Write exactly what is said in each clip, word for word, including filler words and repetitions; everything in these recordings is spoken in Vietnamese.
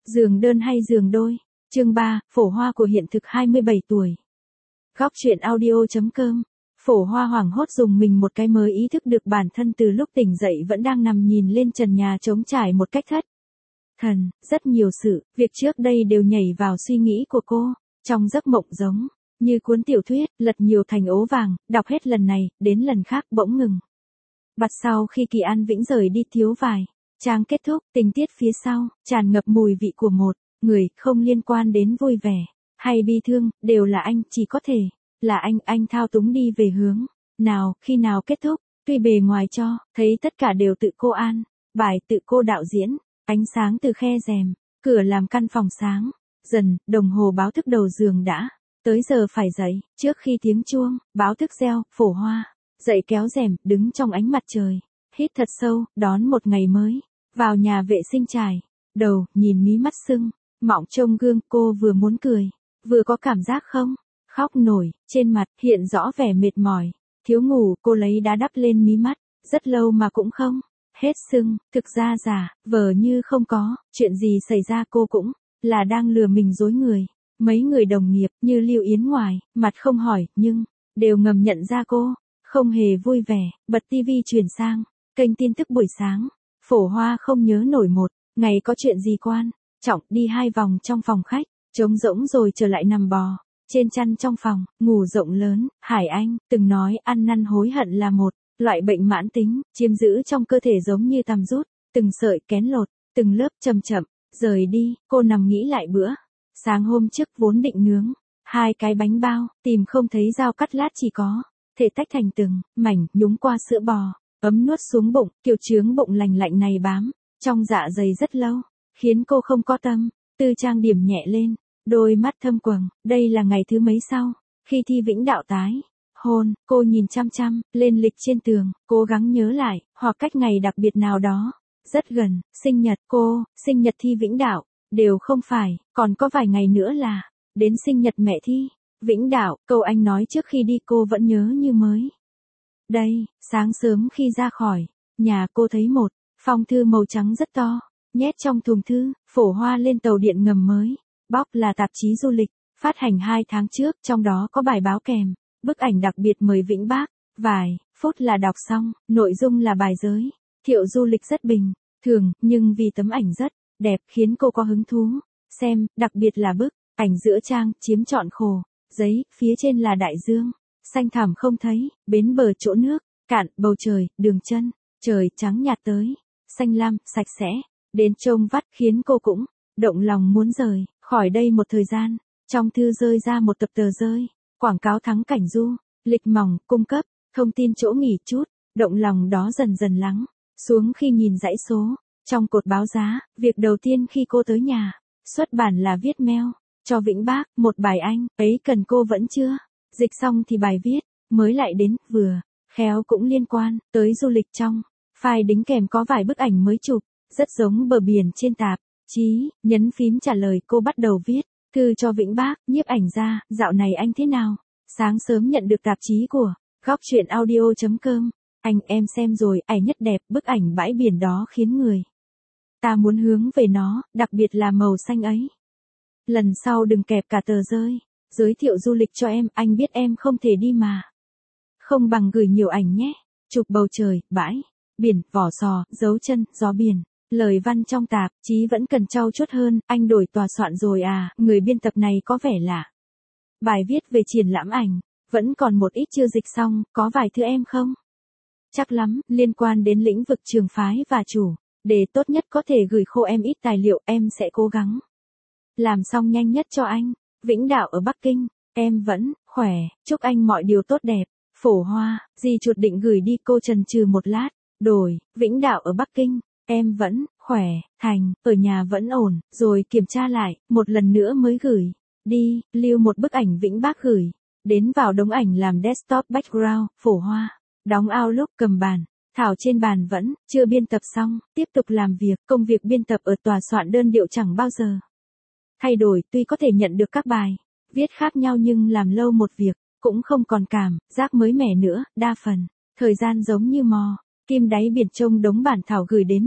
Giường đơn hay giường đôi? Chương ba, phổ hoa của hiện thực hai mươi bảy tuổi. Góc truyện audio.com. Phổ hoa hoảng hốt dùng mình một cái mới ý thức được bản thân từ lúc tỉnh dậy vẫn đang nằm nhìn lên trần nhà trống trải một cách thất thần. Rất nhiều sự, việc trước đây đều nhảy vào suy nghĩ của cô, trong giấc mộng giống như cuốn tiểu thuyết, lật nhiều thành ố vàng, đọc hết lần này, đến lần khác bỗng ngừng. Bặt sau khi Kỳ An Vĩnh rời đi thiếu vài trang kết thúc, tình tiết phía sau, tràn ngập mùi vị của một người không liên quan đến vui vẻ hay bi thương, đều là anh, chỉ có thể là anh, anh thao túng đi về hướng nào, khi nào kết thúc, tuy bề ngoài cho thấy tất cả đều tự cô an bài, tự cô đạo diễn, ánh sáng từ khe rèm cửa làm căn phòng sáng dần, đồng hồ báo thức đầu giường đã tới giờ phải dậy. Trước khi tiếng chuông báo thức reo, Phổ Hoa dậy kéo rèm, đứng trong ánh mặt trời, hít thật sâu, đón một ngày mới. Vào nhà vệ sinh chải đầu, nhìn mí mắt sưng mọng trông gương, cô vừa muốn cười, vừa có cảm giác không khóc nổi, trên mặt hiện rõ vẻ mệt mỏi, thiếu ngủ. Cô lấy đá đắp lên mí mắt, rất lâu mà cũng không hết sưng. Thực ra giả vờ như không có chuyện gì xảy ra, cô cũng là đang lừa mình dối người. Mấy người đồng nghiệp như Lưu Yến ngoài mặt không hỏi, nhưng đều ngầm nhận ra cô không hề vui vẻ. Bật tivi chuyển sang kênh tin tức buổi sáng. Phổ Hoa không nhớ nổi một ngày có chuyện gì quan trọng, đi hai vòng trong phòng khách, trống rỗng rồi trở lại nằm bò trên chăn trong phòng ngủ rộng lớn. Hải Anh từng nói ăn năn hối hận là một loại bệnh mãn tính, chiếm giữ trong cơ thể giống như tằm rút, từng sợi kén lột, từng lớp chậm chậm rời đi. Cô nằm nghĩ lại bữa sáng hôm trước, vốn định nướng hai cái bánh bao, tìm không thấy dao cắt lát, chỉ có thể tách thành từng mảnh, nhúng qua sữa bò ấm nuốt xuống bụng. Kiểu chướng bụng lành lạnh này bám trong dạ dày rất lâu, khiến cô không có tâm tư trang điểm nhẹ lên đôi mắt thâm quầng. Đây là ngày thứ mấy sau khi Thi Vĩnh Đạo tái hôn, cô nhìn chăm chăm lên lịch trên tường, cố gắng nhớ lại, hoặc cách ngày đặc biệt nào đó rất gần, sinh nhật cô, sinh nhật Thi Vĩnh Đạo, đều không phải, còn có vài ngày nữa là đến sinh nhật mẹ Thi Vĩnh Đạo. Câu anh nói trước khi đi cô vẫn nhớ như mới đây. Sáng sớm khi ra khỏi nhà, cô thấy một phong thư màu trắng rất to nhét trong thùng thư. Phổ Hoa lên tàu điện ngầm mới bóc, là tạp chí du lịch phát hành hai tháng trước, trong đó có bài báo kèm bức ảnh đặc biệt mời Vĩnh Bác. Vài phút là đọc xong, nội dung là bài giới thiệu du lịch rất bình thường, nhưng vì tấm ảnh rất đẹp khiến cô có hứng thú xem, đặc biệt là bức ảnh giữa trang chiếm trọn khổ giấy, phía trên là đại dương xanh thẳm không thấy, bến bờ chỗ nước cạn, bầu trời, đường chân trời trắng nhạt tới xanh lam, sạch sẽ đến trông vắt, khiến cô cũng động lòng muốn rời khỏi đây một thời gian. Trong thư rơi ra một tập tờ rơi quảng cáo thắng cảnh du lịch mỏng, cung cấp thông tin chỗ nghỉ chút. Động lòng đó dần dần lắng xuống khi nhìn dãy số trong cột báo giá. Việc đầu tiên khi cô tới nhà xuất bản là viết mail cho Vĩnh Bác một bài anh ấy cần, cô vẫn chưa dịch xong thì bài viết mới lại đến, vừa khéo cũng liên quan tới du lịch. Trong file đính kèm có vài bức ảnh mới chụp, rất giống bờ biển trên tạp chí. Nhấn phím trả lời, cô bắt đầu viết thư cho Vĩnh Bác. Nhiếp ảnh gia, dạo này anh thế nào? Sáng sớm nhận được tạp chí của góc truyện audio.com. Anh, em xem rồi, ảnh nhất đẹp, bức ảnh bãi biển đó khiến người ta muốn hướng về nó, đặc biệt là màu xanh ấy. Lần sau đừng kẹp cả tờ rơi giới thiệu du lịch cho em, anh biết em không thể đi mà. Không bằng gửi nhiều ảnh nhé. Chụp bầu trời, bãi biển, vỏ sò, dấu chân, gió biển. Lời văn trong tạp chí vẫn cần trau chuốt hơn. Anh đổi tòa soạn rồi à? Người biên tập này có vẻ lạ. Bài viết về triển lãm ảnh vẫn còn một ít chưa dịch xong, có vài thứ em không chắc lắm, liên quan đến lĩnh vực trường phái và chủ đề, tốt nhất có thể gửi khô em ít tài liệu, em sẽ cố gắng làm xong nhanh nhất cho anh. Vĩnh Đạo ở Bắc Kinh, em vẫn khỏe, chúc anh mọi điều tốt đẹp. Phổ Hoa, dì chuột định gửi đi, cô chần chừ một lát, đổi, Vĩnh Đạo ở Bắc Kinh, em vẫn khỏe, thành, ở nhà vẫn ổn, rồi kiểm tra lại, một lần nữa mới gửi đi. Lưu một bức ảnh Vĩnh Bác gửi đến vào đống ảnh làm desktop background. Phổ Hoa đóng Outlook, cầm bàn thảo trên bàn, vẫn chưa biên tập xong, tiếp tục làm việc. Công việc biên tập ở tòa soạn đơn điệu chẳng bao giờ thay đổi, tuy có thể nhận được các bài viết khác nhau, nhưng làm lâu một việc cũng không còn cảm giác mới mẻ nữa. Đa phần thời gian giống như mò kim đáy biển, trông đống bản thảo gửi đến một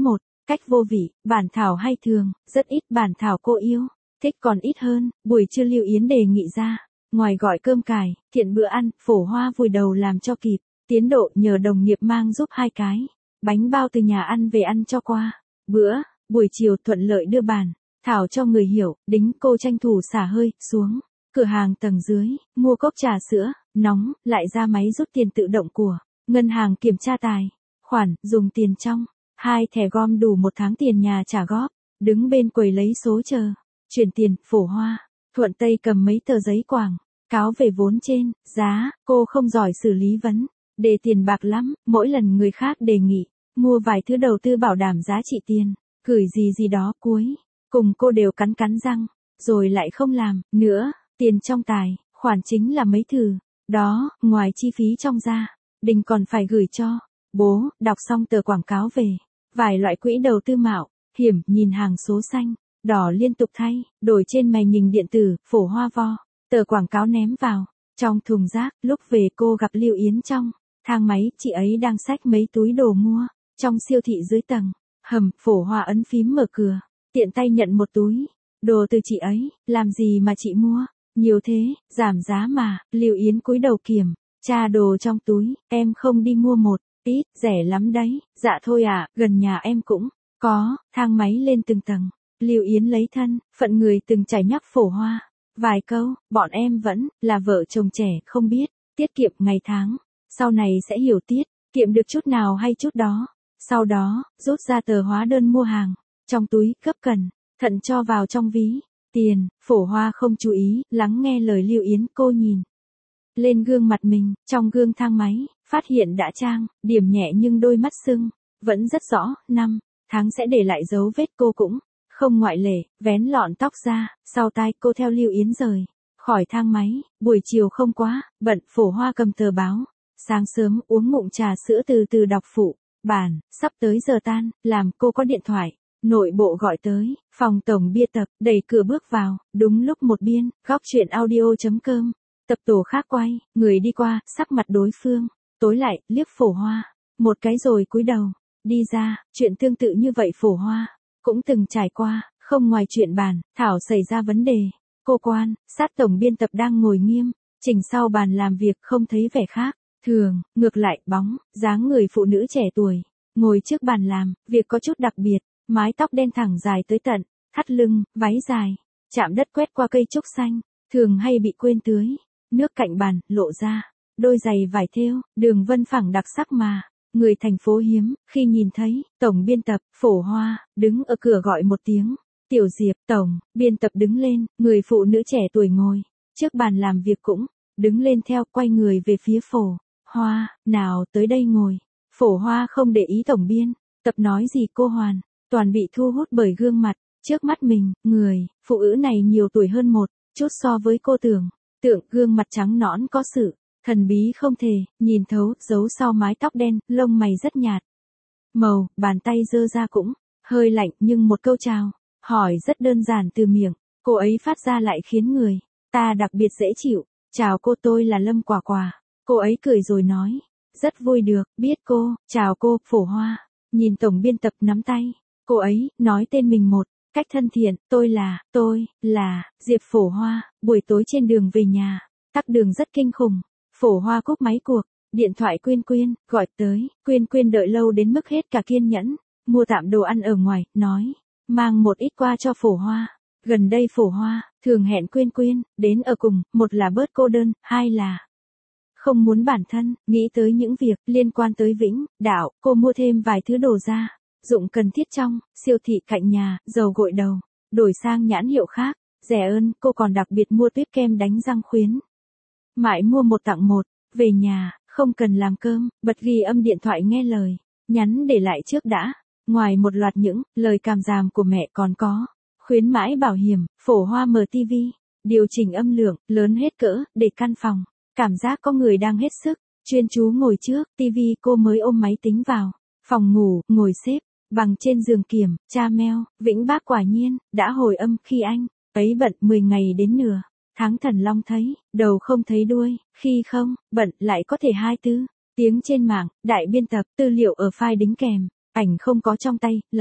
cách vô vị, bản thảo hay thường, rất ít bản thảo cô yêu, thích còn ít hơn, buổi trưa Lưu Yến đề nghị ra. Ngoài gọi cơm cải, thiện bữa ăn, phổ hoa vùi đầu làm cho kịp, tiến độ nhờ đồng nghiệp mang giúp hai cái. Bánh bao từ nhà ăn về ăn cho qua. Bữa, buổi chiều thuận lợi đưa bàn. Thảo cho người hiểu, đính cô tranh thủ xả hơi, xuống. Cửa hàng tầng dưới, mua cốc trà sữa, nóng, lại ra máy rút tiền tự động của. Ngân hàng kiểm tra tài. Khoản, dùng tiền trong. Hai thẻ gom đủ một tháng tiền nhà trả góp. Đứng bên quầy lấy số chờ. Chuyển tiền, phổ hoa. Thuận Tây cầm mấy tờ giấy quảng. Cáo về vốn trên, giá, cô không giỏi xử lý vấn. Đề tiền bạc lắm, mỗi lần người khác đề nghị. Mua vài thứ đầu tư bảo đảm giá trị tiền. Gửi gì gì đó cuối. Cùng cô đều cắn cắn răng. Rồi lại không làm, nữa. Tiền trong tài, khoản chính là mấy thứ. Đó, ngoài chi phí trong ra. Đình còn phải gửi cho. Bố, đọc xong tờ quảng cáo về. Vài loại quỹ đầu tư mạo, hiểm, nhìn hàng số xanh. Đỏ liên tục thay, đổi trên màn hình điện tử, phổ hoa vo. Tờ quảng cáo ném vào. Trong thùng rác, lúc về cô gặp Lưu Yến trong. Thang máy, chị ấy đang xách mấy túi đồ mua. Trong siêu thị dưới tầng. Hầm, phổ hoa ấn phím mở cửa. Tiện tay nhận một túi. Đồ từ chị ấy, làm gì mà chị mua? Nhiều thế, giảm giá mà. Lưu Yến cúi đầu kiểm. Tra đồ trong túi, em không đi mua một. Ít, rẻ lắm đấy. Dạ thôi à, gần nhà em cũng có. Thang máy lên từng tầng. Lưu Yến lấy thân, phận người từng trải nhắc phổ hoa. Vài câu, bọn em vẫn là vợ chồng trẻ không biết. Tiết kiệm ngày tháng. Sau này sẽ hiểu tiết kiệm được chút nào hay chút đó. Sau đó, rút ra tờ hóa đơn mua hàng. Trong túi, cấp cần, thận cho vào trong ví. Tiền, phổ hoa không chú ý, lắng nghe lời Lưu Yến. Cô nhìn lên gương mặt mình, trong gương thang máy, phát hiện đã trang, điểm nhẹ nhưng đôi mắt sưng, vẫn rất rõ, năm tháng sẽ để lại dấu vết. Cô cũng không ngoại lệ, vén lọn tóc ra, sau tai cô theo Lưu Yến rời khỏi thang máy. Buổi chiều không quá bận, phổ hoa cầm tờ báo. Sáng sớm uống ngụm trà sữa từ từ đọc phụ bản. Sắp tới giờ tan, làm cô có điện thoại. Nội bộ gọi tới, phòng tổng biên tập, đẩy cửa bước vào, đúng lúc một biên, góc chuyện audio.com. Tập tổ khác quay, người đi qua, sắc mặt đối phương, tối lại, liếc phổ hoa, một cái rồi cúi đầu, đi ra. Chuyện tương tự như vậy phổ hoa, cũng từng trải qua, không ngoài chuyện bàn, Thảo xảy ra vấn đề. Cô quan, sát tổng biên tập đang ngồi nghiêm, chỉnh sau bàn làm việc không thấy vẻ khác. Thường, ngược lại, bóng, dáng người phụ nữ trẻ tuổi, ngồi trước bàn làm, việc có chút đặc biệt. Mái tóc đen thẳng dài tới tận thắt lưng, váy dài, chạm đất quét qua cây trúc xanh, thường hay bị quên tưới. Nước cạnh bàn, lộ ra, đôi giày vải thêu, đường vân phẳng đặc sắc mà. Người thành phố hiếm, khi nhìn thấy, tổng biên tập, phổ hoa, đứng ở cửa gọi một tiếng. Tiểu Diệp, tổng, biên tập đứng lên, người phụ nữ trẻ tuổi ngồi trước bàn làm việc cũng đứng lên theo, quay người về phía phổ hoa, nào tới đây ngồi. Phổ hoa không để ý tổng biên tập nói gì, cô hoàn toàn bị thu hút bởi gương mặt trước mắt mình. Người phụ nữ này nhiều tuổi hơn một chút so với cô tưởng tượng. Gương mặt trắng nõn có sự thần bí không thể nhìn thấu, giấu sau mái tóc đen, lông mày rất nhạt màu, bàn tay giơ ra cũng hơi lạnh, nhưng một câu chào hỏi rất đơn giản từ miệng cô ấy phát ra lại khiến người ta đặc biệt dễ chịu. Chào cô, tôi là Lâm Quả Quả. Cô ấy cười rồi nói, rất vui được biết cô. Chào cô, phổ hoa. Nhìn tổng biên tập nắm tay cô ấy, nói tên mình một cách thân thiện. Tôi là, tôi là Diệp Phổ Hoa. Buổi tối trên đường về nhà, tắc đường rất kinh khủng. Phổ Hoa cúp máy cuộc, điện thoại Quyên Quyên gọi tới. Quyên Quyên đợi lâu đến mức hết cả kiên nhẫn, mua tạm đồ ăn ở ngoài, nói mang một ít qua cho Phổ Hoa. Gần đây Phổ Hoa thường hẹn Quyên Quyên đến ở cùng, một là bớt cô đơn, hai là không muốn bản thân nghĩ tới những việc liên quan tới Vĩnh Đạo. Cô mua thêm vài thứ đồ gia dụng cần thiết trong siêu thị cạnh nhà, dầu gội đầu đổi sang nhãn hiệu khác, rẻ hơn. Cô còn đặc biệt mua tuyết kem đánh răng khuyến mại, mua một tặng một. Về nhà, không cần làm cơm, bật ghi âm điện thoại nghe lời nhắn để lại trước đã. Ngoài một loạt những lời cảm giảm của mẹ, còn có khuyến mãi bảo hiểm. Phổ Hoa mở tivi, điều chỉnh âm lượng lớn hết cỡ để căn phòng cảm giác có người đang hết sức chuyên chú ngồi trước tivi. Cô mới ôm máy tính vào phòng ngủ, ngồi xếp bằng trên giường kiểm tra mail. Vĩnh Bác quả nhiên đã hồi âm khi anh ấy bận. Mười ngày đến nửa tháng Thần Long thấy đầu không thấy đuôi, khi không bận lại có thể hai tư tiếng trên mạng. Đại biên tập, tư liệu ở file đính kèm, ảnh không có trong tay. Lần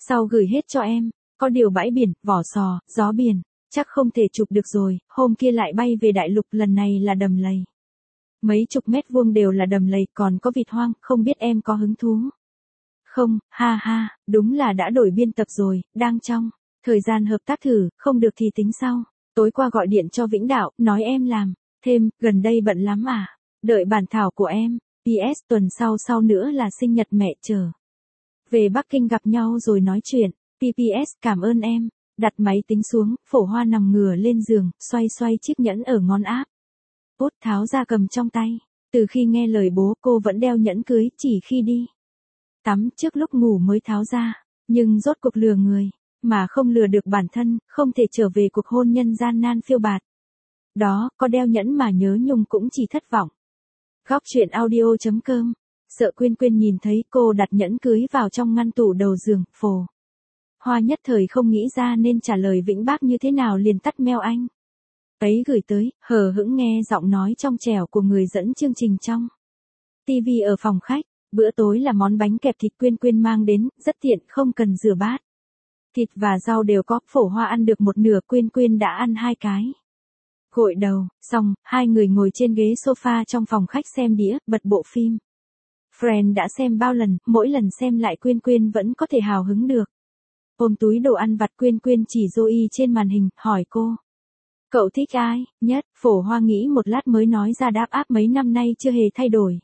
Sau gửi hết cho em, có điều bãi biển, vỏ sò, gió biển, chắc không thể chụp được rồi, hôm kia lại bay về đại lục, lần này là đầm lầy. Mấy chục mét vuông đều là đầm lầy, còn có vịt hoang, không biết em có hứng thú. Không, ha ha, đúng là đã đổi biên tập rồi, đang trong thời gian hợp tác thử, không được thì tính sau. Tối qua gọi điện cho Vĩnh Đạo, nói em làm, thêm, gần đây bận lắm à, đợi bản thảo của em, pê ét tuần sau sau nữa là sinh nhật mẹ chờ. Về Bắc Kinh gặp nhau rồi nói chuyện, pê pê ét cảm ơn em, đặt máy tính xuống, Phổ Hoa nằm ngửa lên giường, xoay xoay chiếc nhẫn ở ngón áp. Út tháo ra cầm trong tay, từ khi nghe lời bố cô vẫn đeo nhẫn cưới, chỉ khi đi tắm trước lúc ngủ mới tháo ra, nhưng rốt cuộc lừa người, mà không lừa được bản thân, không thể trở về cuộc hôn nhân gian nan phiêu bạt. Đó, có đeo nhẫn mà nhớ nhung cũng chỉ thất vọng. Góc chuyện audio chấm com. Sợ Quyên Quyên nhìn thấy cô đặt nhẫn cưới vào trong ngăn tủ đầu giường, Phổ Hoa nhất thời không nghĩ ra nên trả lời Vĩnh Bác như thế nào, liền tắt mail anh ấy gửi tới, hờ hững nghe giọng nói trong trẻo của người dẫn chương trình trong tivi ở phòng khách. Bữa tối là món bánh kẹp thịt Quyên Quyên mang đến, rất tiện, không cần rửa bát. Thịt và rau đều có, Phổ Hoa ăn được một nửa, Quyên Quyên đã ăn hai cái. Gội đầu, xong, hai người ngồi trên ghế sofa trong phòng khách xem đĩa, bật bộ phim. Friends đã xem bao lần, mỗi lần xem lại Quyên Quyên vẫn có thể hào hứng được. Ôm túi đồ ăn vặt, Quyên Quyên chỉ Zoe trên màn hình, hỏi cô. Cậu thích ai nhất? Phổ Hoa nghĩ một lát mới nói ra đáp áp mấy năm nay chưa hề thay đổi.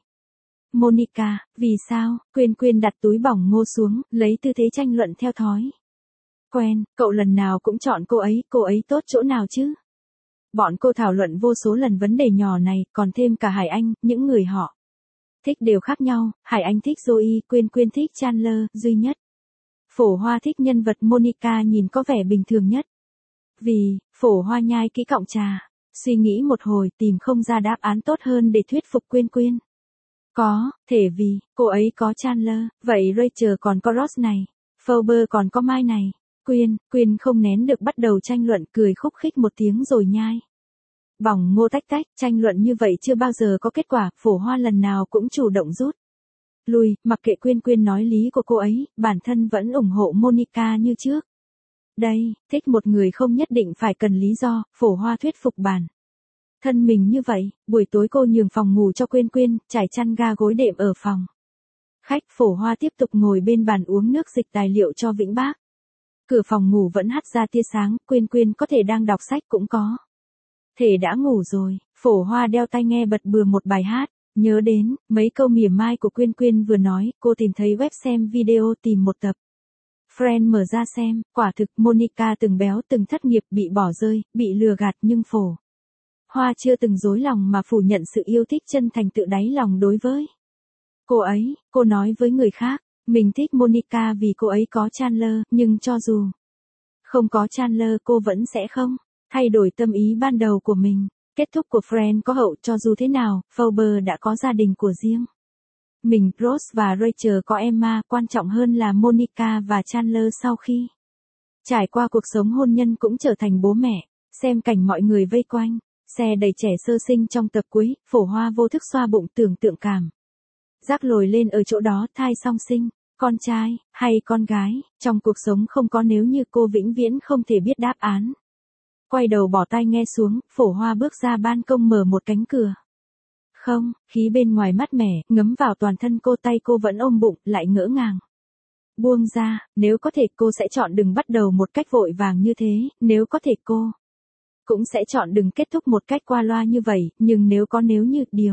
Monica, vì sao? Quyên Quyên đặt túi bỏng ngô xuống, lấy tư thế tranh luận theo thói quen, cậu lần nào cũng chọn cô ấy, cô ấy tốt chỗ nào chứ? Bọn cô thảo luận vô số lần vấn đề nhỏ này, còn thêm cả Hải Anh, những người họ thích đều khác nhau, Hải Anh thích Zoe, Quyên Quyên thích Chandler, duy nhất Phổ Hoa thích nhân vật Monica nhìn có vẻ bình thường nhất. Vì, Phổ Hoa nhai kỹ cọng trà, suy nghĩ một hồi tìm không ra đáp án tốt hơn để thuyết phục Quyên Quyên. Có, thể vì, cô ấy có Chandler, vậy Rachel còn có Ross này, Phoebe còn có Mai này. Quyên, Quyên không nén được bắt đầu tranh luận, cười khúc khích một tiếng rồi nhai bỏng ngô tách tách, tranh luận như vậy chưa bao giờ có kết quả, Phổ Hoa lần nào cũng chủ động rút lui, mặc kệ Quyên Quyên nói lý của cô ấy, bản thân vẫn ủng hộ Monica như trước. Đây, thích một người không nhất định phải cần lý do, Phổ Hoa thuyết phục bản thân mình như vậy. Buổi tối cô nhường phòng ngủ cho Quyên Quyên, trải chăn ga gối đệm ở phòng khách, Phổ Hoa tiếp tục ngồi bên bàn uống nước dịch tài liệu cho Vĩnh Bác. Cửa phòng ngủ vẫn hắt ra tia sáng, Quyên Quyên có thể đang đọc sách cũng có thể đã ngủ rồi. Phổ Hoa đeo tai nghe bật bừa một bài hát, nhớ đến mấy câu mỉa mai của Quyên Quyên vừa nói, cô tìm thấy web xem video tìm một tập Friends mở ra xem, quả thực Monica từng béo từng thất nghiệp, bị bỏ rơi, bị lừa gạt, nhưng Phổ Hoa chưa từng dối lòng mà phủ nhận sự yêu thích chân thành tự đáy lòng đối với cô ấy. Cô nói với người khác, mình thích Monica vì cô ấy có Chandler, nhưng cho dù không có Chandler cô vẫn sẽ không thay đổi tâm ý ban đầu của mình. Kết thúc của Friends có hậu, cho dù thế nào, Phoebe đã có gia đình của riêng mình, Ross và Rachel có Emma, quan trọng hơn là Monica và Chandler sau khi trải qua cuộc sống hôn nhân cũng trở thành bố mẹ. Xem cảnh mọi người vây quanh xe đầy trẻ sơ sinh trong tập cuối, Phổ Hoa vô thức xoa bụng, tưởng tượng cảm giác lồi lên ở chỗ đó, thai song sinh, con trai hay con gái, trong cuộc sống không có nếu như, cô vĩnh viễn không thể biết đáp án. Quay đầu bỏ tai nghe xuống, Phổ Hoa bước ra ban công, mở một cánh cửa. Không, khí bên ngoài mát mẻ, ngấm vào toàn thân cô, tay cô vẫn ôm bụng, lại ngỡ ngàng buông ra. Nếu có thể cô sẽ chọn đừng bắt đầu một cách vội vàng như thế, nếu có thể cô cũng sẽ chọn đừng kết thúc một cách qua loa như vậy, nhưng nếu có nếu như, điều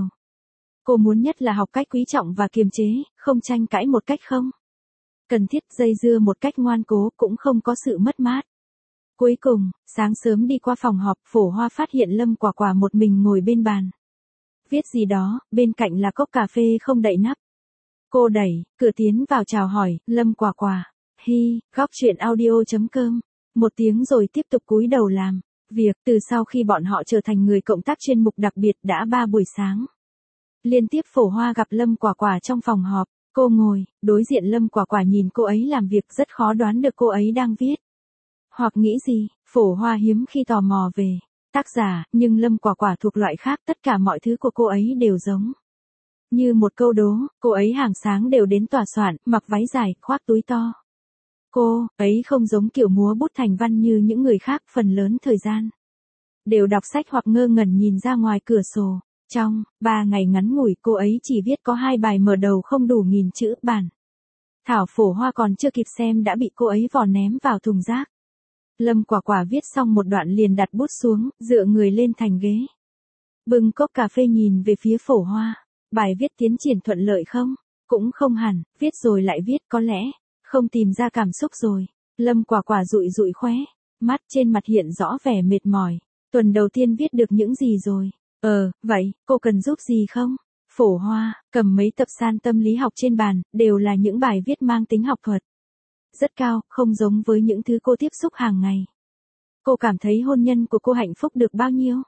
cô muốn nhất là học cách quý trọng và kiềm chế, không tranh cãi một cách không cần thiết, dây dưa một cách ngoan cố, cũng không có sự mất mát. Cuối cùng, sáng sớm đi qua phòng họp, Phổ Hoa phát hiện Lâm Quả Quả một mình ngồi bên bàn viết gì đó, bên cạnh là cốc cà phê không đậy nắp. Cô đẩy cửa tiến vào chào hỏi, Lâm Quả Quả. Hi, góc chuyện audio chấm com. Một tiếng rồi tiếp tục cúi đầu làm việc. Từ sau khi bọn họ trở thành người cộng tác chuyên mục đặc biệt đã ba buổi sáng liên tiếp, Phổ Hoa gặp Lâm Quả Quả trong phòng họp. Cô ngồi đối diện Lâm Quả Quả, nhìn cô ấy làm việc, rất khó đoán được cô ấy đang viết hoặc nghĩ gì. Phổ Hoa hiếm khi tò mò về tác giả, nhưng Lâm Quả Quả thuộc loại khác, tất cả mọi thứ của cô ấy đều giống như một câu đố. Cô ấy hàng sáng đều đến tòa soạn, mặc váy dài, khoác túi to, Cô ấy không giống kiểu múa bút thành văn như những người khác, phần lớn thời gian đều đọc sách hoặc ngơ ngẩn nhìn ra ngoài cửa sổ. Trong ba ngày ngắn ngủi cô ấy chỉ viết có hai bài mở đầu không đủ nghìn chữ, bản thảo Phổ Hoa còn chưa kịp xem đã bị cô ấy vò ném vào thùng rác. Lâm Quả Quả viết xong một đoạn liền đặt bút xuống, dựa người lên thành ghế. Bưng cốc cà phê nhìn về phía Phổ Hoa. Bài viết tiến triển thuận lợi không? Cũng không hẳn, viết rồi lại viết, có lẽ không tìm ra cảm xúc rồi. Lâm Quả Quả dụi dụi khóe mắt, trên mặt hiện rõ vẻ mệt mỏi. Tuần đầu tiên viết được những gì rồi? Ờ, vậy, cô cần giúp gì không? Phổ Hoa cầm mấy tập san tâm lý học trên bàn, đều là những bài viết mang tính học thuật rất cao, không giống với những thứ cô tiếp xúc hàng ngày. Cô cảm thấy hôn nhân của cô hạnh phúc được bao nhiêu?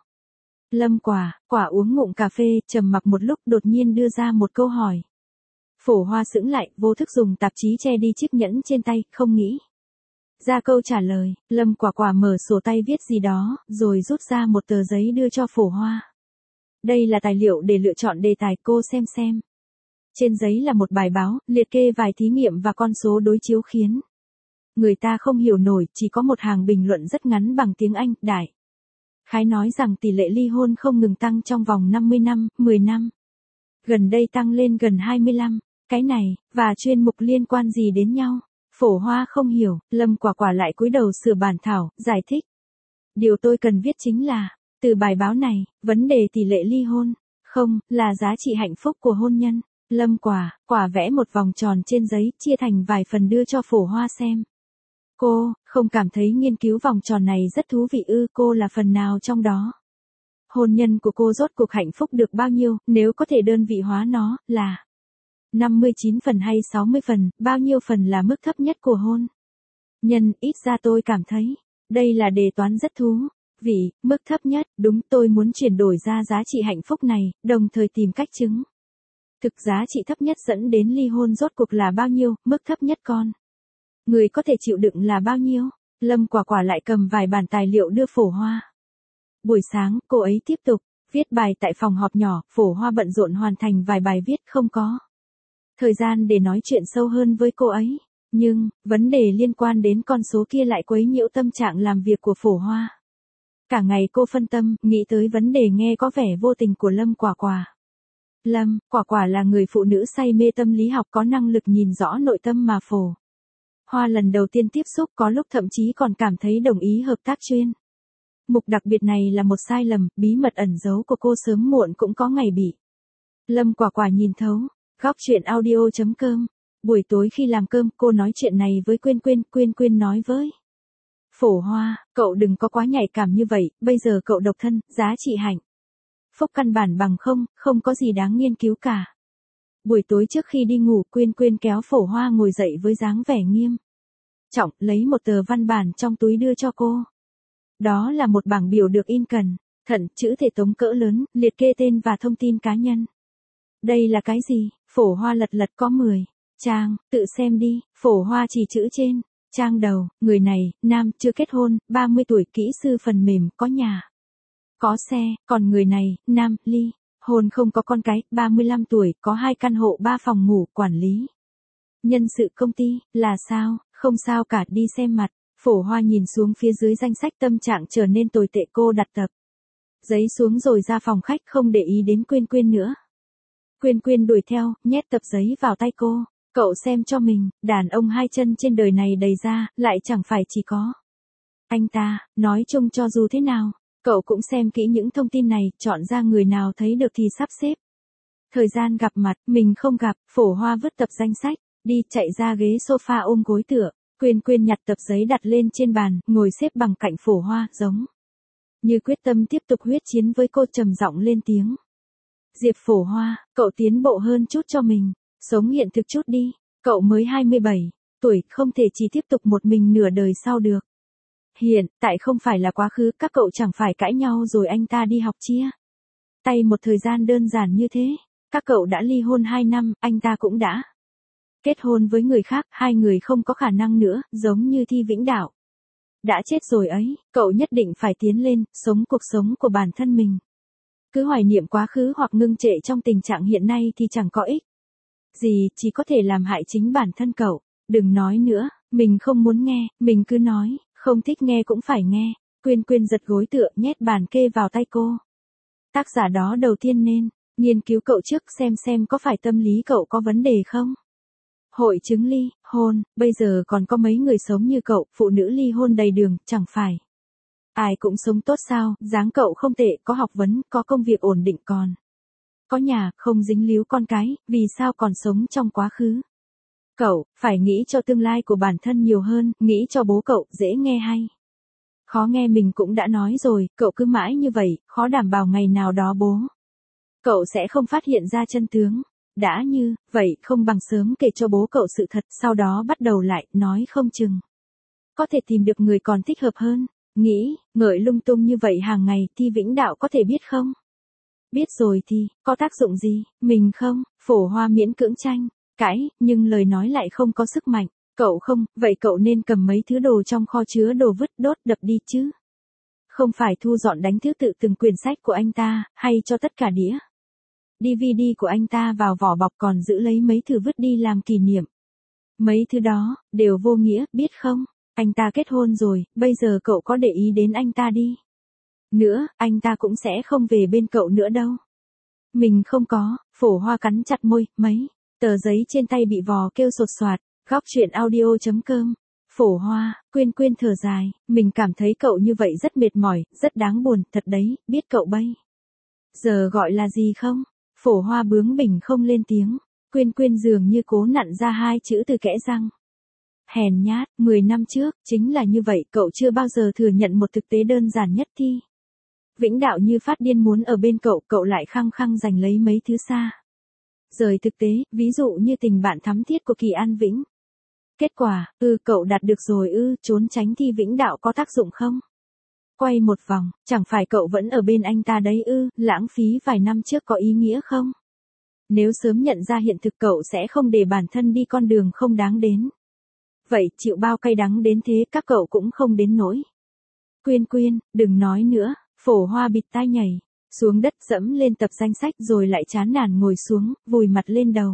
Lâm Quả Quả uống ngụm cà phê, trầm mặc một lúc đột nhiên đưa ra một câu hỏi. Phổ Hoa sững lại, vô thức dùng tạp chí che đi chiếc nhẫn trên tay, không nghĩ ra câu trả lời. Lâm Quả Quả mở sổ tay viết gì đó, rồi rút ra một tờ giấy đưa cho Phổ Hoa. Đây là tài liệu để lựa chọn đề tài, cô xem xem. Trên giấy là một bài báo, liệt kê vài thí nghiệm và con số đối chiếu khiến người ta không hiểu nổi, chỉ có một hàng bình luận rất ngắn bằng tiếng Anh, đại khái nói rằng tỷ lệ ly hôn không ngừng tăng trong vòng năm mươi năm, mười năm. Gần đây tăng lên gần hai mươi lăm. Cái này, và chuyên mục liên quan gì đến nhau? Phổ Hoa không hiểu, Lâm Quả Quả lại cúi đầu sửa bản thảo, giải thích. Điều tôi cần viết chính là, từ bài báo này, vấn đề tỷ lệ ly hôn, không, là giá trị hạnh phúc của hôn nhân. Lâm Quả Quả vẽ một vòng tròn trên giấy, chia thành vài phần đưa cho Phổ Hoa xem. Cô, không cảm thấy nghiên cứu vòng tròn này rất thú vị ư? Cô là phần nào trong đó? Hôn nhân của cô rốt cuộc hạnh phúc được bao nhiêu, nếu có thể đơn vị hóa nó, là năm mươi chín phần hay sáu mươi phần, bao nhiêu phần là mức thấp nhất của hôn nhân? Ít ra tôi cảm thấy, đây là đề toán rất thú vị. Mức thấp nhất, đúng, tôi muốn chuyển đổi ra giá trị hạnh phúc này, đồng thời tìm cách chứng thực giá trị thấp nhất dẫn đến ly hôn rốt cuộc là bao nhiêu, mức thấp nhất con người có thể chịu đựng là bao nhiêu. Lâm Quả Quả lại cầm vài bản tài liệu đưa Phổ Hoa. Buổi sáng, cô ấy tiếp tục viết bài tại phòng họp nhỏ, Phổ Hoa bận rộn hoàn thành vài bài viết, không có thời gian để nói chuyện sâu hơn với cô ấy. Nhưng, vấn đề liên quan đến con số kia lại quấy nhiễu tâm trạng làm việc của Phổ Hoa. Cả ngày cô phân tâm, nghĩ tới vấn đề nghe có vẻ vô tình của Lâm Quả Quả. Lâm Quả Quả là người phụ nữ say mê tâm lý học, có năng lực nhìn rõ nội tâm mà Phổ Hoa lần đầu tiên tiếp xúc, có lúc thậm chí còn cảm thấy đồng ý hợp tác chuyên mục đặc biệt này là một sai lầm, bí mật ẩn giấu của cô sớm muộn cũng có ngày bị Lâm Quả Quả nhìn thấu. Góc chuyện audio chấm com. Buổi tối khi làm cơm, cô nói chuyện này với Quyên Quyên, Quyên Quyên nói với Phổ Hoa, cậu đừng có quá nhạy cảm như vậy, bây giờ cậu độc thân, giá trị hạnh phúc căn bản bằng không, không có gì đáng nghiên cứu cả. Buổi tối trước khi đi ngủ, Quyên Quyên kéo Phổ Hoa ngồi dậy với dáng vẻ nghiêm trọng, lấy một tờ văn bản trong túi đưa cho cô. Đó là một bảng biểu được in cẩn thận, chữ thể tống cỡ lớn, liệt kê tên và thông tin cá nhân. Đây là cái gì? Phổ Hoa lật lật, có mười trang, tự xem đi. Phổ Hoa chỉ chữ trên trang đầu, người này, nam, chưa kết hôn, ba mươi tuổi, kỹ sư phần mềm, có nhà, có xe. Còn người này, nam, ly hôn, không có con cái, ba mươi lăm tuổi, có hai căn hộ ba phòng ngủ, quản lý nhân sự công ty. Là sao? Không sao cả, đi xem mặt. Phổ Hoa nhìn xuống phía dưới danh sách, tâm trạng trở nên tồi tệ. Cô đặt tập giấy xuống rồi ra phòng khách, không để ý đến Quyên Quyên nữa. Quyên Quyên đuổi theo, nhét tập giấy vào tay cô. Cậu xem cho mình, đàn ông hai chân trên đời này đầy ra, lại chẳng phải chỉ có anh ta. Nói chung cho dù thế nào, cậu cũng xem kỹ những thông tin này, chọn ra người nào thấy được thì sắp xếp thời gian gặp mặt. Mình không gặp. Phổ Hoa vứt tập danh sách đi, chạy ra ghế sofa ôm gối tựa. Quyên Quyên nhặt tập giấy đặt lên trên bàn, ngồi xếp bằng cạnh Phổ Hoa, giống như quyết tâm tiếp tục huyết chiến với cô, trầm giọng lên tiếng. Diệp Phổ Hoa, cậu tiến bộ hơn chút cho mình, sống hiện thực chút đi. Cậu mới hai mươi bảy tuổi, không thể chỉ tiếp tục một mình nửa đời sau được. Hiện tại không phải là quá khứ, các cậu chẳng phải cãi nhau rồi anh ta đi học chia tay một thời gian đơn giản như thế. Các cậu đã ly hôn hai năm, anh ta cũng đã kết hôn với người khác, hai người không có khả năng nữa, giống như Thi Vĩnh Đạo đã chết rồi ấy. Cậu nhất định phải tiến lên, sống cuộc sống của bản thân mình. Cứ hoài niệm quá khứ hoặc ngưng trệ trong tình trạng hiện nay thì chẳng có ích gì, chỉ có thể làm hại chính bản thân cậu. Đừng nói nữa, Mình không muốn nghe, mình cứ nói, không thích nghe cũng phải nghe. Quyên Quyên giật gối tựa nhét bàn kê vào tay cô. Tác giả đó đầu tiên nên nghiên cứu cậu trước xem xem có phải tâm lý cậu có vấn đề không. Hội chứng ly hôn, bây giờ còn có mấy người sống như cậu, phụ nữ ly hôn đầy đường, chẳng phải ai cũng sống tốt sao, dáng cậu không tệ, có học vấn, có công việc ổn định còn có nhà, không dính líu con cái, vì sao còn sống trong quá khứ. Cậu, phải nghĩ cho tương lai của bản thân nhiều hơn, nghĩ cho bố cậu, dễ nghe hay khó nghe mình cũng đã nói rồi, cậu cứ mãi như vậy, khó đảm bảo ngày nào đó bố cậu sẽ không phát hiện ra chân tướng. Đã như vậy, không bằng sớm kể cho bố cậu sự thật, sau đó bắt đầu lại, nói không chừng có thể tìm được người còn thích hợp hơn. Nghĩ, ngợi lung tung như vậy hàng ngày, Thi Vĩnh Đạo có thể biết không? Biết rồi thì, có tác dụng gì, mình không, Phổ Hoa miễn cưỡng tranh cãi, nhưng lời nói lại không có sức mạnh. Cậu không, vậy cậu nên cầm mấy thứ đồ trong kho chứa đồ vứt đốt đập đi chứ. Không phải thu dọn đánh thứ tự từng quyển sách của anh ta, hay cho tất cả đĩa đê vê đê của anh ta vào vỏ bọc còn giữ lấy mấy thứ vứt đi làm kỷ niệm. Mấy thứ đó, đều vô nghĩa, biết không? Anh ta kết hôn rồi, bây giờ cậu có để ý đến anh ta đi. Nữa, anh ta cũng sẽ không về bên cậu nữa đâu. Mình không có, Phổ Hoa cắn chặt môi, mấy tờ giấy trên tay bị vò kêu sột soạt. Góc truyện audio chấm com. Phổ Hoa, Quyên Quyên thở dài, mình cảm thấy cậu như vậy rất mệt mỏi, rất đáng buồn, thật đấy, biết cậu bây giờ gọi là gì không? Phổ Hoa bướng bỉnh không lên tiếng. Quyên Quyên dường như cố nặn ra hai chữ từ kẽ răng. Hèn nhát, mười năm trước, chính là như vậy, cậu chưa bao giờ thừa nhận một thực tế đơn giản nhất. Thi Vĩnh Đạo như phát điên muốn ở bên cậu, cậu lại khăng khăng giành lấy mấy thứ xa rời thực tế, ví dụ như tình bạn thắm thiết của Kỳ An Vĩnh. Kết quả, ư cậu đạt được rồi ư, trốn tránh Thi Vĩnh Đạo có tác dụng không? Quay một vòng, chẳng phải cậu vẫn ở bên anh ta đấy ư, lãng phí vài năm trước có ý nghĩa không? Nếu sớm nhận ra hiện thực cậu sẽ không để bản thân đi con đường không đáng đến. Vậy chịu bao cay đắng đến thế các cậu cũng không đến nỗi. Quyên Quyên, đừng nói nữa, Phổ Hoa bịt tai nhảy xuống đất dẫm lên tập danh sách rồi lại chán nản ngồi xuống, vùi mặt lên đầu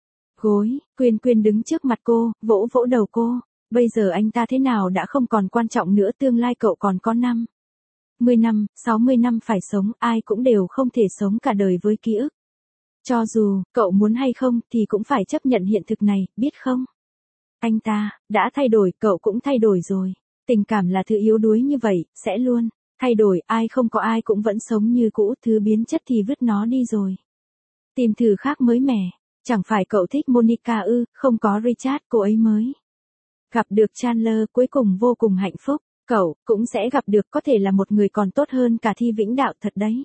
gối. Quyên Quyên đứng trước mặt cô, vỗ vỗ đầu cô. Bây giờ anh ta thế nào đã không còn quan trọng nữa, tương lai cậu còn có năm mươi năm, sáu mươi năm phải sống, ai cũng đều không thể sống cả đời với ký ức. Cho dù, cậu muốn hay không thì cũng phải chấp nhận hiện thực này, biết không? Anh ta, đã thay đổi, cậu cũng thay đổi rồi. Tình cảm là thứ yếu đuối như vậy, sẽ luôn thay đổi, ai không có ai cũng vẫn sống như cũ, thứ biến chất thì vứt nó đi rồi. Tìm thử khác mới mẻ. Chẳng phải cậu thích Monica ư, không có Richard, cô ấy mới gặp được Chandler, cuối cùng vô cùng hạnh phúc. Cậu cũng sẽ gặp được, có thể là một người còn tốt hơn cả Thi Vĩnh Đạo thật đấy.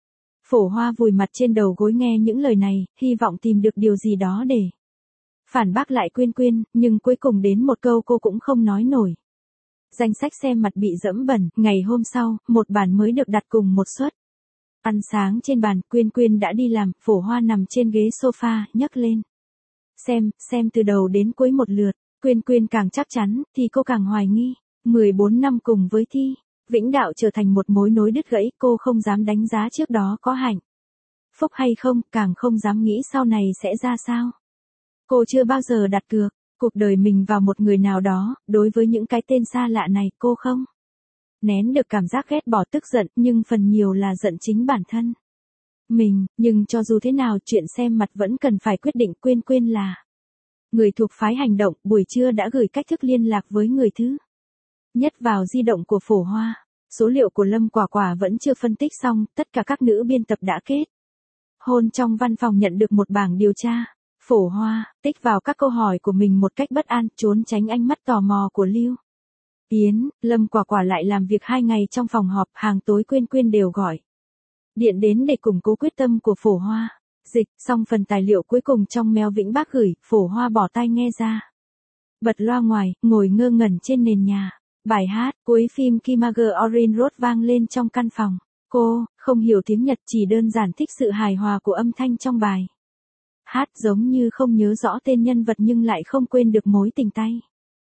Phổ Hoa vùi mặt trên đầu gối nghe những lời này, hy vọng tìm được điều gì đó để phản bác lại Quyên Quyên, nhưng cuối cùng đến một câu cô cũng không nói nổi. Danh sách xem mặt bị dẫm bẩn, ngày hôm sau, một bàn mới được đặt cùng một suất ăn sáng trên bàn. Quyên Quyên đã đi làm, Phổ Hoa nằm trên ghế sofa, nhấc lên xem, xem từ đầu đến cuối một lượt. Quyên Quyên càng chắc chắn, thì cô càng hoài nghi. mười bốn năm cùng với Thi Vĩnh Đạo trở thành một mối nối đứt gãy, cô không dám đánh giá trước đó có hạnh phúc hay không, càng không dám nghĩ sau này sẽ ra sao. Cô chưa bao giờ đặt cược cuộc đời mình vào một người nào đó, đối với những cái tên xa lạ này, cô không nén được cảm giác ghét bỏ tức giận, nhưng phần nhiều là giận chính bản thân mình, nhưng cho dù thế nào, chuyện xem mặt vẫn cần phải quyết định. Quyên Quyên là người thuộc phái hành động, buổi trưa đã gửi cách thức liên lạc với người thứ nhất vào di động của Phổ Hoa. Số liệu của Lâm Quả Quả vẫn chưa phân tích xong, tất cả các nữ biên tập đã kết hôn trong văn phòng nhận được một bảng điều tra. Phổ Hoa tích vào các câu hỏi của mình một cách bất an, trốn tránh ánh mắt tò mò của Lưu Yến. Lâm Quả Quả lại làm việc hai ngày trong phòng họp, hàng tối Quyên Quyên đều gọi điện đến để củng cố quyết tâm của Phổ Hoa. Dịch xong phần tài liệu cuối cùng trong mail Vĩnh Bác gửi, Phổ Hoa bỏ tai nghe ra, bật loa ngoài, ngồi ngơ ngẩn trên nền nhà. Bài hát cuối phim Kimager Orange Road vang lên trong căn phòng. Cô không hiểu tiếng Nhật, chỉ đơn giản thích sự hài hòa của âm thanh trong bài hát, giống như không nhớ rõ tên nhân vật nhưng lại không quên được mối tình tay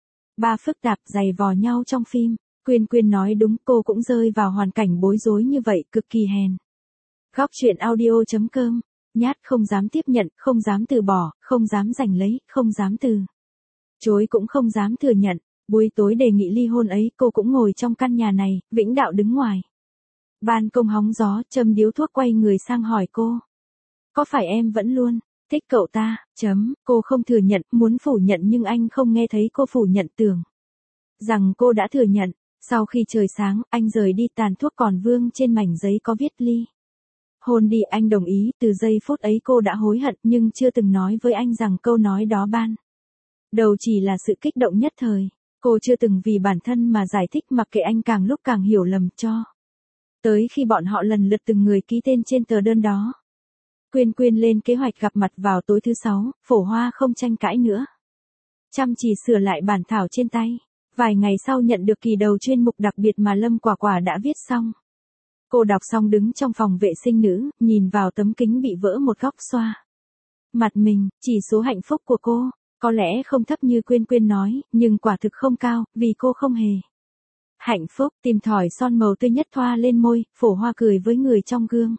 ba phức tạp dày vò nhau trong phim. Quyên Quyên nói đúng, cô cũng rơi vào hoàn cảnh bối rối như vậy, cực kỳ hèn. Góc truyện audio chấm com. Nhát, không dám tiếp nhận, không dám từ bỏ, không dám giành lấy, không dám từ chối cũng không dám thừa nhận. Buổi tối đề nghị ly hôn ấy cô cũng ngồi trong căn nhà này, Vĩnh Đạo đứng ngoài ban công hóng gió, châm điếu thuốc quay người sang hỏi cô. Có phải em vẫn luôn thích cậu ta, chấm, cô không thừa nhận, muốn phủ nhận nhưng anh không nghe thấy cô phủ nhận, tưởng rằng cô đã thừa nhận. Sau khi trời sáng, anh rời đi, tàn thuốc còn vương trên mảnh giấy có viết ly hôn đi, anh đồng ý. Từ giây phút ấy cô đã hối hận nhưng chưa từng nói với anh rằng câu nói đó ban đầu chỉ là sự kích động nhất thời. Cô chưa từng vì bản thân mà giải thích, mặc kệ anh càng lúc càng hiểu lầm, cho tới khi bọn họ lần lượt từng người ký tên trên tờ đơn đó. Quyên Quyên lên kế hoạch gặp mặt vào tối thứ sáu, Phổ Hoa không tranh cãi nữa, chăm chỉ sửa lại bản thảo trên tay. Vài ngày sau nhận được kỳ đầu chuyên mục đặc biệt mà Lâm Quả Quả đã viết xong. Cô đọc xong đứng trong phòng vệ sinh nữ, nhìn vào tấm kính bị vỡ một góc xoa mặt mình. Chỉ số hạnh phúc của cô có lẽ không thấp như Quyên Quyên nói, nhưng quả thực không cao, vì cô không hề hạnh phúc. Tìm thỏi son màu tươi nhất thoa lên môi, Phổ Hoa cười với người trong gương.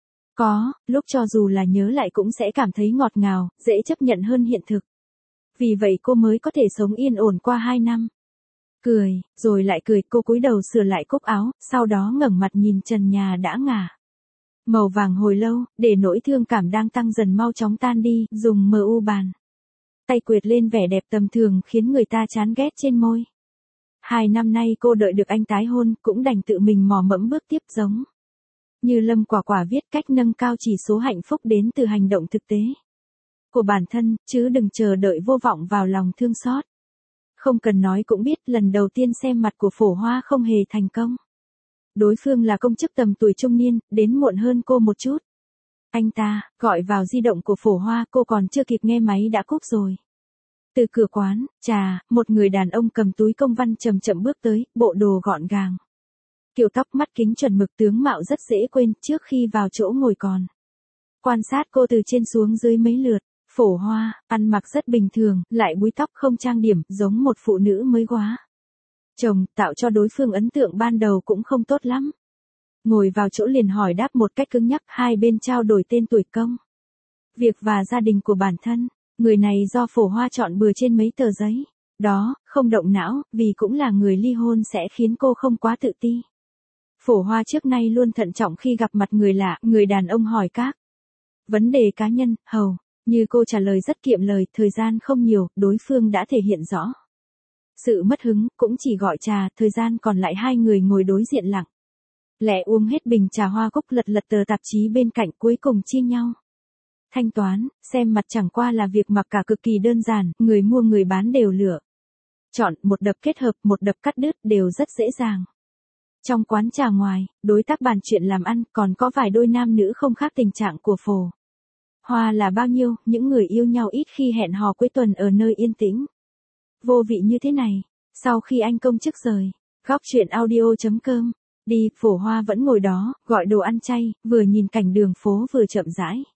Có lúc cho dù là nhớ lại cũng sẽ cảm thấy ngọt ngào, dễ chấp nhận hơn hiện thực. Vì vậy cô mới có thể sống yên ổn qua hai năm. Cười, rồi lại cười, cô cúi đầu sửa lại cúc áo, sau đó ngẩng mặt nhìn trần nhà đã ngả màu vàng hồi lâu, để nỗi thương cảm đang tăng dần mau chóng tan đi, dùng mờ u bàn tay quệt lên vẻ đẹp tầm thường khiến người ta chán ghét trên môi. Hai năm nay cô đợi được anh tái hôn, cũng đành tự mình mò mẫm bước tiếp, giống như Lâm Quả Quả viết, cách nâng cao chỉ số hạnh phúc đến từ hành động thực tế của bản thân, chứ đừng chờ đợi vô vọng vào lòng thương xót. Không cần nói cũng biết, lần đầu tiên xem mặt của Phổ Hoa không hề thành công. Đối phương là công chức tầm tuổi trung niên, đến muộn hơn cô một chút. Anh ta gọi vào di động của Phổ Hoa, cô còn chưa kịp nghe máy đã cúp rồi. Từ cửa quán trà, một người đàn ông cầm túi công văn chậm chậm bước tới, bộ đồ gọn gàng, kiểu tóc mắt kính chuẩn mực, tướng mạo rất dễ quên. Trước khi vào chỗ ngồi còn quan sát cô từ trên xuống dưới mấy lượt. Phổ Hoa ăn mặc rất bình thường, lại búi tóc không trang điểm, giống một phụ nữ mới quá chồng, tạo cho đối phương ấn tượng ban đầu cũng không tốt lắm. Ngồi vào chỗ liền hỏi đáp một cách cứng nhắc, hai bên trao đổi tên tuổi, công việc và gia đình của bản thân. Người này do Phổ Hoa chọn bừa trên mấy tờ giấy đó, không động não, vì cũng là người ly hôn sẽ khiến cô không quá tự ti. Phổ Hoa trước nay luôn thận trọng khi gặp mặt người lạ, người đàn ông hỏi các vấn đề cá nhân, hầu như cô trả lời rất kiệm lời. Thời gian không nhiều, đối phương đã thể hiện rõ sự mất hứng, cũng chỉ gọi trà. Thời gian còn lại hai người ngồi đối diện lặng lẽ uống hết bình trà hoa cúc, lật lật tờ tạp chí bên cạnh, cuối cùng chia nhau thanh toán. Xem mặt chẳng qua là việc mặc cả cực kỳ đơn giản, người mua người bán đều lựa chọn, một đập kết hợp, một đập cắt đứt, đều rất dễ dàng. Trong quán trà ngoài, đối tác bàn chuyện làm ăn, còn có vài đôi nam nữ không khác tình trạng của Phổ Hoa là bao nhiêu, những người yêu nhau ít khi hẹn hò cuối tuần ở nơi yên tĩnh vô vị như thế này. Sau khi anh công chức rời góc chuyện audio chấm com đi, Phổ Hoa vẫn ngồi đó, gọi đồ ăn chay, vừa nhìn cảnh đường phố vừa chậm rãi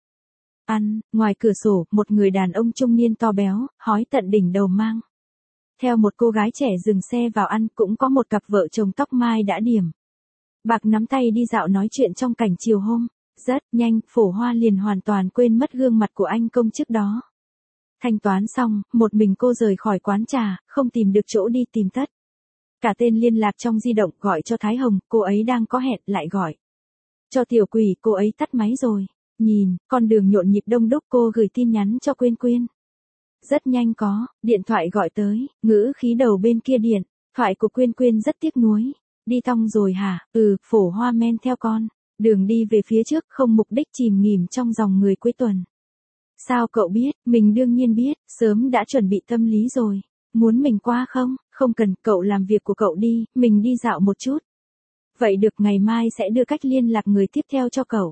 ăn. Ngoài cửa sổ, một người đàn ông trung niên to béo, hói tận đỉnh đầu mang theo một cô gái trẻ dừng xe vào ăn, cũng có một cặp vợ chồng tóc mai đã điểm bạc nắm tay đi dạo nói chuyện trong cảnh chiều hôm. Rất nhanh, Phổ Hoa liền hoàn toàn quên mất gương mặt của anh công chức đó. Thanh toán xong, một mình cô rời khỏi quán trà, không tìm được chỗ đi, tìm tất cả tên liên lạc trong di động, gọi cho Thái Hồng, cô ấy đang có hẹn, lại gọi cho Tiểu Quỷ, cô ấy tắt máy rồi. Nhìn con đường nhộn nhịp đông đúc, cô gửi tin nhắn cho Quyên Quyên. Rất nhanh có điện thoại gọi tới, ngữ khí đầu bên kia điện thoại của Quyên Quyên rất tiếc nuối. Đi tong rồi hả? Ừ. Phổ Hoa men theo con đường đi về phía trước, không mục đích, chìm nghỉm trong dòng người cuối tuần. Sao cậu biết? Mình đương nhiên biết, sớm đã chuẩn bị tâm lý rồi. Muốn mình qua không? Không cần, cậu làm việc của cậu đi, mình đi dạo một chút. Vậy được, ngày mai sẽ đưa cách liên lạc người tiếp theo cho cậu.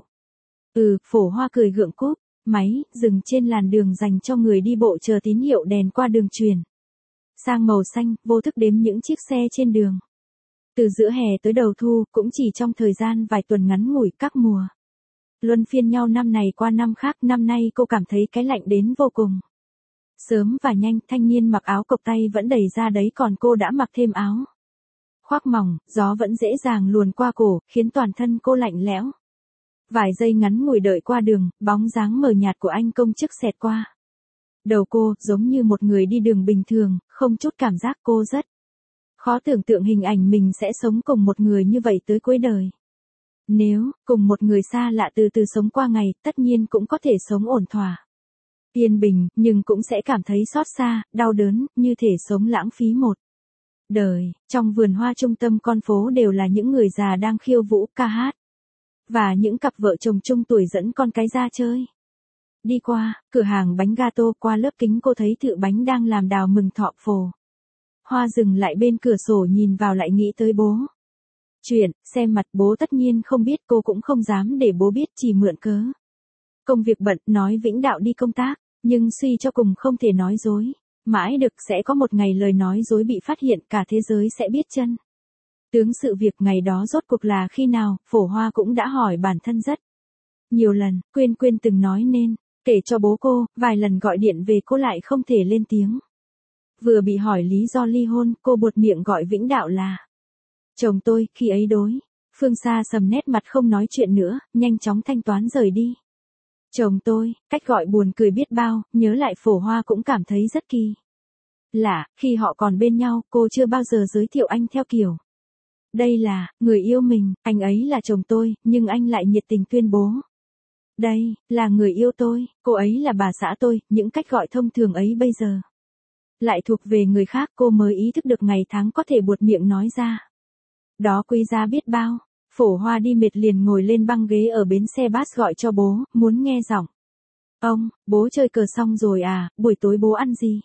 Ừ. Phổ Hoa cười gượng cúp máy, dừng trên làn đường dành cho người đi bộ, chờ tín hiệu đèn qua đường truyền sang màu xanh, vô thức đếm những chiếc xe trên đường. Từ giữa hè tới đầu thu, cũng chỉ trong thời gian vài tuần ngắn ngủi, các mùa luân phiên nhau năm này qua năm khác. Năm nay cô cảm thấy cái lạnh đến vô cùng sớm và nhanh. Thanh niên mặc áo cộc tay vẫn đầy ra đấy, còn cô đã mặc thêm áo khoác mỏng, gió vẫn dễ dàng luồn qua cổ, khiến toàn thân cô lạnh lẽo. Vài giây ngắn ngủi đợi qua đường, bóng dáng mờ nhạt của anh công chức xẹt qua Đầu cô, giống như một người đi đường bình thường, không chút cảm giác. Cô rất khó tưởng tượng hình ảnh mình sẽ sống cùng một người như vậy tới cuối đời. Nếu, cùng một người xa lạ từ từ sống qua ngày, tất nhiên cũng có thể sống ổn thỏa, yên bình, nhưng cũng sẽ cảm thấy xót xa, đau đớn, như thể sống lãng phí một đời. Trong vườn hoa trung tâm con phố đều là những người già đang khiêu vũ, ca hát. Và những cặp vợ chồng trung tuổi dẫn con cái ra chơi. Đi qua, cửa hàng bánh gato, qua lớp kính cô thấy thợ bánh đang làm đào mừng thọ phồ hoa dừng lại bên cửa sổ nhìn vào lại nghĩ tới bố. Chuyện, xem mặt bố tất nhiên không biết, cô cũng không dám để bố biết, chỉ mượn cớ công việc bận, nói Vĩnh Đạo đi công tác, nhưng suy cho cùng không thể nói dối. Mãi được sẽ có một ngày lời nói dối bị phát hiện, cả thế giới sẽ biết chân tướng sự việc. Ngày đó rốt cuộc là khi nào, Phổ Hoa cũng đã hỏi bản thân rất nhiều lần. Quyên Quyên từng nói nên kể cho bố cô, vài lần gọi điện về cô lại không thể lên tiếng. Vừa bị hỏi lý do ly hôn, cô buột miệng gọi Vĩnh Đạo là chồng tôi. Khi ấy đối phương xa sầm nét mặt không nói chuyện nữa, nhanh chóng thanh toán rời đi. Chồng tôi, cách gọi buồn cười biết bao, nhớ lại Phổ Hoa cũng cảm thấy rất kỳ lạ. Khi họ còn bên nhau, cô chưa bao giờ giới thiệu anh theo kiểu đây là người yêu mình, anh ấy là chồng tôi, nhưng anh lại nhiệt tình tuyên bố đây là người yêu tôi, cô ấy là bà xã tôi. Những cách gọi thông thường ấy bây giờ lại thuộc về người khác. Cô mới ý thức được ngày tháng có thể buột miệng nói ra đó quý giá biết bao. Phổ Hoa đi mệt liền ngồi lên băng ghế ở bến xe bus gọi cho bố, muốn nghe giọng ông. Bố chơi cờ xong rồi à, buổi tối bố ăn gì?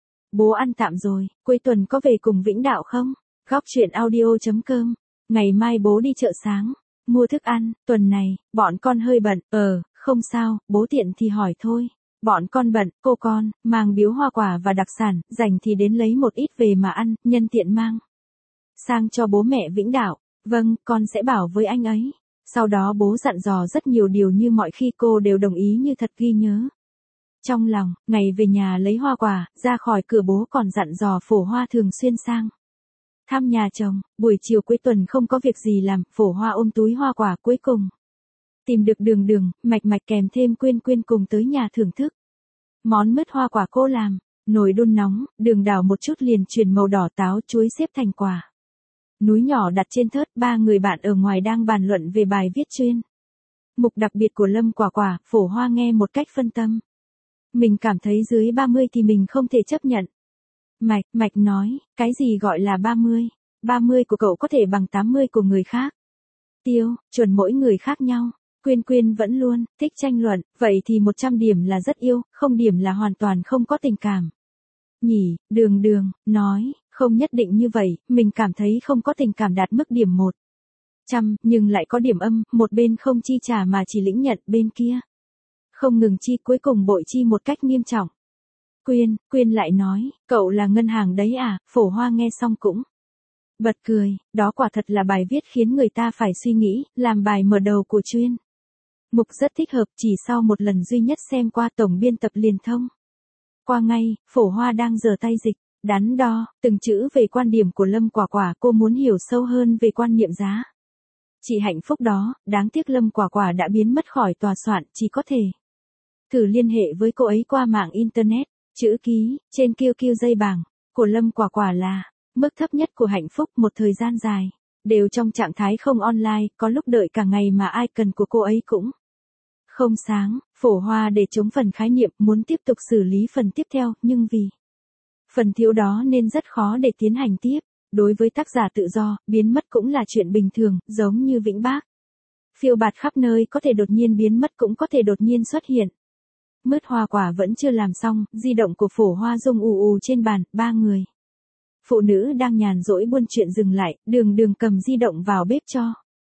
Bố ăn tạm rồi, cuối tuần có về cùng Vĩnh Đạo không? Góc chuyện audio chấm com. Ngày mai bố đi chợ sáng mua thức ăn, tuần này bọn con hơi bận. Ờ, không sao, bố tiện thì hỏi thôi. Bọn con bận, cô con mang biếu hoa quả và đặc sản, rảnh thì đến lấy một ít về mà ăn, nhân tiện mang sang cho bố mẹ Vĩnh Đạo. Vâng, con sẽ bảo với anh ấy. Sau đó bố dặn dò rất nhiều điều như mọi khi, cô đều đồng ý như thật ghi nhớ trong lòng. Ngày về nhà lấy hoa quả, ra khỏi cửa bố còn dặn dò Phổ Hoa thường xuyên sang thăm nhà chồng. Buổi chiều cuối tuần không có việc gì làm, Phổ Hoa ôm túi hoa quả cuối cùng tìm được Đường Đường, Mạch Mạch kèm thêm Quyên Quyên cùng tới nhà thưởng thức món mứt hoa quả cô làm. Nồi đun nóng, đường đảo một chút liền chuyển màu đỏ, táo chuối xếp thành quả núi nhỏ đặt trên thớt. Ba người bạn ở ngoài đang bàn luận về bài viết chuyên mục đặc biệt của Lâm Quả Quả. Phổ Hoa nghe một cách phân tâm. Mình cảm thấy dưới ba mươi thì mình không thể chấp nhận. Mạch, Mạch nói, cái gì gọi là ba mươi? ba mươi của cậu có thể bằng tám mươi của người khác. Tiêu, chuẩn mỗi người khác nhau. Quyên Quyên vẫn luôn thích tranh luận, vậy thì một trăm điểm là rất yêu, không điểm là hoàn toàn không có tình cảm. Nhỉ, Đường Đường nói, không nhất định như vậy, mình cảm thấy không có tình cảm đạt mức điểm một trăm, nhưng lại có điểm âm, một bên không chi trả mà chỉ lĩnh nhận, bên kia không ngừng chi, cuối cùng bội chi một cách nghiêm trọng. Quyên, Quyên lại nói, cậu là ngân hàng đấy à? Phổ Hoa nghe xong cũng bật cười, đó quả thật là bài viết khiến người ta phải suy nghĩ, làm bài mở đầu của chuyên mục rất thích hợp. Chỉ sau một lần duy nhất xem qua, tổng biên tập liền thông qua ngay. Phổ Hoa đang giở tay dịch, đắn đo từng chữ về quan điểm của Lâm Quả Quả. Cô muốn hiểu sâu hơn về quan niệm giá trị hạnh phúc đó. Đáng tiếc Lâm Quả Quả đã biến mất khỏi tòa soạn, chỉ có thể thử liên hệ với cô ấy qua mạng internet. Chữ ký trên kiu kiu dây bảng của Lâm Quả Quả là mức thấp nhất của hạnh phúc. Một thời gian dài đều trong trạng thái không online, có lúc đợi cả ngày mà icon của cô ấy cũng không sáng. Phổ Hoa để chống phần khái niệm, muốn tiếp tục xử lý phần tiếp theo, nhưng vì phần thiếu đó nên rất khó để tiến hành tiếp. Đối với tác giả tự do, biến mất cũng là chuyện bình thường, giống như Vĩnh Bác phiêu bạt khắp nơi, có thể đột nhiên biến mất cũng có thể đột nhiên xuất hiện. Mứt hoa quả vẫn chưa làm xong, di động của Phổ Hoa rung ù ù trên bàn. Ba người phụ nữ đang nhàn rỗi buôn chuyện dừng lại. Đường Đường cầm di động vào bếp cho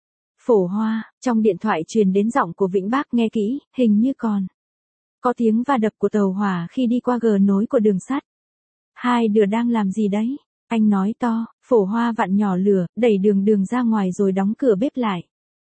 Phổ Hoa. Trong điện thoại truyền đến giọng của Vĩnh Bác, nghe kỹ, hình như còn có tiếng va đập của tàu hỏa khi đi qua gờ nối của đường sắt. Hai đứa đang làm gì đấy? Anh nói to. Phổ Hoa vặn nhỏ lửa, đẩy Đường Đường ra ngoài rồi đóng cửa bếp lại.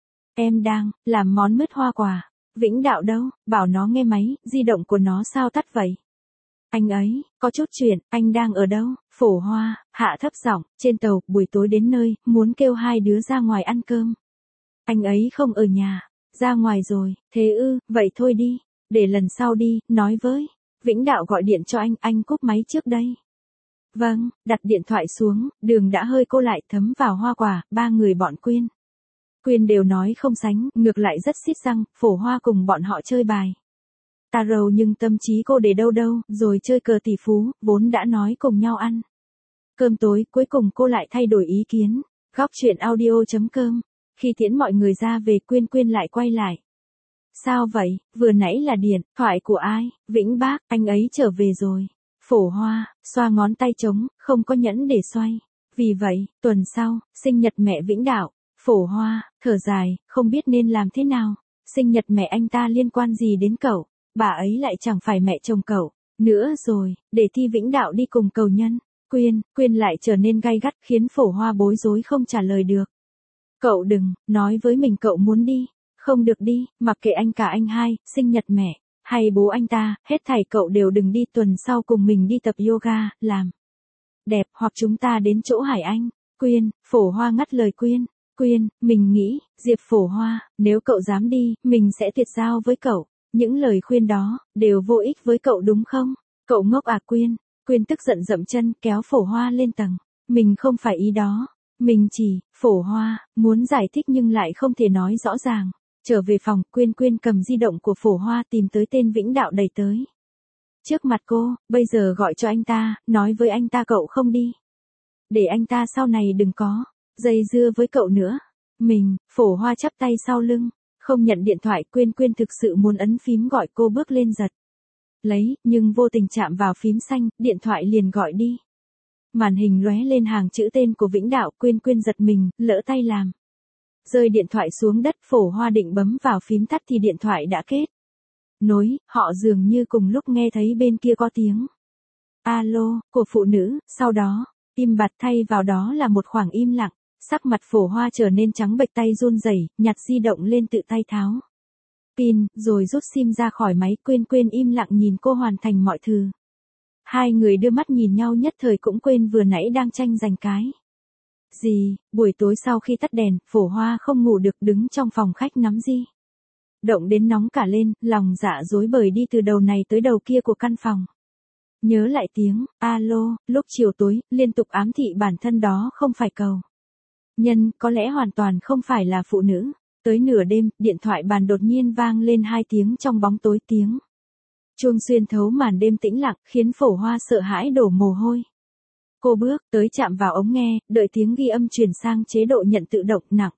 Em đang làm món mứt hoa quả. Vĩnh Đạo đâu? Bảo nó nghe máy, di động của nó sao tắt vậy? Anh ấy, có chút chuyện, anh đang ở đâu? Phổ Hoa, hạ thấp giọng, trên tàu, buổi tối đến nơi, muốn kêu hai đứa ra ngoài ăn cơm. Anh ấy không ở nhà, ra ngoài rồi. Thế ư, vậy thôi đi, để lần sau đi, nói với Vĩnh Đạo gọi điện cho anh, anh cúp máy trước đây. Vâng, đặt điện thoại xuống, Đường đã hơi cô lại thấm vào hoa quả, ba người bọn Quyên. Quyên đều nói không sánh, ngược lại rất xít răng, Phổ Hoa cùng bọn họ chơi bài. Ta rầu nhưng tâm trí cô để đâu đâu, rồi chơi cờ tỷ phú, vốn đã nói cùng nhau ăn cơm tối, cuối cùng cô lại thay đổi ý kiến. Góc chuyện audio.com. Khi tiễn mọi người ra về, Quyên Quyên lại quay lại. Sao vậy, vừa nãy là điện thoại của ai? Vĩnh Bác, anh ấy trở về rồi. Phổ Hoa, xoa ngón tay trống, không có nhẫn để xoay. Vì vậy, tuần sau, sinh nhật mẹ Vĩnh Đạo. Phổ Hoa, thở dài, không biết nên làm thế nào. Sinh nhật mẹ anh ta liên quan gì đến cậu? Bà ấy lại chẳng phải mẹ chồng cậu nữa rồi, để Thi Vĩnh Đạo đi cùng cầu nhân. Quyên, Quyên lại trở nên gay gắt, khiến Phổ Hoa bối rối không trả lời được. Cậu đừng, nói với mình cậu muốn đi. Không được đi, mặc kệ anh cả anh hai, sinh nhật mẹ, hay bố anh ta, hết thảy cậu đều đừng đi, tuần sau cùng mình đi tập yoga, làm đẹp, hoặc chúng ta đến chỗ Hải Anh. Quyên, Phổ Hoa ngắt lời Quyên. Quyên, mình nghĩ, Diệp Phổ Hoa, nếu cậu dám đi, mình sẽ tuyệt giao với cậu. Những lời khuyên đó, đều vô ích với cậu đúng không? Cậu ngốc à Quyên? Quyên tức giận dậm chân, kéo Phổ Hoa lên tầng. Mình không phải ý đó. Mình chỉ, Phổ Hoa, muốn giải thích nhưng lại không thể nói rõ ràng. Trở về phòng, Quyên Quyên cầm di động của Phổ Hoa tìm tới tên Vĩnh Đạo đẩy tới. Trước mặt cô, bây giờ gọi cho anh ta, nói với anh ta cậu không đi. Để anh ta sau này đừng có dây dưa với cậu nữa. Mình, Phổ Hoa chắp tay sau lưng, không nhận điện thoại. Quyên Quyên thực sự muốn ấn phím gọi, cô bước lên giật lấy, nhưng vô tình chạm vào phím xanh, điện thoại liền gọi đi. Màn hình lóe lên hàng chữ tên của Vĩnh Đạo, Quyên Quyên giật mình, lỡ tay làm rơi điện thoại xuống đất. Phổ Hoa định bấm vào phím tắt thì điện thoại đã kết nối, họ dường như cùng lúc nghe thấy bên kia có tiếng alo của phụ nữ, sau đó im bặt, thay vào đó là một khoảng im lặng. Sắc mặt Phổ Hoa trở nên trắng bệch, tay run rẩy, nhặt di động lên tự tay tháo pin, rồi rút sim ra khỏi máy. Quyên Quyên im lặng nhìn cô hoàn thành mọi thứ. Hai người đưa mắt nhìn nhau, nhất thời cũng quên vừa nãy đang tranh giành cái gì. Buổi tối sau khi tắt đèn, Phổ Hoa không ngủ được, đứng trong phòng khách nắm di động đến nóng cả lên, lòng dạ rối bời đi từ đầu này tới đầu kia của căn phòng. Nhớ lại tiếng alo lúc chiều tối, liên tục ám thị bản thân đó không phải cầu nhân, có lẽ hoàn toàn không phải là phụ nữ. Tới nửa đêm, điện thoại bàn đột nhiên vang lên hai tiếng trong bóng tối, tiếng chuông xuyên thấu màn đêm tĩnh lặng, khiến Phổ Hoa sợ hãi đổ mồ hôi. Cô bước tới, chạm vào ống nghe, đợi tiếng ghi âm chuyển sang chế độ nhận tự động, nặng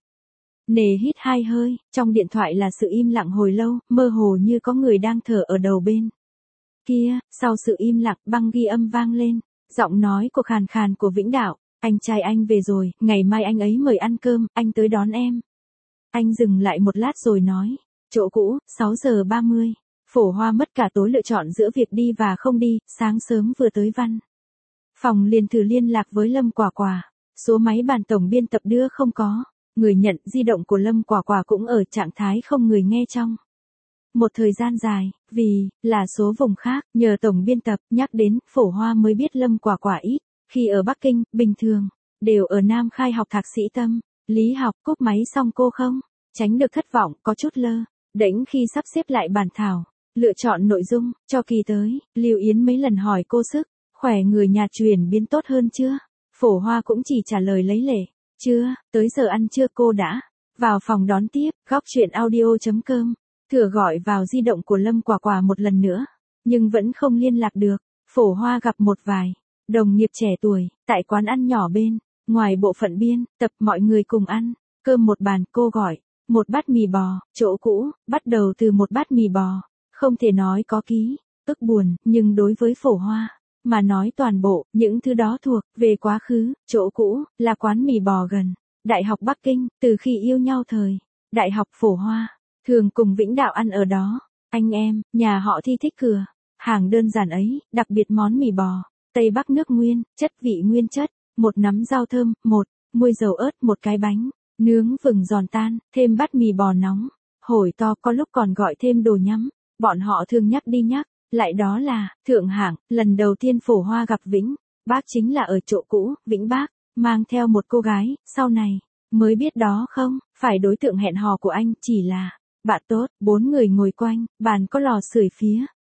nề hít hai hơi. Trong điện thoại là sự im lặng hồi lâu, mơ hồ như có người đang thở ở đầu bên kia. Sau sự im lặng, băng ghi âm vang lên, giọng nói của khàn khàn của Vĩnh Đạo. Anh trai anh về rồi, ngày mai anh ấy mời ăn cơm, anh tới đón em. Anh dừng lại một lát rồi nói, chỗ cũ, sáu giờ ba mươi. Phổ Hoa mất cả tối lựa chọn giữa việc đi và không đi. Sáng sớm vừa tới văn phòng liền thử liên lạc với Lâm Quả Quả. Số máy bàn tổng biên tập đưa không có người nhận. Di động của Lâm Quả Quả cũng ở trạng thái không người nghe trong một thời gian dài, vì là số vùng khác. Nhờ tổng biên tập nhắc đến, Phổ Hoa mới biết Lâm Quả Quả ít khi ở Bắc Kinh, bình thường đều ở Nam Khai học thạc sĩ tâm lý học. Cúp máy xong cô không tránh được thất vọng, có chút lơ đễnh khi sắp xếp lại bản thảo, lựa chọn nội dung cho kỳ tới. Lưu Yến mấy lần hỏi cô sức khỏe người nhà chuyển biến tốt hơn chưa. Phổ Hoa cũng chỉ trả lời lấy lệ, chưa. Tới giờ ăn trưa cô đã vào phòng đón tiếp. Góc chuyện audio.com. Thử gọi vào di động của Lâm Quả Quả một lần nữa, nhưng vẫn không liên lạc được. Phổ Hoa gặp một vài đồng nghiệp trẻ tuổi tại quán ăn nhỏ bên ngoài bộ phận biên tập, mọi người cùng ăn cơm một bàn. Cô gọi một bát mì bò, chỗ cũ, bắt đầu từ một bát mì bò, không thể nói có ký ức buồn, nhưng đối với Phổ Hoa mà nói toàn bộ những thứ đó thuộc về quá khứ. Chỗ cũ là quán mì bò gần Đại học Bắc Kinh. Từ khi yêu nhau thời đại học, Phổ Hoa thường cùng Vĩnh Đạo ăn ở đó. Anh em nhà họ Thi thích cửa hàng đơn giản ấy, đặc biệt món mì bò Tây Bắc nước nguyên, chất vị nguyên chất, một nắm rau thơm, một muôi dầu ớt, một cái bánh nướng vừng giòn tan, thêm bát mì bò nóng hổi to, có lúc còn gọi thêm đồ nhắm. Bọn họ thường nhắc đi nhắc lại đó là thượng hạng. Lần đầu tiên Phổ Hoa gặp Vĩnh Bác chính là ở chỗ cũ. Vĩnh Bác mang theo một cô gái, sau này mới biết đó không phải đối tượng hẹn hò của anh, chỉ là bạn tốt. Bốn người ngồi quanh bàn, có lò sưởi phía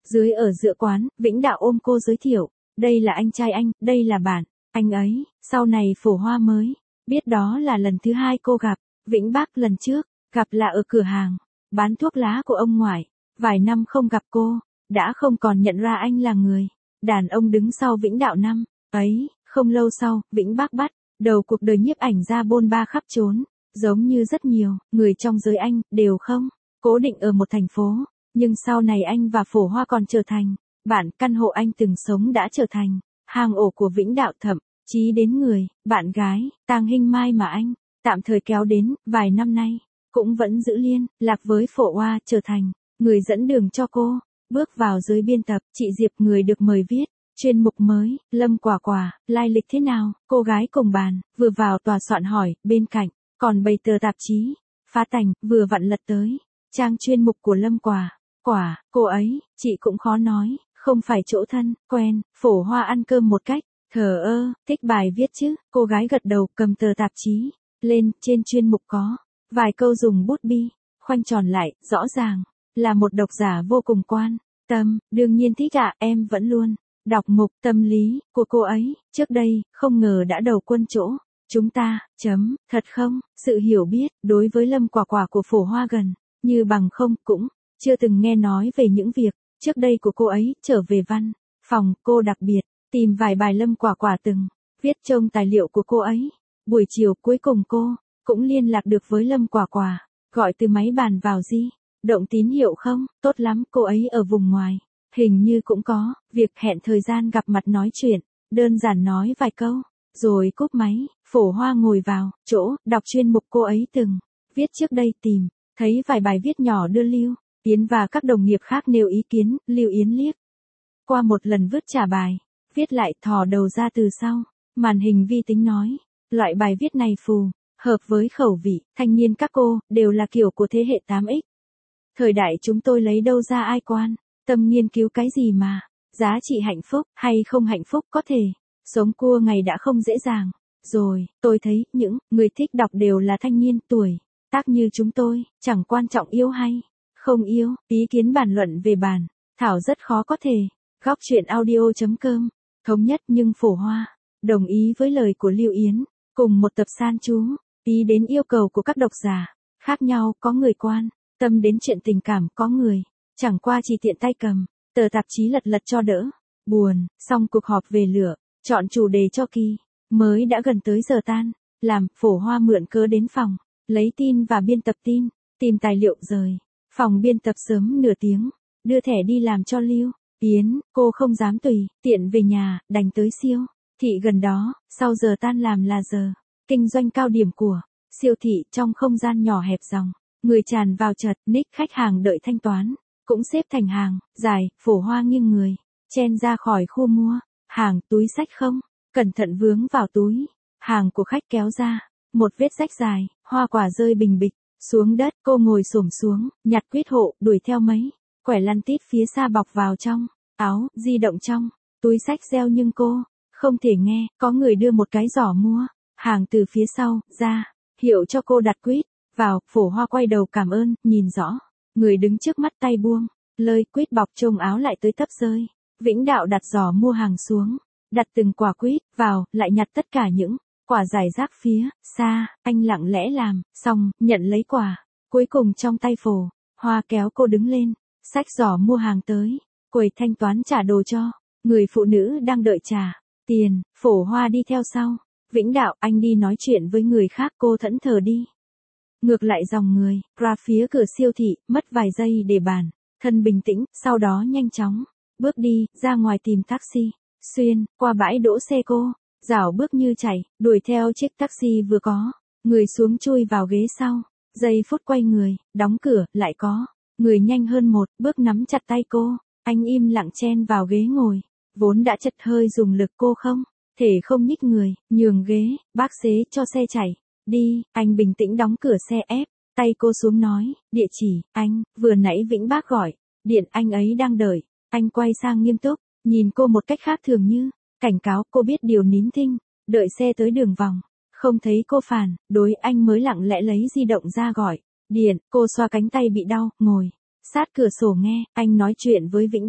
Dưới ở giữa quán, Vĩnh Đạo ôm cô giới thiệu, đây là anh trai anh, đây là bạn, anh ấy, sau này Phổ Hoa mới biết đó là lần thứ hai cô gặp, Vĩnh Bác lần trước, gặp là ở cửa hàng, bán thuốc lá của ông ngoại, vài năm không gặp cô, đã không còn nhận ra anh là người, đàn ông đứng sau Vĩnh Đạo năm, ấy, không lâu sau, Vĩnh Bác bắt đầu cuộc đời nhiếp ảnh ra bôn ba khắp trốn, giống như rất nhiều người trong giới anh, đều không cố định ở một thành phố, nhưng sau này anh và Phổ Hoa còn trở thành bạn, căn hộ anh từng sống đã trở thành hang ổ của Vĩnh Đạo, thậm chí đến người bạn gái Tang Hinh Mai mà anh tạm thời kéo đến vài năm nay, cũng vẫn giữ liên lạc với Phổ Hoa, trở thành người dẫn đường cho cô bước vào giới biên tập. Chị Diệp, người được mời viết chuyên mục mới, Lâm Quả Quả, lai lịch thế nào? Cô gái cùng bàn, vừa vào tòa soạn hỏi, bên cạnh còn bày tờ tạp chí Phá Tành, vừa vặn lật tới trang chuyên mục của Lâm Quả Quả. Cô ấy, chị cũng khó nói, không phải chỗ thân quen. Phổ Hoa ăn cơm một cách thờ ơ, thích bài viết chứ? Cô gái gật đầu, cầm tờ tạp chí lên, trên chuyên mục có vài câu dùng bút bi khoanh tròn lại, rõ ràng là một độc giả vô cùng quan tâm. Đương nhiên thích ạ, em vẫn luôn đọc mục tâm lý của cô ấy trước đây, không ngờ đã đầu quân chỗ chúng ta. Chấm, thật không? Sự hiểu biết đối với Lâm Quả Quả của Phổ Hoa gần như bằng không, cũng chưa từng nghe nói về những việc trước đây của cô ấy. Trở về văn phòng, cô đặc biệt tìm vài bài Lâm Quả Quả từng viết trong tài liệu của cô ấy. Buổi chiều cuối cùng cô cũng liên lạc được với Lâm Quả Quả, gọi từ máy bàn vào di động tín hiệu không tốt lắm. Cô ấy ở vùng ngoài, hình như cũng có việc, hẹn thời gian gặp mặt nói chuyện, đơn giản nói vài câu rồi cúp máy. Phổ Hoa ngồi vào chỗ đọc chuyên mục cô ấy từng viết trước đây, tìm thấy vài bài viết nhỏ đưa Lưu Yến và các đồng nghiệp khác nêu ý kiến. Lưu Yến liếc qua một lần vứt trả bài viết lại, thò đầu ra từ sau màn hình vi tính nói, loại bài viết này phù hợp với khẩu vị thanh niên các cô, đều là kiểu của thế hệ tám x. Thời đại chúng tôi lấy đâu ra ai quan tâm nghiên cứu cái gì mà giá trị hạnh phúc hay không hạnh phúc, có thể sống cua ngày đã không dễ dàng rồi. Tôi thấy những người thích đọc đều là thanh niên tuổi tác như chúng tôi, chẳng quan trọng yêu hay không yêu. Ý kiến bàn luận về bản thảo rất khó có thể góc chuyện audio chấm com thống nhất, nhưng Phổ Hoa đồng ý với lời của Lưu Yến, cùng một tập san chú ý đến yêu cầu của các độc giả khác nhau. Có người quan tâm đến chuyện tình cảm, có người chẳng qua chỉ tiện tay cầm tờ tạp chí lật lật cho đỡ buồn. Xong cuộc họp về lửa chọn chủ đề cho kỳ mới đã gần tới giờ tan làm, Phổ Hoa mượn cớ đến phòng lấy tin và biên tập tin, tìm tài liệu. Rời phòng biên tập sớm nửa tiếng, đưa thẻ đi làm cho Lưu Yến. Cô không dám tùy tiện về nhà, đành tới siêu thị gần đó. Sau giờ tan làm là giờ kinh doanh cao điểm của siêu thị. Trong không gian nhỏ hẹp, dòng người tràn vào chật ních, khách hàng đợi thanh toán cũng xếp thành hàng dài. Phổ Hoa nghiêng người chen ra khỏi khu mua hàng, túi xách không cẩn thận vướng vào túi hàng của khách, kéo ra một vết rách dài, hoa quả rơi bình bịch xuống đất. Cô ngồi xổm xuống nhặt quýt hộ, đuổi theo mấy quẻ lăn tít phía xa bọc vào trong áo, di động trong túi xách reo, nhưng cô không thể nghe. Có người đưa một cái giỏ mua hàng từ phía sau ra, hiệu cho cô đặt quýt vào. Phổ Hoa quay đầu cảm ơn, nhìn rõ người đứng trước mắt, tay buông lơi quýt bọc trong áo lại tới tấp rơi. Vĩnh Đạo đặt giỏ mua hàng xuống, đặt từng quả quýt vào, lại nhặt tất cả những quả rải rác phía xa. Anh lặng lẽ làm xong, nhận lấy quả cuối cùng trong tay. Phổ Hoa kéo cô đứng lên, xách giỏ mua hàng tới quầy thanh toán trả đồ cho người phụ nữ đang đợi trả tiền. Phổ Hoa đi theo sau. Vĩnh Đạo, anh đi nói chuyện với người khác. Cô thẫn thờ đi ngược lại dòng người ra phía cửa siêu thị, mất vài giây để bàn thân bình tĩnh, sau đó nhanh chóng bước đi ra ngoài tìm taxi. Xuyên qua bãi đỗ xe, cô rảo bước như chạy đuổi theo chiếc taxi vừa có người xuống, chui vào ghế sau. Giây phút quay người đóng cửa, lại có người nhanh hơn một bước nắm chặt tay cô. Anh im lặng chen vào ghế ngồi, vốn đã chật hơi dùng lực. Cô không thể không nhích người nhường ghế. Bác xế cho xe chạy đi. Anh bình tĩnh đóng cửa xe, ép tay cô xuống, nói, địa chỉ anh vừa nãy Vĩnh Bác gọi điện, anh ấy đang đợi. Anh quay sang nghiêm túc nhìn cô một cách khác thường, như cảnh cáo. Cô biết điều, nín thinh đợi xe tới đường vòng. Không thấy cô phản đối, anh mới lặng lẽ lấy di động ra gọi điện. Cô xoa cánh tay bị đau, ngồi sát cửa sổ nghe anh nói chuyện với Vĩnh Bác.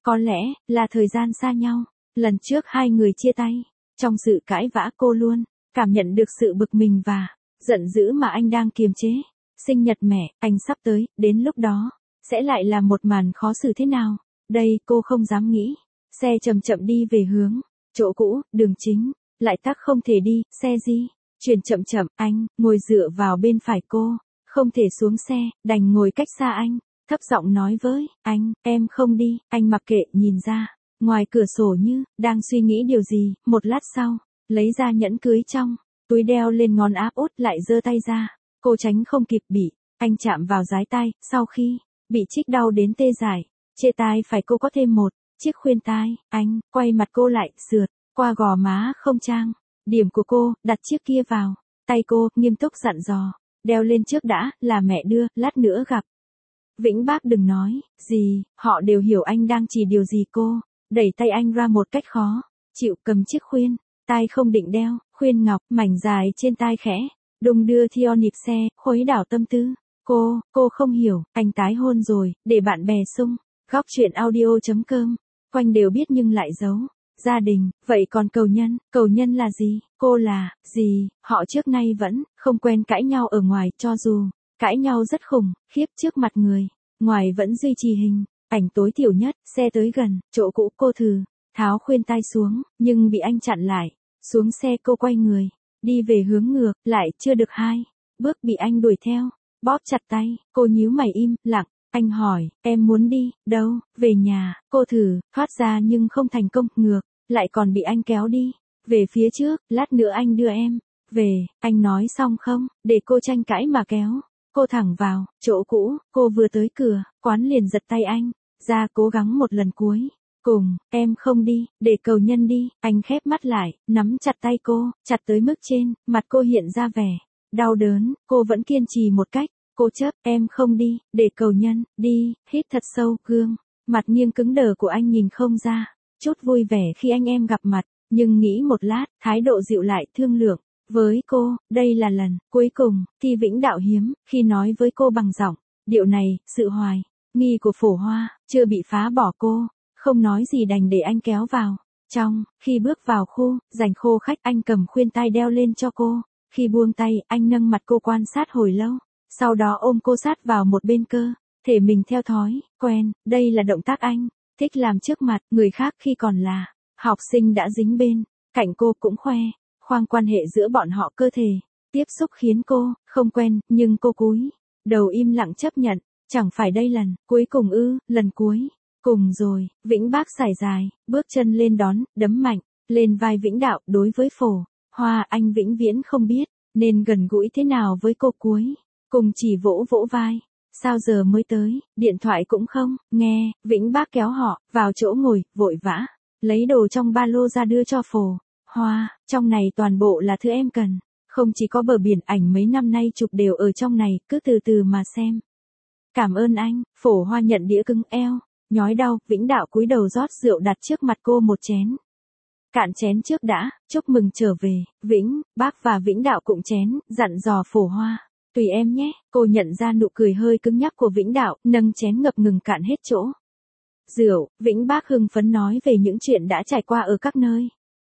Có lẽ, là thời gian xa nhau. Lần trước hai người chia tay. Trong sự cãi vã cô luôn, cảm nhận được sự bực mình và giận dữ mà anh đang kiềm chế. Sinh nhật mẹ, anh sắp tới, đến lúc đó, sẽ lại là một màn khó xử thế nào? Đây cô không dám nghĩ. Xe chậm chậm đi về hướng chỗ cũ, đường chính, lại tắc không thể đi, xe gì? Chuyển chậm chậm, anh, ngồi dựa vào bên phải cô, không thể xuống xe, đành ngồi cách xa anh, thấp giọng nói với, anh, em không đi, anh mặc kệ, nhìn ra, ngoài cửa sổ như, đang suy nghĩ điều gì, một lát sau, lấy ra nhẫn cưới trong, túi đeo lên ngón áp út lại giơ tay ra, cô tránh không kịp bị, anh chạm vào dái tay, sau khi, bị chích đau đến tê dại, chê tai phải cô có thêm một, chiếc khuyên tai, anh, quay mặt cô lại, sượt, qua gò má không trang. Điểm của cô, đặt chiếc kia vào, tay cô, nghiêm túc dặn dò, đeo lên trước đã, là mẹ đưa, lát nữa gặp. Vĩnh Bác đừng nói, gì, họ đều hiểu anh đang chỉ điều gì cô, đẩy tay anh ra một cách khó, chịu cầm chiếc khuyên, tai không định đeo, khuyên ngọc, mảnh dài trên tai khẽ, đung đưa theo nhịp xe, khuấy đảo tâm tư, cô, cô không hiểu, anh tái hôn rồi, để bạn bè sung, góc chuyện audio.com, quanh đều biết nhưng lại giấu. Gia đình, vậy còn cầu nhân, cầu nhân là gì, cô là, gì, họ trước nay vẫn, không quen cãi nhau ở ngoài, cho dù, cãi nhau rất khủng, khiếp trước mặt người, ngoài vẫn duy trì hình, ảnh tối thiểu nhất, xe tới gần, chỗ cũ cô thử, tháo khuyên tai xuống, nhưng bị anh chặn lại, xuống xe cô quay người, đi về hướng ngược, lại chưa được hai, bước bị anh đuổi theo, bóp chặt tay, cô nhíu mày im, lặng. Anh hỏi, em muốn đi, đâu, về nhà, cô thử, thoát ra nhưng không thành công, ngược, lại còn bị anh kéo đi, về phía trước, lát nữa anh đưa em, về, anh nói xong không, để cô tranh cãi mà kéo, cô thẳng vào, chỗ cũ, cô vừa tới cửa, quán liền giật tay anh, ra cố gắng một lần cuối, cùng, em không đi, để cầu nhân đi, anh khép mắt lại, nắm chặt tay cô, chặt tới mức trên, mặt cô hiện ra vẻ, đau đớn, cô vẫn kiên trì một cách. Cô chấp, em không đi, để cầu nhân, đi, hít thật sâu, gương, mặt nghiêng cứng đờ của anh nhìn không ra, chút vui vẻ khi anh em gặp mặt, nhưng nghĩ một lát, thái độ dịu lại, thương lượng, với cô, đây là lần, cuối cùng, Thi Vĩnh Đạo hiếm, khi nói với cô bằng giọng, điệu này, sự hoài, nghi của Phổ Hoa, chưa bị phá bỏ cô, không nói gì đành để anh kéo vào, trong, khi bước vào khu, dành khô khách anh cầm khuyên tai đeo lên cho cô, khi buông tay, anh nâng mặt cô quan sát hồi lâu. Sau đó ôm cô sát vào một bên cơ, thể mình theo thói, quen, đây là động tác anh, thích làm trước mặt, người khác khi còn là, học sinh đã dính bên, cạnh cô cũng khoe, khoang quan hệ giữa bọn họ cơ thể, tiếp xúc khiến cô, không quen, nhưng cô cúi, đầu im lặng chấp nhận, chẳng phải đây lần, cuối cùng ư, lần cuối, cùng rồi, Vĩnh Bác sải dài, bước chân lên đón, đấm mạnh, lên vai Vĩnh Đạo, đối với Phổ Hoa anh vĩnh viễn không biết, nên gần gũi thế nào với cô cuối. Cùng chỉ vỗ vỗ vai, sao giờ mới tới, điện thoại cũng không, nghe, Vĩnh Bác kéo họ, vào chỗ ngồi, vội vã, lấy đồ trong ba lô ra đưa cho Phổ Hoa, trong này toàn bộ là thứ em cần, không chỉ có bờ biển, ảnh mấy năm nay chụp đều ở trong này, cứ từ từ mà xem. Cảm ơn anh, Phổ Hoa nhận đĩa cứng eo, nhói đau, Vĩnh Đạo cúi đầu rót rượu đặt trước mặt cô một chén. Cạn chén trước đã, chúc mừng trở về, Vĩnh Bác và Vĩnh Đạo cụng chén, dặn dò Phổ Hoa. Tùy em nhé, cô nhận ra nụ cười hơi cứng nhắc của Vĩnh Đạo, nâng chén ngập ngừng cạn hết chỗ. Rượu, Vĩnh Bác hưng phấn nói về những chuyện đã trải qua ở các nơi.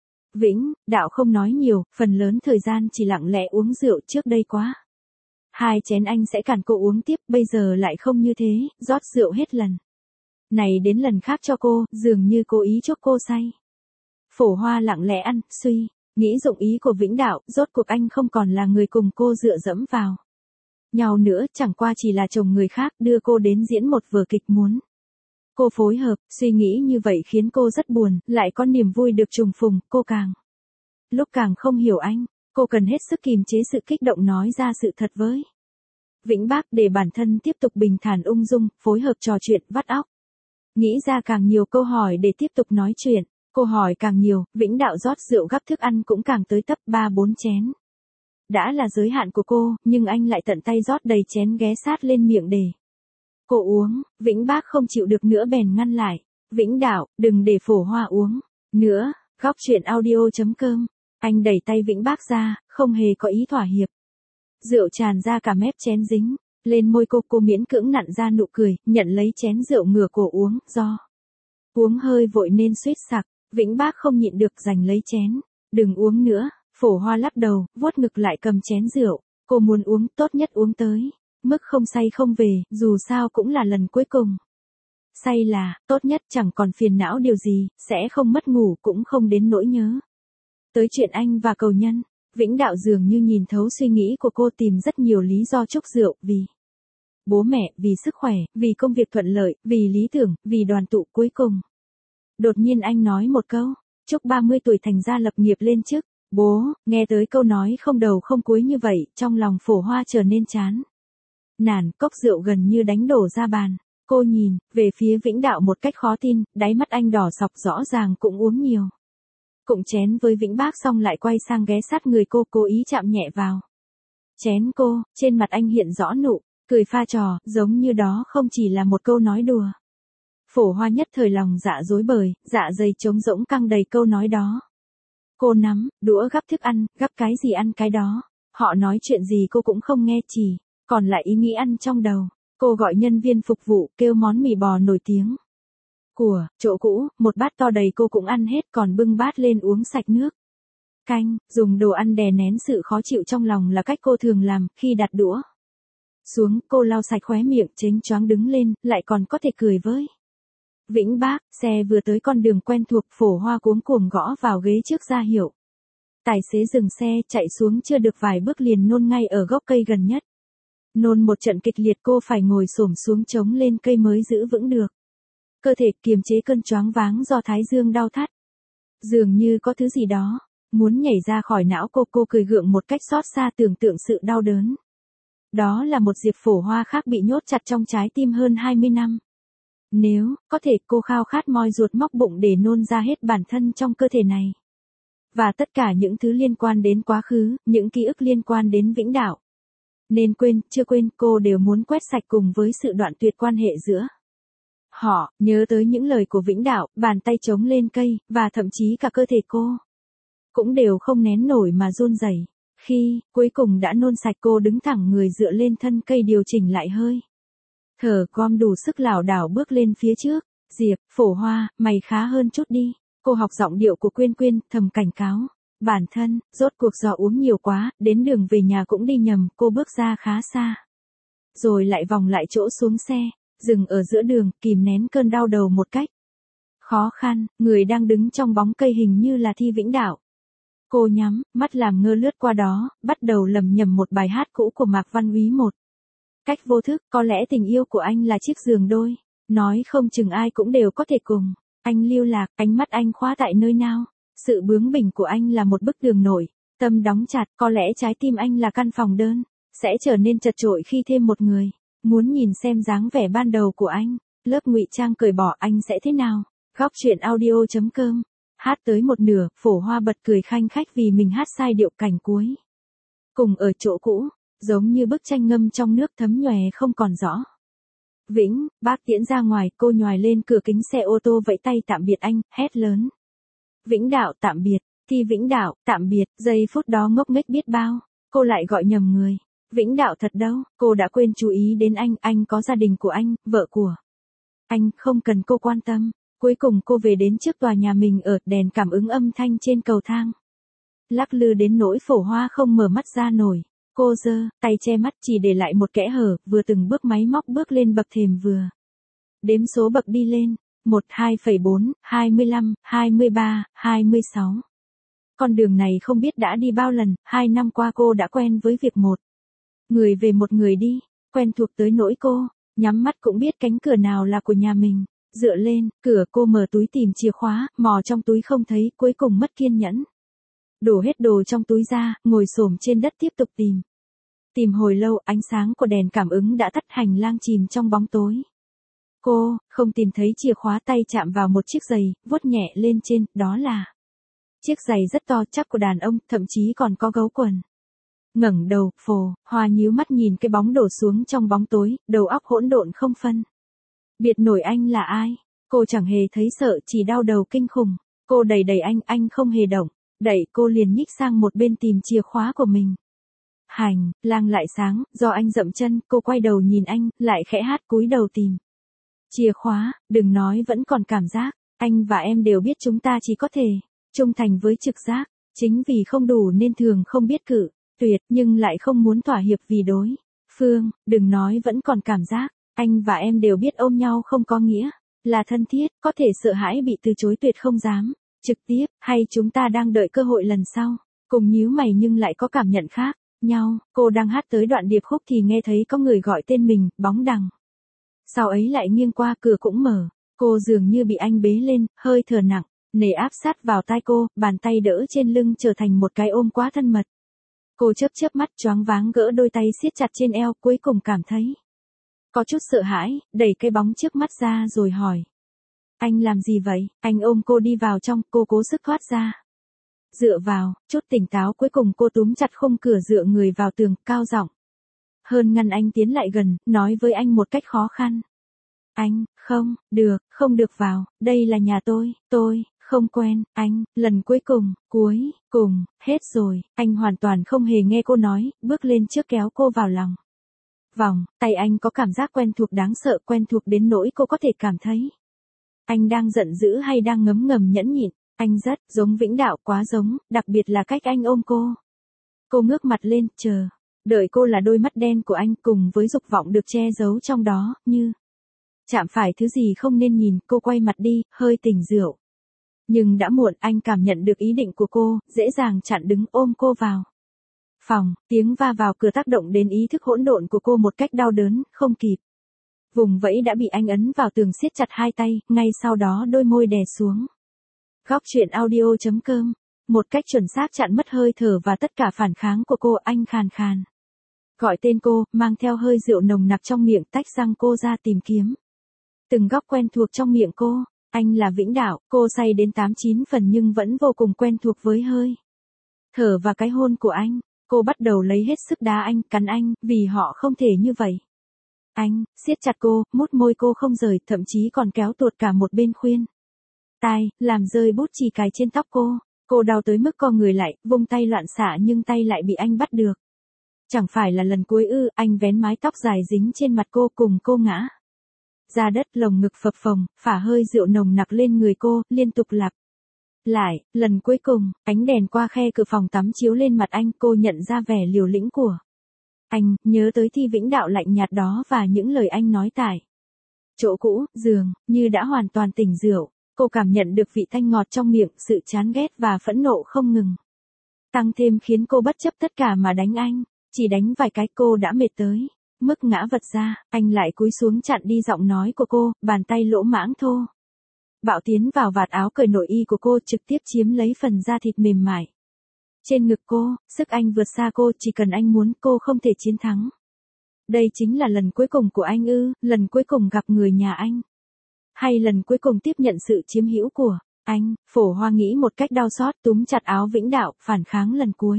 Vĩnh Đạo không nói nhiều, phần lớn thời gian chỉ lặng lẽ uống rượu, trước đây quá. Hai chén anh sẽ cản cô uống tiếp, bây giờ lại không như thế, rót rượu hết lần này đến lần khác cho cô, dường như cố ý chuốc cô say. Phổ Hoa lặng lẽ ăn, suy, nghĩ dụng ý của Vĩnh Đạo, rốt cuộc anh không còn là người cùng cô dựa dẫm vào nhau nữa, chẳng qua chỉ là chồng người khác đưa cô đến diễn một vở kịch muốn. Cô phối hợp, suy nghĩ như vậy khiến cô rất buồn, lại có niềm vui được trùng phùng, cô càng lúc càng không hiểu anh, cô cần hết sức kìm chế sự kích động nói ra sự thật với Vĩnh Bác để bản thân tiếp tục bình thản ung dung, phối hợp trò chuyện vắt óc. Nghĩ ra càng nhiều câu hỏi để tiếp tục nói chuyện, cô hỏi càng nhiều, Vĩnh Đạo rót rượu gắp thức ăn cũng càng tới tấp ba bốn chén. Đã là giới hạn của cô, nhưng anh lại tận tay rót đầy chén ghé sát lên miệng để cô uống, Vĩnh Bác không chịu được nữa bèn ngăn lại. Vĩnh Đạo, đừng để Phổ Hoa uống nữa, góc chuyện audio.com. Anh đẩy tay Vĩnh Bác ra, không hề có ý thỏa hiệp. Rượu tràn ra cả mép chén dính lên môi cô, cô miễn cưỡng nặn ra nụ cười, nhận lấy chén rượu ngửa cổ uống, do Uống hơi vội nên suýt sặc, Vĩnh Bác không nhịn được giành lấy chén. Đừng uống nữa, Phổ Hoa lắc đầu, vuốt ngực lại cầm chén rượu. Cô muốn uống, tốt nhất uống tới. Mức không say không về, dù sao cũng là lần cuối cùng. Say là, tốt nhất chẳng còn phiền não điều gì, sẽ không mất ngủ cũng không đến nỗi nhớ. Tới chuyện anh và cầu nhân, Vĩnh Đạo dường như nhìn thấu suy nghĩ của cô, tìm rất nhiều lý do chúc rượu, vì bố mẹ, vì sức khỏe, vì công việc thuận lợi, vì lý tưởng, vì đoàn tụ cuối cùng. Đột nhiên anh nói một câu, chúc ba mươi tuổi thành gia lập nghiệp lên chức. Bố, nghe tới câu nói không đầu không cuối như vậy, trong lòng Phổ Hoa trở nên chán nản, cốc rượu gần như đánh đổ ra bàn. Cô nhìn về phía Vĩnh Đạo một cách khó tin, đáy mắt anh đỏ sọc, rõ ràng cũng uống nhiều. Cụng chén với Vĩnh Bác xong lại quay sang ghé sát người cô, cố ý chạm nhẹ vào chén cô, trên mặt anh hiện rõ nụ cười pha trò, giống như đó không chỉ là một câu nói đùa. Phổ Hoa nhất thời lòng dạ rối bời, dạ dày trống rỗng căng đầy câu nói đó. Cô nắm đũa gắp thức ăn, gắp cái gì ăn cái đó. Họ nói chuyện gì cô cũng không nghe, chỉ còn lại ý nghĩ ăn trong đầu. Cô gọi nhân viên phục vụ, kêu món mì bò nổi tiếng của chỗ cũ, một bát to đầy cô cũng ăn hết, còn bưng bát lên uống sạch nước canh. Dùng đồ ăn đè nén sự khó chịu trong lòng là cách cô thường làm, khi đặt đũa xuống, cô lau sạch khóe miệng, chếnh choáng đứng lên, lại còn có thể cười với Vĩnh Bác. Xe vừa tới con đường quen thuộc, Phổ Hoa cuống cuồng gõ vào ghế trước ra hiệu tài xế dừng xe, chạy xuống chưa được vài bước liền nôn ngay ở gốc cây gần nhất. Nôn một trận kịch liệt, cô phải ngồi xổm xuống chống lên cây mới giữ vững được cơ thể, kiềm chế cơn choáng váng do thái dương đau thắt. Dường như có thứ gì đó muốn nhảy ra khỏi não cô, cô cười gượng một cách xót xa, tưởng tượng sự đau đớn. Đó là một Diệp Phổ Hoa khác bị nhốt chặt trong trái tim hơn hai mươi năm. Nếu có thể, cô khao khát moi ruột móc bụng để nôn ra hết bản thân trong cơ thể này. Và tất cả những thứ liên quan đến quá khứ, những ký ức liên quan đến Vĩnh Đạo. Nên quên, chưa quên, cô đều muốn quét sạch cùng với sự đoạn tuyệt quan hệ giữa họ. Nhớ tới những lời của Vĩnh Đạo, bàn tay chống lên cây, và thậm chí cả cơ thể cô cũng đều không nén nổi mà run rẩy. Khi cuối cùng đã nôn sạch, cô đứng thẳng người dựa lên thân cây, điều chỉnh lại hơi thở, gom đủ sức lảo đảo bước lên phía trước. Diệp Phổ Hoa, mày khá hơn chút đi. Cô học giọng điệu của Quyên Quyên, thầm cảnh cáo bản thân. Rốt cuộc do uống nhiều quá, đến đường về nhà cũng đi nhầm. Cô bước ra khá xa, rồi lại vòng lại chỗ xuống xe, dừng ở giữa đường, kìm nén cơn đau đầu một cách khó khăn. Người đang đứng trong bóng cây hình như là Thi Vĩnh Đạo. Cô nhắm mắt làm ngơ lướt qua đó, bắt đầu lầm nhầm một bài hát cũ của Mạc Văn Úy, một cách vô thức. Có lẽ tình yêu của anh là chiếc giường đôi, nói không chừng ai cũng đều có thể cùng anh lưu lạc. Ánh mắt anh khóa tại nơi nào? Sự bướng bỉnh của anh là một bức tường nổi, tâm đóng chặt. Có lẽ trái tim anh là căn phòng đơn, sẽ trở nên chật chội khi thêm một người. Muốn nhìn xem dáng vẻ ban đầu của anh, lớp ngụy trang cởi bỏ, anh sẽ thế nào? Góc truyện audio chấm com. Hát tới một nửa, Phổ Hoa bật cười khanh khách vì mình hát sai điệu cảnh cuối. Cùng ở chỗ cũ, giống như bức tranh ngâm trong nước thấm nhòe không còn rõ. Vĩnh Bác tiễn ra ngoài, cô nhoài lên cửa kính xe ô tô vẫy tay tạm biệt anh, hét lớn. Vĩnh Đạo tạm biệt, Thi Vĩnh Đạo tạm biệt. Giây phút đó ngốc nghếch biết bao, cô lại gọi nhầm người. Vĩnh Đạo thật đâu, cô đã quên chú ý đến anh, anh có gia đình của anh, vợ của anh, không cần cô quan tâm. Cuối cùng cô về đến trước tòa nhà mình ở, đèn cảm ứng âm thanh trên cầu thang lắc lư đến nỗi Phổ Hoa không mở mắt ra nổi. Cô giơ tay che mắt, chỉ để lại một kẽ hở, vừa từng bước máy móc bước lên bậc thềm, vừa đếm số bậc đi lên. Một, hai phẩy bốn, hai mươi lăm, hai mươi ba, hai mươi sáu. Con đường này không biết đã đi bao lần, hai năm qua cô đã quen với việc một người về một người đi, quen thuộc tới nỗi cô nhắm mắt cũng biết cánh cửa nào là của nhà mình. Dựa lên cửa, cô mở túi tìm chìa khóa, mò trong túi không thấy, cuối cùng mất kiên nhẫn. Đổ hết đồ trong túi ra, ngồi xổm trên đất tiếp tục tìm. Tìm hồi lâu, ánh sáng của đèn cảm ứng đã tắt, hành lang chìm trong bóng tối. Cô không tìm thấy chìa khóa, tay chạm vào một chiếc giày, vuốt nhẹ lên trên, đó là chiếc giày rất to, chắc của đàn ông, thậm chí còn có gấu quần. Ngẩng đầu, Phổ Hoa nhíu mắt nhìn cái bóng đổ xuống trong bóng tối, đầu óc hỗn độn không phân biệt nổi anh là ai. Cô chẳng hề thấy sợ, chỉ đau đầu kinh khủng. Cô đẩy đẩy anh, anh không hề động. Đẩy cô liền nhích sang một bên tìm chìa khóa của mình. Hành lang lại sáng, do anh dậm chân, cô quay đầu nhìn anh, lại khẽ hát cúi đầu tìm chìa khóa. Đừng nói vẫn còn cảm giác Anh và em đều biết chúng ta chỉ có thể trung thành với trực giác, chính vì không đủ nên thường không biết cự tuyệt, nhưng lại không muốn thỏa hiệp vì đối phương, đừng nói vẫn còn cảm giác. Anh và em đều biết ôm nhau không có nghĩa là thân thiết, có thể sợ hãi bị từ chối tuyệt không dám trực tiếp, hay chúng ta đang đợi cơ hội lần sau. Cùng nhíu mày nhưng lại có cảm nhận khác nhau. Cô đang hát tới đoạn điệp khúc thì nghe thấy có người gọi tên mình, bóng đằng. Sau ấy lại nghiêng qua, cửa cũng mở. Cô dường như bị anh bế lên, hơi thở nặng nề áp sát vào tai cô, bàn tay đỡ trên lưng trở thành một cái ôm quá thân mật. Cô chớp chớp mắt, choáng váng gỡ đôi tay siết chặt trên eo, cuối cùng cảm thấy có chút sợ hãi, đẩy cái bóng trước mắt ra rồi hỏi. Anh làm gì vậy? Anh ôm cô đi vào trong, cô cố sức thoát ra. Dựa vào, chút tỉnh táo cuối cùng cô túm chặt khung cửa dựa người vào tường, cao giọng hơn ngăn anh tiến lại gần, nói với anh một cách khó khăn. Anh, không, được, không được vào, đây là nhà tôi, tôi, không quen, anh, lần cuối cùng, cuối, cùng, hết rồi, anh hoàn toàn không hề nghe cô nói, bước lên trước kéo cô vào lòng. Vòng, tay anh có cảm giác quen thuộc đáng sợ, quen thuộc đến nỗi cô có thể cảm thấy. Anh đang giận dữ hay đang ngấm ngầm nhẫn nhịn, anh rất giống Vĩnh Đạo, quá giống, đặc biệt là cách anh ôm cô. Cô ngước mặt lên, chờ, đợi cô là đôi mắt đen của anh cùng với dục vọng được che giấu trong đó, như chạm phải thứ gì không nên nhìn, cô quay mặt đi, hơi tỉnh rượu. Nhưng đã muộn, anh cảm nhận được ý định của cô, dễ dàng chặn đứng ôm cô vào phòng, tiếng va vào cửa tác động đến ý thức hỗn độn của cô một cách đau đớn, không kịp vùng vẫy đã bị anh ấn vào tường siết chặt hai tay, ngay sau đó đôi môi đè xuống. Góc truyện audio chấm com, một cách chuẩn xác chặn mất hơi thở và tất cả phản kháng của cô, anh khàn khàn gọi tên cô, mang theo hơi rượu nồng nặc trong miệng, tách răng cô ra tìm kiếm từng góc quen thuộc trong miệng cô. Anh là Vĩnh Đạo, cô say đến tám chín phần nhưng vẫn vô cùng quen thuộc với hơi thở và cái hôn của anh. Cô bắt đầu lấy hết sức đá anh, cắn anh, vì họ không thể như vậy. Anh, siết chặt cô, mút môi cô không rời, thậm chí còn kéo tuột cả một bên khuyên tai, làm rơi bút chì cài trên tóc cô. Cô đau tới mức co người lại, vung tay loạn xạ nhưng tay lại bị anh bắt được. Chẳng phải là lần cuối ư, anh vén mái tóc dài dính trên mặt cô cùng cô ngã ra đất, lồng ngực phập phồng, phả hơi rượu nồng nặc lên người cô, liên tục lặp lại, lần cuối cùng, ánh đèn qua khe cửa phòng tắm chiếu lên mặt anh, cô nhận ra vẻ liều lĩnh của anh, nhớ tới Thi Vĩnh Đạo lạnh nhạt đó và những lời anh nói tại chỗ cũ, giường, như đã hoàn toàn tỉnh rượu. Cô cảm nhận được vị thanh ngọt trong miệng, sự chán ghét và phẫn nộ không ngừng tăng thêm khiến cô bất chấp tất cả mà đánh anh. Chỉ đánh vài cái cô đã mệt tới mức ngã vật ra, anh lại cúi xuống chặn đi giọng nói của cô, bàn tay lỗ mãng thô bạo tiến vào vạt áo cởi nội y của cô, trực tiếp chiếm lấy phần da thịt mềm mại trên ngực cô. Sức anh vượt xa cô, chỉ cần anh muốn, cô không thể chiến thắng. Đây chính là lần cuối cùng của anh ư? Lần cuối cùng gặp người nhà anh, hay lần cuối cùng tiếp nhận sự chiếm hữu của anh? Phổ Hoa nghĩ một cách đau xót, túm chặt áo Vĩnh Đạo, phản kháng lần cuối.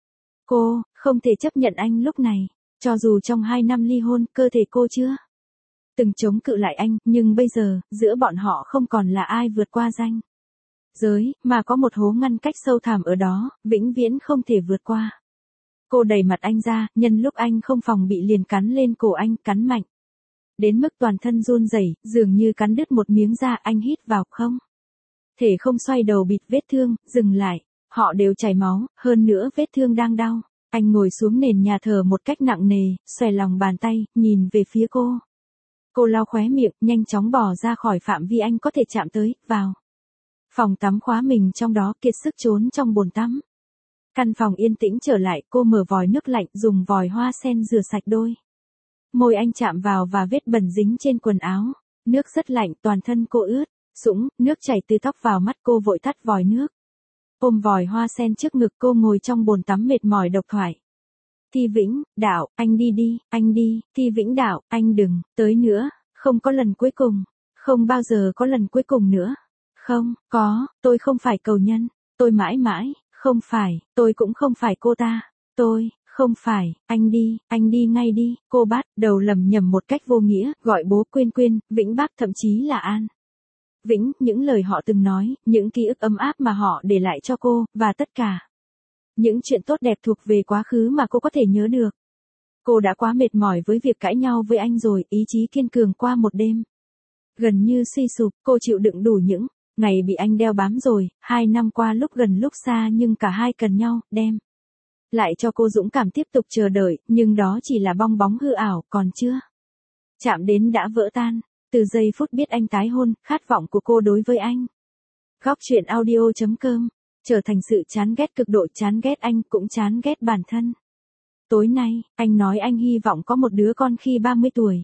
Cô không thể chấp nhận anh lúc này, cho dù trong hai năm ly hôn, cơ thể cô chưa từng chống cự lại anh, nhưng bây giờ, giữa bọn họ không còn là ai vượt qua ranh giới, mà có một hố ngăn cách sâu thẳm ở đó, vĩnh viễn không thể vượt qua. Cô đẩy mặt anh ra, nhân lúc anh không phòng bị liền cắn lên cổ anh, cắn mạnh đến mức toàn thân run rẩy, dường như cắn đứt một miếng da. Anh hít vào, không thể không xoay đầu bịt vết thương, dừng lại, họ đều chảy máu, hơn nữa vết thương đang đau. Anh ngồi xuống nền nhà thờ một cách nặng nề, xòe lòng bàn tay, nhìn về phía cô. Cô lau khóe miệng, nhanh chóng bỏ ra khỏi phạm vi anh có thể chạm tới, vào phòng tắm khóa mình trong đó, kiệt sức trốn trong bồn tắm. Căn phòng yên tĩnh trở lại, cô mở vòi nước lạnh, dùng vòi hoa sen rửa sạch đôi môi anh chạm vào và vết bẩn dính trên quần áo. Nước rất lạnh, toàn thân cô ướt sũng, nước chảy từ tóc vào mắt, cô vội tắt vòi nước. Ôm vòi hoa sen trước ngực, cô ngồi trong bồn tắm mệt mỏi độc thoại. Thi Vĩnh Đạo, anh đi đi, anh đi. Thi Vĩnh Đạo, anh đừng tới nữa, không có lần cuối cùng, không bao giờ có lần cuối cùng nữa. Không, có, tôi không phải cầu nhân, tôi mãi mãi, không phải, tôi cũng không phải cô ta, tôi, không phải, anh đi, anh đi ngay đi. Cô bắt đầu lầm nhầm một cách vô nghĩa, gọi bố Quyên Quyên, Vĩnh Bác, thậm chí là An Vĩnh, những lời họ từng nói, những ký ức ấm áp mà họ để lại cho cô, và tất cả những chuyện tốt đẹp thuộc về quá khứ mà cô có thể nhớ được. Cô đã quá mệt mỏi với việc cãi nhau với anh rồi, ý chí kiên cường qua một đêm gần như suy sụp, cô chịu đựng đủ những ngày bị anh đeo bám rồi, hai năm qua lúc gần lúc xa nhưng cả hai cần nhau, đem. Lại cho cô dũng cảm tiếp tục chờ đợi, nhưng đó chỉ là bong bóng hư ảo, còn chưa. Chạm đến đã vỡ tan, từ giây phút biết anh tái hôn, khát vọng của cô đối với anh. Góc chuyện audio chấm com, trở thành sự chán ghét cực độ, chán ghét anh cũng chán ghét bản thân. Tối nay, anh nói anh hy vọng có một đứa con khi ba mươi tuổi.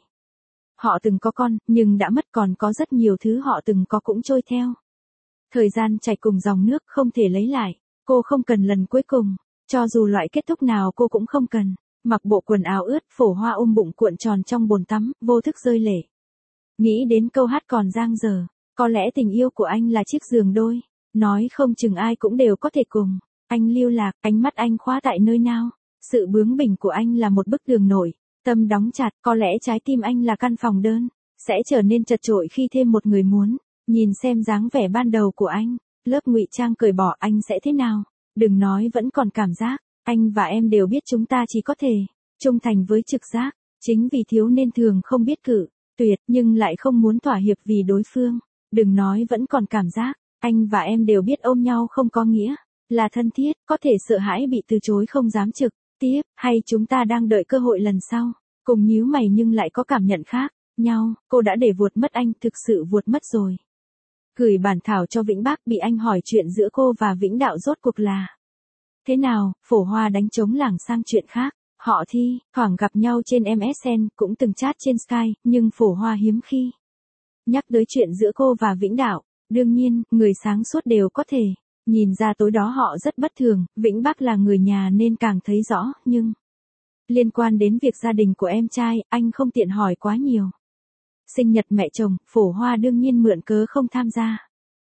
Họ từng có con, nhưng đã mất, còn có rất nhiều thứ họ từng có cũng trôi theo. Thời gian chảy cùng dòng nước không thể lấy lại, cô không cần lần cuối cùng, cho dù loại kết thúc nào cô cũng không cần. Mặc bộ quần áo ướt, Phổ Hoa ôm bụng cuộn tròn trong bồn tắm, vô thức rơi lệ. Nghĩ đến câu hát còn dang dở, có lẽ tình yêu của anh là chiếc giường đôi, nói không chừng ai cũng đều có thể cùng. Anh lưu lạc, ánh mắt anh khóa tại nơi nào, sự bướng bỉnh của anh là một bức tường nổi, tâm đóng chặt, có lẽ trái tim anh là căn phòng đơn, sẽ trở nên chật chội khi thêm một người muốn. Nhìn xem dáng vẻ ban đầu của anh, lớp ngụy trang cởi bỏ, anh sẽ thế nào? Đừng nói vẫn còn cảm giác, anh và em đều biết chúng ta chỉ có thể trung thành với trực giác, chính vì thiếu nên thường không biết cự tuyệt, nhưng lại không muốn thỏa hiệp vì đối phương. Đừng nói vẫn còn cảm giác, anh và em đều biết ôm nhau không có nghĩa là thân thiết, có thể sợ hãi bị từ chối không dám trực tiếp, hay chúng ta đang đợi cơ hội lần sau, cùng nhíu mày nhưng lại có cảm nhận khác nhau. Cô đã để vuột mất anh, thực sự vuột mất rồi. Gửi bản thảo cho Vĩnh Bắc, bị anh hỏi chuyện giữa cô và Vĩnh Đạo rốt cuộc là thế nào. Phổ Hoa đánh trống lảng sang chuyện khác. Họ Thi, thoảng gặp nhau trên em ét en, cũng từng chat trên Skype, nhưng Phổ Hoa hiếm khi nhắc tới chuyện giữa cô và Vĩnh Đạo. Đương nhiên, người sáng suốt đều có thể nhìn ra tối đó họ rất bất thường. Vĩnh Bắc là người nhà nên càng thấy rõ, nhưng liên quan đến việc gia đình của em trai, anh không tiện hỏi quá nhiều. Sinh nhật mẹ chồng, Phổ Hoa đương nhiên mượn cớ không tham gia.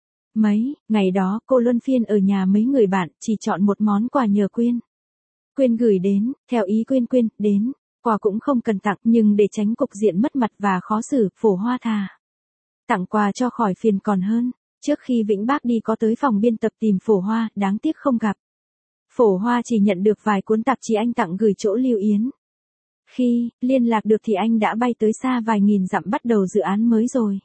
Mấy ngày đó, cô luân phiên ở nhà mấy người bạn, chỉ chọn một món quà nhờ Quyên Quyên gửi đến, theo ý Quyên Quyên đến, quà cũng không cần tặng, nhưng để tránh cục diện mất mặt và khó xử, Phổ Hoa thà tặng quà cho khỏi phiền còn hơn. Trước khi Vĩnh Bắc đi có tới phòng biên tập tìm Phổ Hoa, đáng tiếc không gặp. Phổ Hoa chỉ nhận được vài cuốn tạp chí anh tặng gửi chỗ Lưu Yến. Khi liên lạc được thì anh đã bay tới xa vài nghìn dặm bắt đầu dự án mới rồi.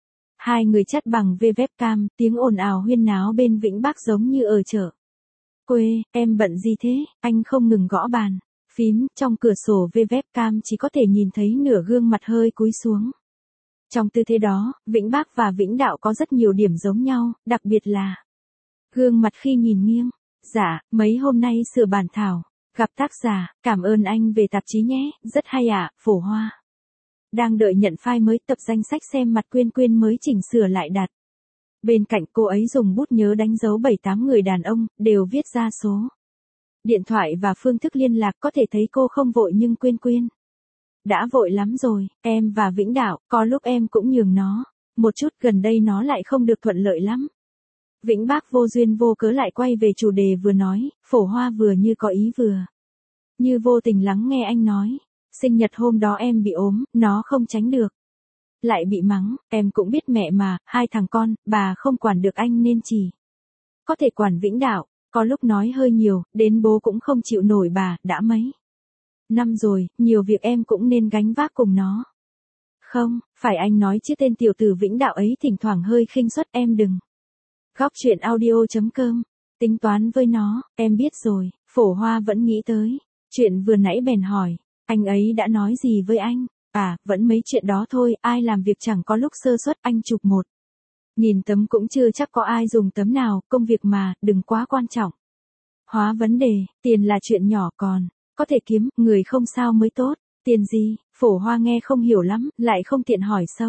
Hai người chat bằng webcam, tiếng ồn ào huyên náo bên Vĩnh Bắc giống như ở chợ quê. Em bận gì thế? Anh không ngừng gõ bàn phím, trong cửa sổ webcam chỉ có thể nhìn thấy nửa gương mặt hơi cúi xuống. Trong tư thế đó, Vĩnh Bắc và Vĩnh Đạo có rất nhiều điểm giống nhau, đặc biệt là gương mặt khi nhìn nghiêng. Dạ, mấy hôm nay sửa bản thảo, gặp tác giả, cảm ơn anh về tạp chí nhé, rất hay ạ. Phổ Hoa đang đợi nhận file mới, tập danh sách xem mặt Quyên Quyên mới chỉnh sửa lại đặt bên cạnh. Cô ấy dùng bút nhớ đánh dấu bảy tám người đàn ông, đều viết ra số điện thoại và phương thức liên lạc. Có thể thấy cô không vội nhưng Quyên Quyên đã vội lắm rồi. Em và Vĩnh Đạo, có lúc em cũng nhường nó một chút, gần đây nó lại không được thuận lợi lắm. Vĩnh Bắc vô duyên vô cớ lại quay về chủ đề vừa nói. Phổ Hoa vừa như có ý vừa như vô tình lắng nghe anh nói. Sinh nhật hôm đó em bị ốm, nó không tránh được lại bị mắng. Em cũng biết mẹ mà, hai thằng con, bà không quản được anh nên chỉ có thể quản Vĩnh Đạo. Có lúc nói hơi nhiều, đến bố cũng không chịu nổi bà. Đã mấy năm rồi, nhiều việc em cũng nên gánh vác cùng nó. Không, phải anh nói chứ tên tiểu tử Vĩnh Đạo ấy thỉnh thoảng hơi khinh suất. Em đừng. Góc chuyện audio chấm com, tính toán với nó. Em biết rồi. Phổ Hoa vẫn nghĩ tới chuyện vừa nãy bèn hỏi, anh ấy đã nói gì với anh? À, vẫn mấy chuyện đó thôi, ai làm việc chẳng có lúc sơ suất. Anh chụp một nghìn tấm cũng chưa chắc có ai dùng tấm nào, công việc mà, đừng quá quan trọng hóa vấn đề. Tiền là chuyện nhỏ, còn có thể kiếm, người không sao mới tốt. Tiền gì? Phổ Hoa nghe không hiểu lắm, lại không tiện hỏi sâu.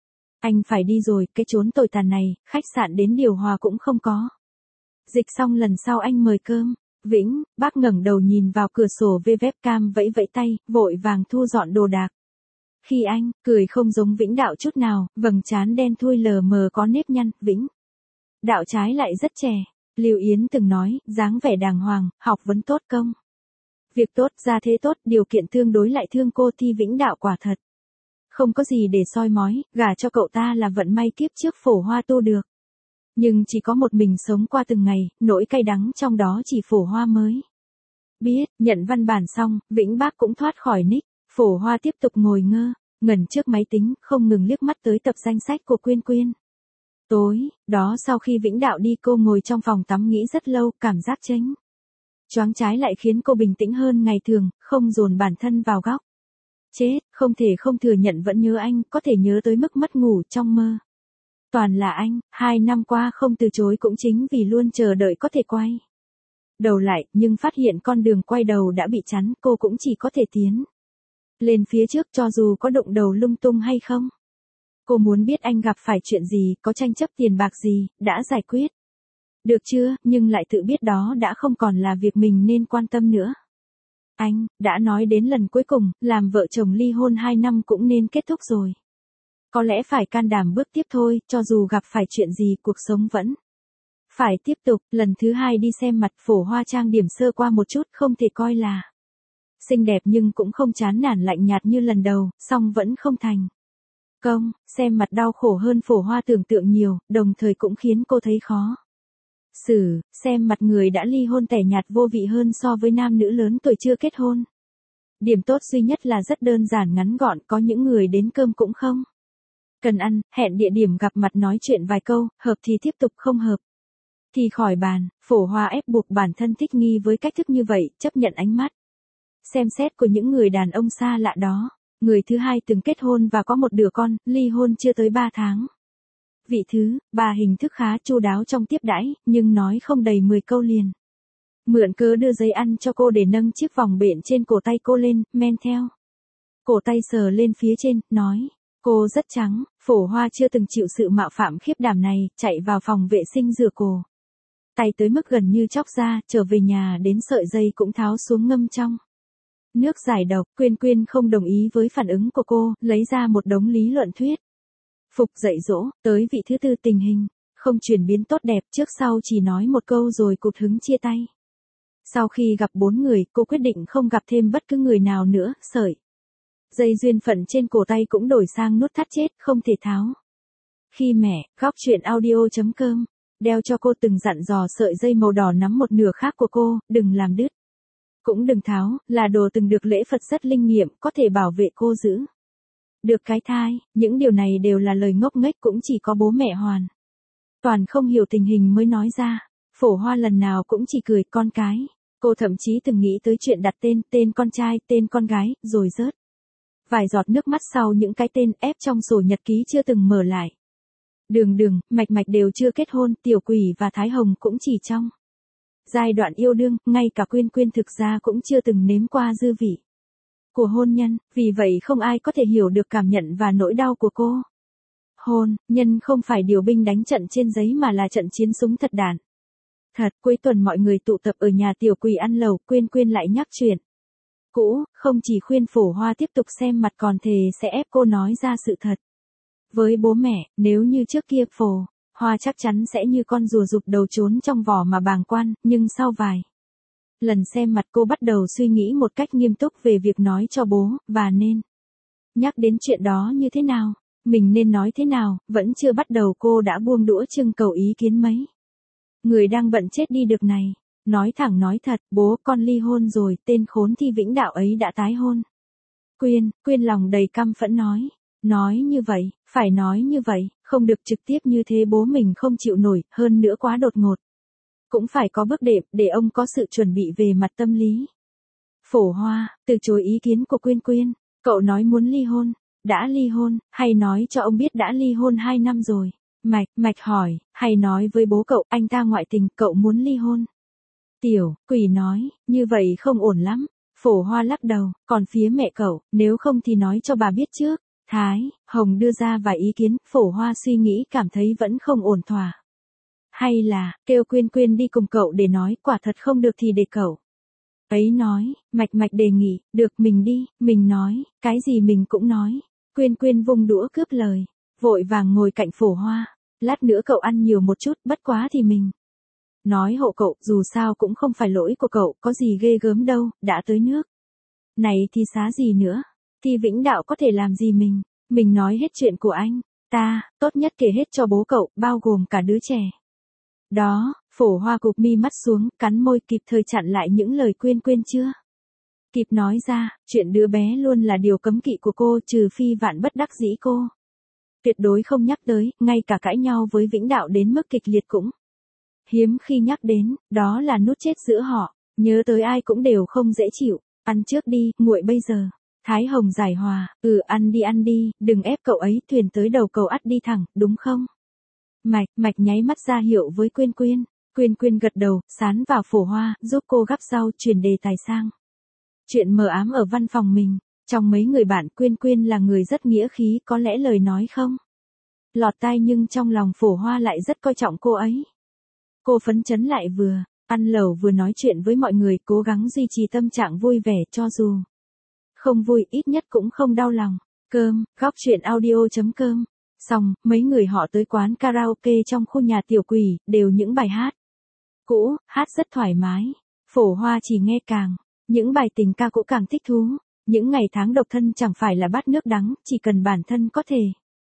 Anh phải đi rồi, cái chốn tồi tàn này, khách sạn đến điều hòa cũng không có. Dịch xong lần sau anh mời cơm. Vĩnh Bắc ngẩng đầu nhìn vào cửa sổ webcam, vẫy vẫy tay, vội vàng thu dọn đồ đạc. Khi anh cười không giống Vĩnh Đạo chút nào, vầng trán đen thui lờ mờ có nếp nhăn. Vĩnh Đạo trái lại rất trẻ. Lưu Yến từng nói, dáng vẻ đàng hoàng, học vấn tốt, công việc tốt, gia thế tốt, điều kiện tương đối lại thương cô Thi. Vĩnh Đạo quả thật không có gì để soi mói, gả cho cậu ta là vận may kiếp trước Phổ Hoa tu được. Nhưng chỉ có một mình sống qua từng ngày, nỗi cay đắng trong đó chỉ Phổ Hoa mới biết. Nhận văn bản xong, Vĩnh Bắc cũng thoát khỏi nick. Phổ Hoa tiếp tục ngồi ngơ ngẩn trước máy tính, không ngừng liếc mắt tới tập danh sách của Quyên Quyên. Tối, đó sau khi Vĩnh Đạo đi cô ngồi trong phòng tắm nghĩ rất lâu, cảm giác chênh choáng trái lại khiến cô bình tĩnh hơn ngày thường, không dồn bản thân vào góc. Chết, không thể không thừa nhận vẫn nhớ anh, có thể nhớ tới mức mất ngủ trong mơ. Toàn là anh, hai năm qua không từ chối cũng chính vì luôn chờ đợi có thể quay đầu lại, nhưng phát hiện con đường quay đầu đã bị chắn, cô cũng chỉ có thể tiến lên phía trước cho dù có đụng đầu lung tung hay không. Cô muốn biết anh gặp phải chuyện gì, có tranh chấp tiền bạc gì, đã giải quyết được chưa, nhưng lại tự biết đó đã không còn là việc mình nên quan tâm nữa. Anh, đã nói đến lần cuối cùng, làm vợ chồng ly hôn hai năm cũng nên kết thúc rồi. Có lẽ phải can đảm bước tiếp thôi, cho dù gặp phải chuyện gì cuộc sống vẫn phải tiếp tục. Lần thứ hai đi xem mặt, Phổ Hoa trang điểm sơ qua một chút, không thể coi là xinh đẹp nhưng cũng không chán nản lạnh nhạt như lần đầu, song vẫn không thành công. Xem mặt đau khổ hơn Phổ Hoa tưởng tượng nhiều, đồng thời cũng khiến cô thấy khó xử. Xem mặt người đã ly hôn tẻ nhạt vô vị hơn so với nam nữ lớn tuổi chưa kết hôn. Điểm tốt duy nhất là rất đơn giản ngắn gọn, có những người đến cơm cũng không cần ăn, hẹn địa điểm gặp mặt nói chuyện vài câu, hợp thì tiếp tục, không hợp thì khỏi bàn. Phổ Hoa ép buộc bản thân thích nghi với cách thức như vậy, chấp nhận ánh mắt xem xét của những người đàn ông xa lạ đó. Người thứ hai từng kết hôn và có một đứa con, ly hôn chưa tới ba tháng. Vị thứ ba hình thức khá chu đáo trong tiếp đãi, nhưng nói không đầy mười câu liền mượn cớ đưa giấy ăn cho cô để nâng chiếc vòng bện trên cổ tay cô lên, men theo cổ tay sờ lên phía trên, nói cô rất trắng. Phổ Hoa chưa từng chịu sự mạo phạm khiếp đảm này, chạy vào phòng vệ sinh rửa cổ tay tới mức gần như chóc ra, trở về nhà đến sợi dây cũng tháo xuống ngâm trong nước giải độc. Quyên Quyên không đồng ý với phản ứng của cô, lấy ra một đống lý luận thuyết phục dạy dỗ. Tới vị thứ tư tình hình không chuyển biến tốt đẹp, trước sau chỉ nói một câu rồi cụt hứng chia tay. Sau khi gặp bốn người, cô quyết định không gặp thêm bất cứ người nào nữa, sợi dây duyên phận trên cổ tay cũng đổi sang nút thắt chết, không thể tháo. Khi mẹ, góc chuyện audio.com, đeo cho cô từng dặn dò sợi dây màu đỏ nắm một nửa khác của cô, đừng làm đứt. Cũng đừng tháo, là đồ từng được lễ Phật rất linh nghiệm, có thể bảo vệ cô giữ được cái thai. Những điều này đều là lời ngốc nghếch, cũng chỉ có bố mẹ hoàn toàn không hiểu tình hình mới nói ra. Phổ Hoa lần nào cũng chỉ cười con cái. Cô thậm chí từng nghĩ tới chuyện đặt tên, tên con trai, tên con gái, rồi rớt vài giọt nước mắt sau những cái tên ép trong sổ nhật ký chưa từng mở lại. Đường Đường, Mạch Mạch đều chưa kết hôn, Tiểu Quỷ và Thái Hồng cũng chỉ trong giai đoạn yêu đương, ngay cả Quyên Quyên thực ra cũng chưa từng nếm qua dư vị của hôn nhân, vì vậy không ai có thể hiểu được cảm nhận và nỗi đau của cô. Hôn nhân không phải điều binh đánh trận trên giấy mà là trận chiến súng thật đạn. Thật, cuối tuần mọi người tụ tập ở nhà Tiểu Quỷ ăn lẩu, Quyên Quyên lại nhắc chuyện cũ, không chỉ khuyên Phổ Hoa tiếp tục xem mặt còn thề sẽ ép cô nói ra sự thật với bố mẹ. Nếu như trước kia Phổ Hoa chắc chắn sẽ như con rùa rụt đầu trốn trong vỏ mà bàng quan, nhưng sau vài lần xem mặt cô bắt đầu suy nghĩ một cách nghiêm túc về việc nói cho bố, và nên nhắc đến chuyện đó như thế nào, mình nên nói thế nào. Vẫn chưa bắt đầu cô đã buông đũa trưng cầu ý kiến mấy người đang bận chết đi được này. Nói thẳng nói thật, bố con ly hôn rồi, tên khốn Thi Vĩnh Đạo ấy đã tái hôn. Quyên, Quyên lòng đầy căm phẫn nói. Nói như vậy, phải nói như vậy, không được trực tiếp như thế, bố mình không chịu nổi, hơn nữa quá đột ngột. Cũng phải có bước đệm, để ông có sự chuẩn bị về mặt tâm lý. Phổ Hoa, từ chối ý kiến của Quyên Quyên. Cậu nói muốn ly hôn, đã ly hôn, hay nói cho ông biết đã ly hôn hai năm rồi. Mạch, Mạch hỏi, hay nói với bố cậu, anh ta ngoại tình, cậu muốn ly hôn. Tiểu Quỷ nói, như vậy không ổn lắm. Phổ Hoa lắc đầu, còn phía mẹ cậu, nếu không thì nói cho bà biết trước. Thái Hồng đưa ra vài ý kiến, Phổ Hoa suy nghĩ cảm thấy vẫn không ổn thỏa. Hay là, kêu Quyên Quyên đi cùng cậu để nói, quả thật không được thì để cậu ấy nói. Mạch Mạch đề nghị, được, mình đi, mình nói, cái gì mình cũng nói. Quyên Quyên vung đũa cướp lời, vội vàng ngồi cạnh Phổ Hoa. Lát nữa cậu ăn nhiều một chút, bất quá thì mình nói hộ cậu, dù sao cũng không phải lỗi của cậu, có gì ghê gớm đâu, đã tới nước này thì xá gì nữa. Thì Vĩnh Đạo có thể làm gì mình, mình nói hết chuyện của anh ta, tốt nhất kể hết cho bố cậu, bao gồm cả đứa trẻ đó. Phổ Hoa cụp mi mắt xuống, cắn môi, kịp thời chặn lại những lời Quyên Quyên chưa kịp nói ra. Chuyện đứa bé luôn là điều cấm kỵ của cô, trừ phi vạn bất đắc dĩ cô tuyệt đối không nhắc tới, ngay cả cãi nhau với Vĩnh Đạo đến mức kịch liệt cũng hiếm khi nhắc đến, đó là nút chết giữa họ, nhớ tới ai cũng đều không dễ chịu, ăn trước đi, nguội bây giờ. Thái Hồng giải hòa, ừ ăn đi ăn đi, đừng ép cậu ấy, thuyền tới đầu cầu ắt đi thẳng, đúng không? Mạch, Mạch nháy mắt ra hiệu với Quyên Quyên, Quyên Quyên gật đầu, sán vào phổ hoa, giúp cô gắp rau, chuyển đề tài sang. Chuyện mờ ám ở văn phòng mình, trong mấy người bạn Quyên Quyên là người rất nghĩa khí, có lẽ lời nói không lọt tai nhưng trong lòng phổ hoa lại rất coi trọng cô ấy. Cô phấn chấn lại vừa ăn lẩu vừa nói chuyện với mọi người, cố gắng duy trì tâm trạng vui vẻ cho dù không vui ít nhất cũng không đau lòng. Cơm, góc chuyện audio chấm com. Xong, mấy người họ tới quán karaoke trong khu nhà tiểu quỷ, đều những bài hát cũ, hát rất thoải mái. Phổ hoa chỉ nghe càng, những bài tình ca cũ càng thích thú. Những ngày tháng độc thân chẳng phải là bát nước đắng, chỉ cần bản thân có thể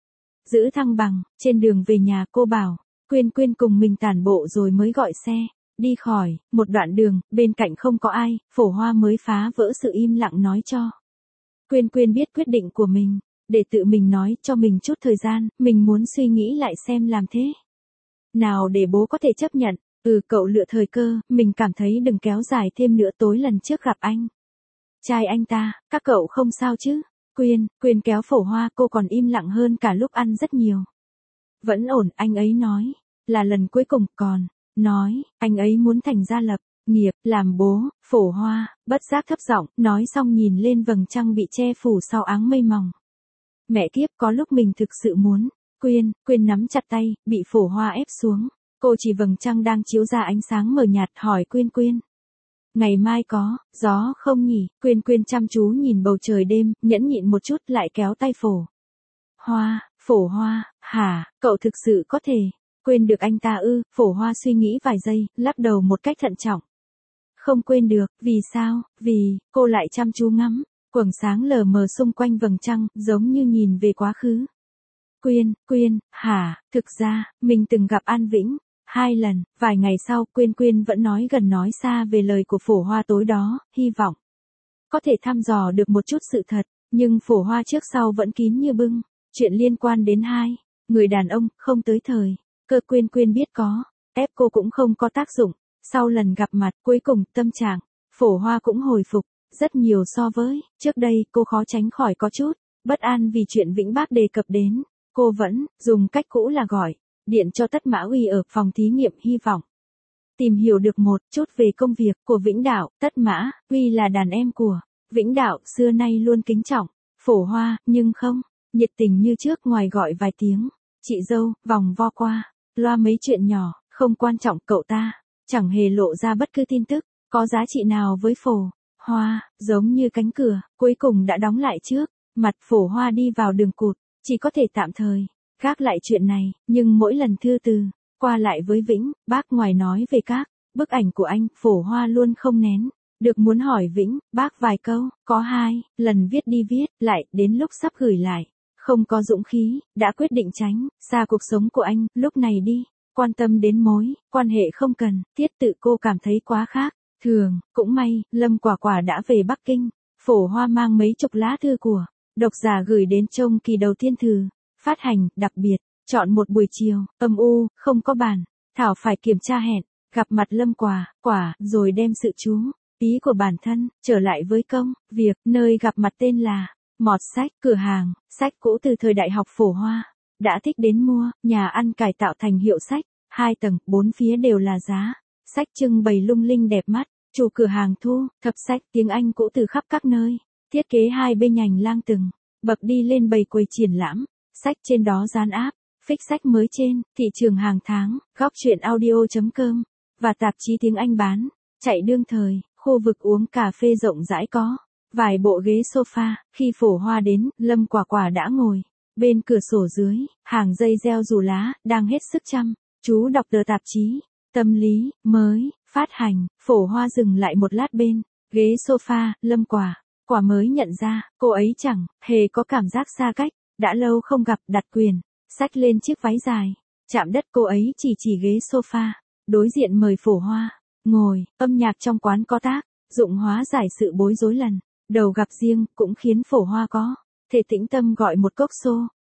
giữ thăng bằng. Trên đường về nhà cô bảo, Quyên Quyên cùng mình tản bộ rồi mới gọi xe đi khỏi. Một đoạn đường, bên cạnh không có ai, phổ hoa mới phá vỡ sự im lặng nói cho Quyên Quyên biết quyết định của mình, để tự mình nói cho mình chút thời gian, mình muốn suy nghĩ lại xem làm thế nào để bố có thể chấp nhận. Ừ cậu lựa thời cơ, mình cảm thấy đừng kéo dài thêm nữa, tối lần trước gặp anh trai anh ta, các cậu không sao chứ? Quyên, Quyên kéo phổ hoa, cô còn im lặng hơn cả lúc ăn rất nhiều. Vẫn ổn, anh ấy nói, là lần cuối cùng, còn nói, anh ấy muốn thành gia lập nghiệp, làm bố. Phổ hoa, bất giác thấp giọng, nói xong nhìn lên vầng trăng bị che phủ sau áng mây mỏng. Mẹ kiếp, có lúc mình thực sự muốn. Quyên, Quyên nắm chặt tay, bị phổ hoa ép xuống. Cô chỉ vầng trăng đang chiếu ra ánh sáng mờ nhạt, hỏi Quyên Quyên, ngày mai có gió không nhỉ? Quyên Quyên chăm chú nhìn bầu trời đêm, nhẫn nhịn một chút lại kéo tay phổ hoa. Phổ hoa, hả, cậu thực sự có thể quên được anh ta ư? Phổ hoa suy nghĩ vài giây, lắc đầu một cách thận trọng. Không quên được, vì sao? Vì, cô lại chăm chú ngắm quầng sáng lờ mờ xung quanh vầng trăng, giống như nhìn về quá khứ. Quyên, Quyên, hả, thực ra, mình từng gặp An Vĩnh hai lần. Vài ngày sau, Quyên Quyên vẫn nói gần nói xa về lời của phổ hoa tối đó, hy vọng có thể thăm dò được một chút sự thật, nhưng phổ hoa trước sau vẫn kín như bưng. Chuyện liên quan đến hai người đàn ông, không tới thời cơ. Quyên Quyên biết có ép cô cũng không có tác dụng. Sau lần gặp mặt cuối cùng, tâm trạng phổ hoa cũng hồi phục rất nhiều so với trước đây. Cô khó tránh khỏi có chút bất an vì chuyện Vĩnh Bác đề cập đến. Cô vẫn dùng cách cũ là gọi điện cho Tất Mã Uy ở phòng thí nghiệm, hy vọng tìm hiểu được một chút về công việc của Vĩnh Đạo. Tất Mã Uy là đàn em của Vĩnh Đạo, xưa nay luôn kính trọng phổ hoa, nhưng không nhiệt tình như trước. Ngoài gọi vài tiếng chị dâu, vòng vo qua loa mấy chuyện nhỏ không quan trọng, cậu ta chẳng hề lộ ra bất cứ tin tức có giá trị nào với phổ hoa. Giống như cánh cửa cuối cùng đã đóng lại trước mặt phổ hoa, đi vào đường cụt, chỉ có thể tạm thời gác lại chuyện này. Nhưng mỗi lần thư từ qua lại với Vĩnh Bác, ngoài nói về các bức ảnh của anh, phổ hoa luôn không nén được muốn hỏi Vĩnh Bác vài câu. Có hai lần viết đi viết lại, đến lúc sắp gửi lại, không có dũng khí, đã quyết định tránh xa cuộc sống của anh. Lúc này đi quan tâm đến mối quan hệ không cần thiết tự cô cảm thấy quá khác thường. Cũng may, Lâm Quả Quả đã về Bắc Kinh. Phổ hoa mang mấy chục lá thư của độc giả gửi đến trong kỳ đầu tiên thử phát hành, đặc biệt chọn một buổi chiều âm u, không có bàn thảo phải kiểm tra hẹn gặp mặt Lâm Quả Quả, rồi đem sự chú ý của bản thân trở lại với công việc. Nơi gặp mặt tên là Mọt Sách, cửa hàng sách cũ từ thời đại học phổ hoa đã thích đến mua. Nhà ăn cải tạo thành hiệu sách, hai tầng, bốn phía đều là giá sách trưng bày lung linh đẹp mắt. Chủ cửa hàng thu thập sách tiếng Anh cũ từ khắp các nơi, thiết kế hai bên hành lang từng bậc đi lên bày quầy triển lãm sách, trên đó dán áp phích sách mới trên thị trường hàng tháng. Góc chuyện audio chấm com và tạp chí tiếng Anh bán chạy đương thời. Khu vực uống cà phê rộng rãi, có vài bộ ghế sofa. Khi phổ hoa đến, Lâm Quả Quả đã ngồi bên cửa sổ dưới hàng dây gieo dù lá, đang hết sức chăm chú đọc tờ tạp chí tâm lý mới phát hành. Phổ hoa dừng lại một lát bên ghế sofa. Lâm Quả Quả mới nhận ra cô ấy chẳng hề có cảm giác xa cách. Đã lâu không gặp, đặt quyền sách lên chiếc váy dài chạm đất. Cô ấy chỉ chỉ ghế sofa đối diện, mời phổ hoa ngồi. Âm nhạc trong quán có tác dụng hóa giải sự bối rối lần đầu gặp riêng, cũng khiến phổ hoa có thể tĩnh tâm gọi một cốc xô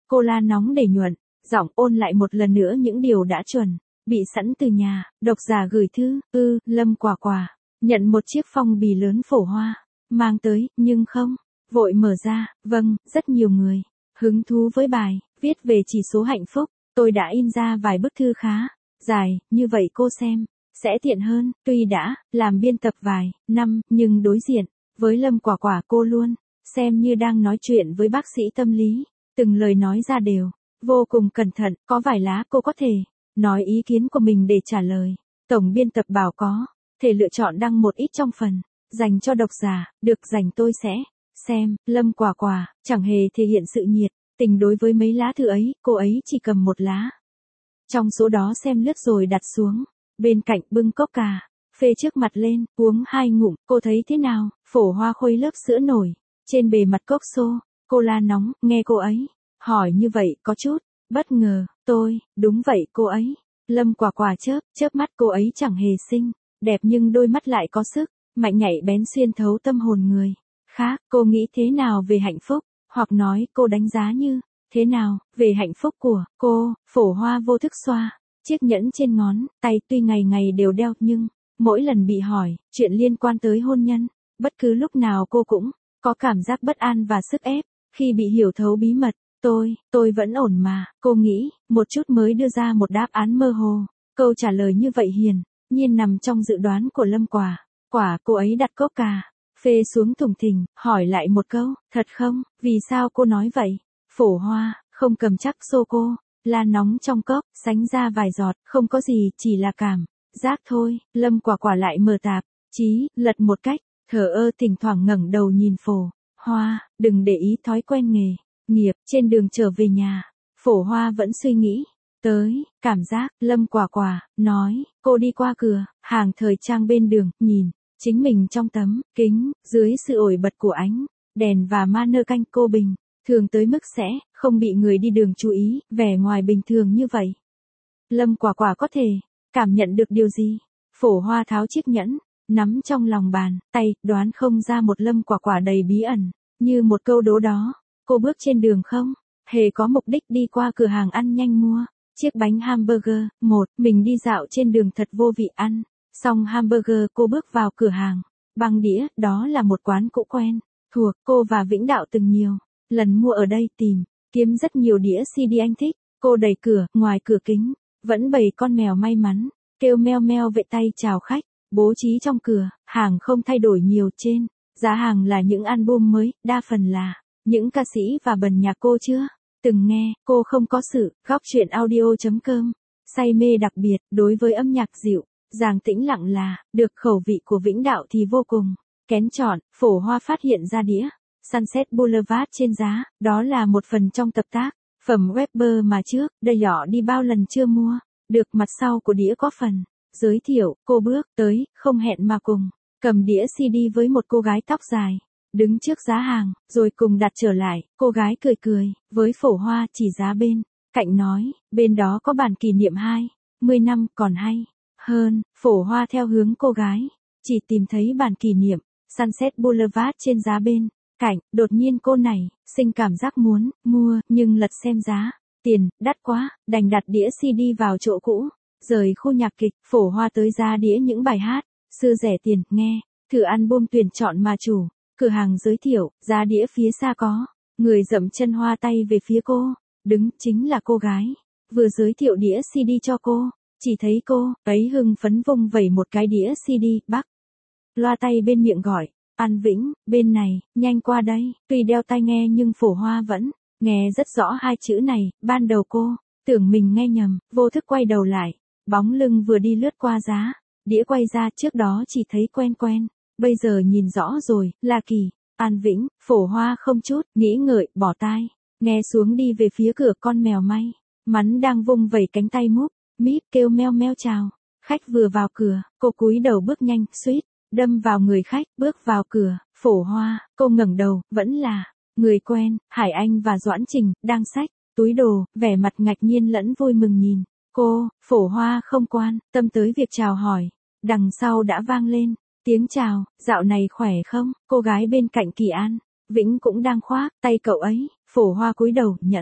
Cô la nóng để nhuận, giọng ôn lại một lần nữa những điều đã chuẩn, bị sẵn từ nhà, độc giả gửi thư, ư, Lâm Quả Quả, nhận một chiếc phong bì lớn phổ hoa, mang tới, nhưng không, vội mở ra, vâng, rất nhiều người, hứng thú với bài, viết về chỉ số hạnh phúc, tôi đã in ra vài bức thư khá, dài, như vậy cô xem, sẽ tiện hơn, tuy đã, làm biên tập vài, năm, nhưng đối diện, với Lâm Quả Quả cô luôn, xem như đang nói chuyện với bác sĩ tâm lý, từng lời nói ra đều, vô cùng cẩn thận, có vài lá cô có thể, nói ý kiến của mình để trả lời, tổng biên tập bảo có, thể lựa chọn đăng một ít trong phần, dành cho độc giả, được dành tôi sẽ, xem, Lâm Quả Quả, chẳng hề thể hiện sự nhiệt, tình đối với mấy lá thư ấy, cô ấy chỉ cầm một lá. Trong số đó xem lướt rồi đặt xuống, bên cạnh bưng cốc cà, phê trước mặt lên, uống hai ngụm, cô thấy thế nào, phổ hoa khuấy lớp sữa nổi, trên bề mặt cốc xô, cô la nóng, nghe cô ấy, hỏi như vậy có chút, bất ngờ, tôi, đúng vậy cô ấy, Lâm Quả Quả chớp, chớp mắt cô ấy chẳng hề xinh, đẹp nhưng đôi mắt lại có sức, mạnh nhạy bén xuyên thấu tâm hồn người, khác, cô nghĩ thế nào về hạnh phúc, hoặc nói cô đánh giá như, thế nào, về hạnh phúc của cô, phổ hoa vô thức xoa, chiếc nhẫn trên ngón, tay tuy ngày ngày đều đeo nhưng, mỗi lần bị hỏi, chuyện liên quan tới hôn nhân, bất cứ lúc nào cô cũng, có cảm giác bất an và sức ép, khi bị hiểu thấu bí mật, tôi, tôi vẫn ổn mà, cô nghĩ, một chút mới đưa ra một đáp án mơ hồ, câu trả lời như vậy hiển nhiên nằm trong dự đoán của Lâm Quả, Quả cô ấy đặt cốc cà, phê xuống thùng thình, hỏi lại một câu, thật không, vì sao cô nói vậy, phổ hoa, không cầm chắc xô cô, la nóng trong cốc, sánh ra vài giọt, không có gì, chỉ là cảm giác thôi, Lâm Quả Quả lại mở tạp chí, lật một cách, thờ ơ thỉnh thoảng ngẩng đầu nhìn phổ hoa, đừng để ý thói quen nghề nghiệp, trên đường trở về nhà, phổ hoa vẫn suy nghĩ, tới, cảm giác, Lâm Quả Quả, nói, cô đi qua cửa, hàng thời trang bên đường, nhìn, chính mình trong tấm, kính, dưới sự ổi bật của ánh, đèn và ma nơ canh cô bình, thường tới mức sẽ, không bị người đi đường chú ý, vẻ ngoài bình thường như vậy. Lâm Quả Quả có thể, cảm nhận được điều gì? Phổ hoa tháo chiếc nhẫn, nắm trong lòng bàn, tay, đoán không ra một Lâm Quả Quả đầy bí ẩn, như một câu đố đó. Cô bước trên đường không? Hề có mục đích đi qua cửa hàng ăn nhanh mua chiếc bánh hamburger, một, mình đi dạo trên đường thật vô vị ăn. Xong hamburger cô bước vào cửa hàng, băng đĩa, đó là một quán cũ quen, thuộc cô và Vĩnh Đạo từng nhiều lần mua ở đây tìm, kiếm rất nhiều đĩa xê đê anh thích. Cô đẩy cửa, ngoài cửa kính, vẫn bầy con mèo may mắn, kêu meo meo vẫy tay chào khách, bố trí trong cửa, hàng không thay đổi nhiều trên, giá hàng là những album mới, đa phần là những ca sĩ và bần nhạc cô chưa từng nghe, cô không có sự, góc truyện audio.com, say mê đặc biệt, đối với âm nhạc dịu, dàng tĩnh lặng là, được khẩu vị của Vĩnh Đạo thì vô cùng, kén chọn, phổ hoa phát hiện ra đĩa, Sunset Boulevard trên giá, đó là một phần trong tập tác, phẩm Weber mà trước, đây nhỏ đi bao lần chưa mua, được mặt sau của đĩa có phần, giới thiệu, cô bước tới, không hẹn mà cùng, cầm đĩa xê đê với một cô gái tóc dài. Đứng trước giá hàng, rồi cùng đặt trở lại, cô gái cười cười, với phổ hoa chỉ giá bên, cạnh nói, bên đó có bản kỷ niệm hai mươi năm, còn hay hơn, phổ hoa theo hướng cô gái, chỉ tìm thấy bản kỷ niệm, Sunset Boulevard trên giá bên, cạnh, đột nhiên cô này, sinh cảm giác muốn, mua, nhưng lật xem giá, tiền, đắt quá, đành đặt đĩa xê đê vào chỗ cũ, rời khu nhạc kịch, phổ hoa tới giá đĩa những bài hát, xưa rẻ tiền, nghe, thử album tuyển chọn mà chủ. Cửa hàng giới thiệu, giá đĩa phía xa có, người dậm chân hoa tay về phía cô, đứng chính là cô gái, vừa giới thiệu đĩa xê đê cho cô, chỉ thấy cô, ấy hưng phấn vung vẩy một cái đĩa xê đê, bắc. Loa tay bên miệng gọi, An Vĩnh, bên này, nhanh qua đây, tuy đeo tai nghe nhưng phổ hoa vẫn, nghe rất rõ hai chữ này, ban đầu cô, tưởng mình nghe nhầm, vô thức quay đầu lại, bóng lưng vừa đi lướt qua giá, đĩa quay ra trước đó chỉ thấy quen quen. Bây giờ nhìn rõ rồi, là Kỳ, An Vĩnh, phổ hoa không chút, nghĩ ngợi, bỏ tai, nghe xuống đi về phía cửa con mèo may, mắn đang vung vẩy cánh tay múp, míp kêu meo meo chào, khách vừa vào cửa, cô cúi đầu bước nhanh, suýt, đâm vào người khách, bước vào cửa, phổ hoa, cô ngẩng đầu, vẫn là, người quen, Hải Anh và Doãn Trình, đang xách, túi đồ, vẻ mặt ngạc nhiên lẫn vui mừng nhìn, cô, phổ hoa không quan, tâm tới việc chào hỏi, đằng sau đã vang lên. Tiếng chào, dạo này khỏe không, cô gái bên cạnh Kỳ An, Vĩnh cũng đang khoác tay cậu ấy, phổ hoa cúi đầu, nhẫn,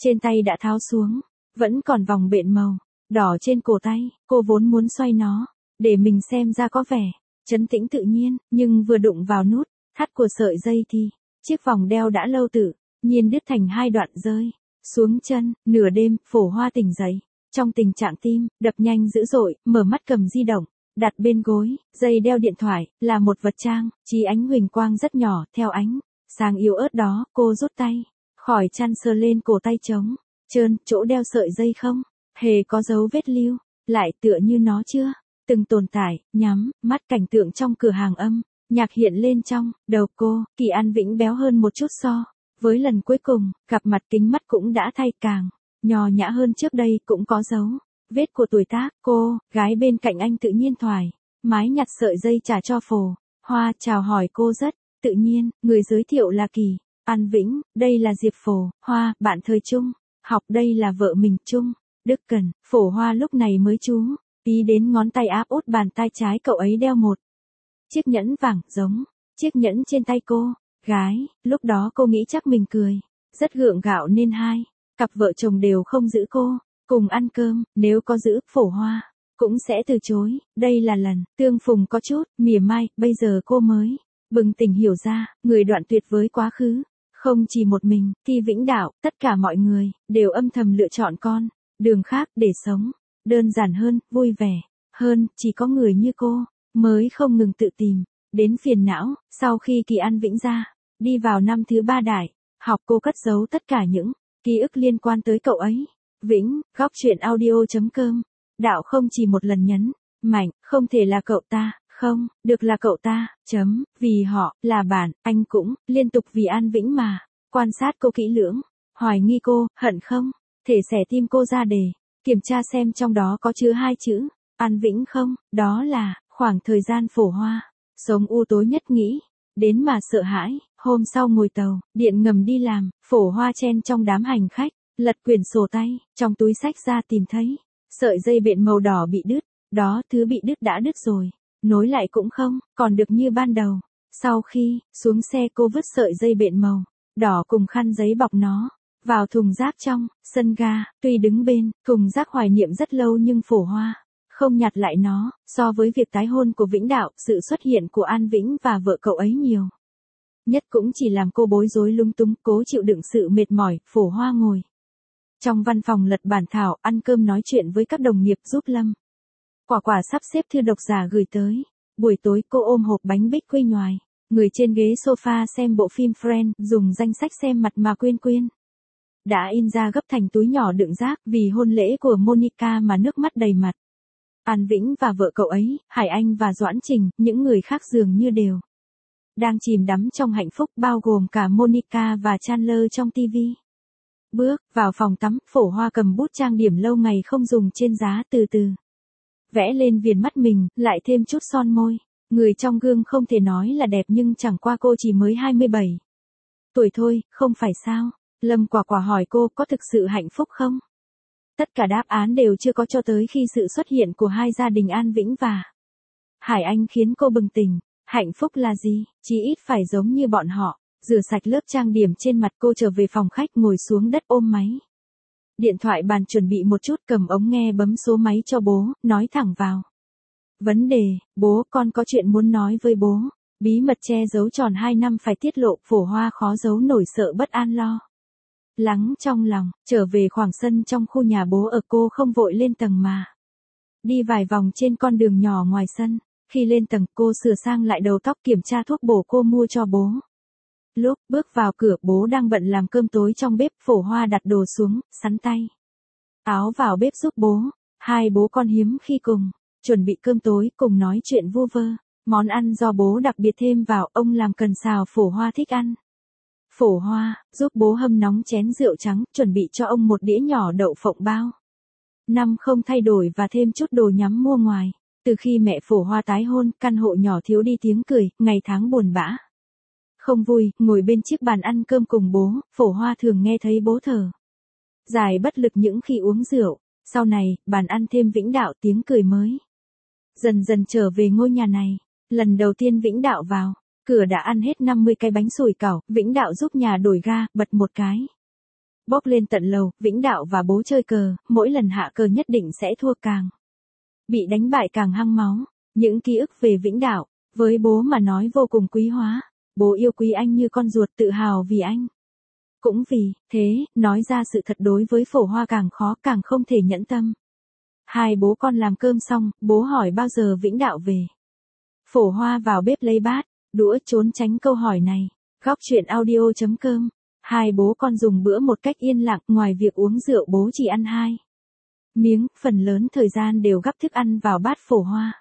Trên tay đã tháo xuống, vẫn còn vòng bện màu, đỏ trên cổ tay, cô vốn muốn xoay nó, để mình xem ra có vẻ trấn tĩnh tự nhiên, nhưng vừa đụng vào nút thắt của sợi dây thì, chiếc vòng đeo đã lâu tự nhiên đứt thành hai đoạn rơi xuống chân. Nửa đêm, Phổ Hoa tỉnh dậy, trong tình trạng tim đập nhanh dữ dội, mở mắt cầm di động, đặt bên gối, dây đeo điện thoại, là một vật trang trí ánh huỳnh quang rất nhỏ, theo ánh sáng yếu ớt đó, cô rút tay khỏi chăn sờ lên cổ tay trống trơn, chỗ đeo sợi dây không hề có dấu vết lưu lại, tựa như nó chưa từng tồn tại. Nhắm mắt, cảnh tượng trong cửa hàng âm nhạc hiện lên trong đầu cô. Kỳ An Vĩnh béo hơn một chút so với lần cuối cùng gặp mặt, kính mắt cũng đã thay càng nhò nhã hơn trước đây, cũng có dấu vết của tuổi tác. Cô gái bên cạnh anh tự nhiên thoải mái nhặt sợi dây trả cho Phổ Hoa, chào hỏi cô rất tự nhiên. Người giới thiệu là Kỳ An Vĩnh, đây là Diệp Phổ Hoa, bạn thời trung học, đây là vợ mình Trung Đức Cần. Phổ Hoa lúc này mới chú ý đến ngón tay áp út bàn tay trái cậu ấy đeo một chiếc nhẫn vàng giống chiếc nhẫn trên tay cô gái. Lúc đó cô nghĩ chắc mình cười rất gượng gạo nên hai cặp vợ chồng đều không giữ cô cùng ăn cơm, nếu có giữ, Phổ Hoa cũng sẽ từ chối. Đây là lần tương phùng có chút mỉa mai, bây giờ cô mới bừng tỉnh hiểu ra, người đoạn tuyệt với quá khứ không chỉ một mình Thi Vĩnh Đạo, tất cả mọi người đều âm thầm lựa chọn con đường khác để sống đơn giản hơn, vui vẻ hơn. Chỉ có người như cô mới không ngừng tự tìm đến phiền não. Sau khi Kỳ An Vĩnh ra đi vào năm thứ ba đại học, cô cất giấu tất cả những ký ức liên quan tới cậu ấy. Vĩnh, góc truyện audio chấm com. Đạo không chỉ một lần nhấn mạnh, không thể là cậu ta, không được là cậu ta, chấm, vì họ là bạn. Anh cũng liên tục vì An Vĩnh mà quan sát cô kỹ lưỡng, hoài nghi cô, hận không thể xẻ tim cô ra để kiểm tra xem trong đó có chứa hai chữ An Vĩnh không. Đó là khoảng thời gian Phổ Hoa sống u tối nhất, nghĩ đến mà sợ hãi. Hôm sau ngồi tàu điện ngầm đi làm, Phổ Hoa chen trong đám hành khách, lật quyển sổ tay trong túi xách ra, tìm thấy sợi dây bện màu đỏ bị đứt. Đó, thứ bị đứt đã đứt rồi, nối lại cũng không còn được như ban đầu. Sau khi xuống xe, cô vứt sợi dây bện màu đỏ cùng khăn giấy bọc nó vào thùng rác trong sân ga. Tuy đứng bên thùng rác hoài niệm rất lâu nhưng Phổ Hoa không nhặt lại nó. So với việc tái hôn của Vĩnh Đạo, sự xuất hiện của An Vĩnh và vợ cậu ấy nhiều nhất cũng chỉ làm cô bối rối lung túng, cố chịu đựng sự mệt mỏi. Phổ Hoa ngồi trong văn phòng lật bản thảo, ăn cơm, nói chuyện với các đồng nghiệp, giúp Lâm Quả Quả sắp xếp thư độc giả gửi tới. Buổi tối, cô ôm hộp bánh bích quy nhoài, người trên ghế sofa xem bộ phim Friends, dùng danh sách xem mặt mà Quyên Quyên đã in ra gấp thành túi nhỏ đựng rác. Vì hôn lễ của Monica mà nước mắt đầy mặt. An Vĩnh và vợ cậu ấy, Hải Anh và Doãn Trình, những người khác dường như đều đang chìm đắm trong hạnh phúc, bao gồm cả Monica và Chandler trong ti vi. Bước vào phòng tắm, Phổ Hoa cầm bút trang điểm lâu ngày không dùng trên giá, từ từ vẽ lên viền mắt mình, lại thêm chút son môi. Người trong gương không thể nói là đẹp, nhưng chẳng qua cô chỉ mới hai mươi bảy tuổi thôi, không phải sao? Lâm Quả Quả hỏi cô có thực sự hạnh phúc không? Tất cả đáp án đều chưa có cho tới khi sự xuất hiện của hai gia đình An Vĩnh và Hải Anh khiến cô bừng tỉnh. Hạnh phúc là gì? Chí ít phải giống như bọn họ. Rửa sạch lớp trang điểm trên mặt, cô trở về phòng khách, ngồi xuống đất ôm máy điện thoại bàn, chuẩn bị một chút, cầm ống nghe bấm số máy cho bố, nói thẳng vào vấn đề. Bố, con có chuyện muốn nói với bố. Bí mật che giấu tròn hai năm phải tiết lộ. Phổ Hoa khó giấu nổi sợ bất an lo lắng trong lòng. Trở về khoảng sân trong khu nhà bố ở, cô không vội lên tầng mà đi vài vòng trên con đường nhỏ ngoài sân. Khi lên tầng, cô sửa sang lại đầu tóc, kiểm tra thuốc bổ cô mua cho bố. Lúc bước vào cửa, bố đang bận làm cơm tối trong bếp. Phổ Hoa đặt đồ xuống, sắn tay áo vào bếp giúp bố. Hai bố con hiếm khi cùng chuẩn bị cơm tối, cùng nói chuyện vu vơ. Món ăn do bố đặc biệt thêm vào, ông làm cần xào, Phổ Hoa thích ăn. Phổ Hoa giúp bố hâm nóng chén rượu trắng, chuẩn bị cho ông một đĩa nhỏ đậu phộng bao năm không thay đổi và thêm chút đồ nhắm mua ngoài. Từ khi mẹ Phổ Hoa tái hôn, căn hộ nhỏ thiếu đi tiếng cười, ngày tháng buồn bã. Không vui, ngồi bên chiếc bàn ăn cơm cùng bố, Phổ Hoa thường nghe thấy bố thở dài bất lực những khi uống rượu. Sau này, bàn ăn thêm Vĩnh Đạo, tiếng cười mới dần dần trở về ngôi nhà này. Lần đầu tiên Vĩnh Đạo vào cửa đã ăn hết năm mươi cái bánh sủi cảo. Vĩnh Đạo giúp nhà đổi ga, bật một cái Bốc lên tận lầu, Vĩnh Đạo và bố chơi cờ, mỗi lần hạ cờ nhất định sẽ thua càng. Bị đánh bại càng hăng máu. Những ký ức về Vĩnh Đạo, với bố mà nói vô cùng quý hóa. Bố yêu quý anh như con ruột, tự hào vì anh. Cũng vì thế, nói ra sự thật đối với Phổ Hoa càng khó, càng không thể nhẫn tâm. Hai bố con làm cơm xong, bố hỏi bao giờ Vĩnh Đạo về. Phổ Hoa vào bếp lấy bát, đũa trốn tránh câu hỏi này. Góc chuyện audio chấm com. Hai bố con dùng bữa một cách yên lặng, ngoài việc uống rượu bố chỉ ăn hai miếng, phần lớn thời gian đều gắp thức ăn vào bát Phổ Hoa.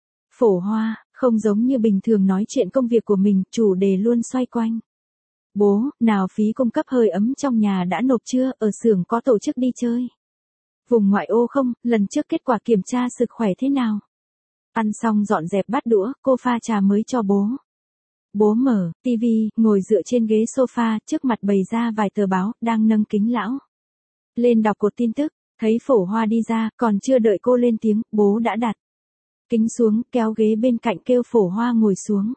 Phổ Hoa, không giống như bình thường nói chuyện công việc của mình, chủ đề luôn xoay quanh. Bố, nào phí cung cấp hơi ấm trong nhà đã nộp chưa, ở xưởng có tổ chức đi chơi. Vùng ngoại ô không, lần trước kết quả kiểm tra sức khỏe thế nào? Ăn xong dọn dẹp bát đũa, cô pha trà mới cho bố. Bố mở tivi, ngồi dựa trên ghế sofa, trước mặt bày ra vài tờ báo, đang nâng kính lão lên đọc cột tin tức, thấy Phổ Hoa đi ra, còn chưa đợi cô lên tiếng, bố đã đặt kính xuống, kéo ghế bên cạnh kêu Phổ Hoa ngồi xuống.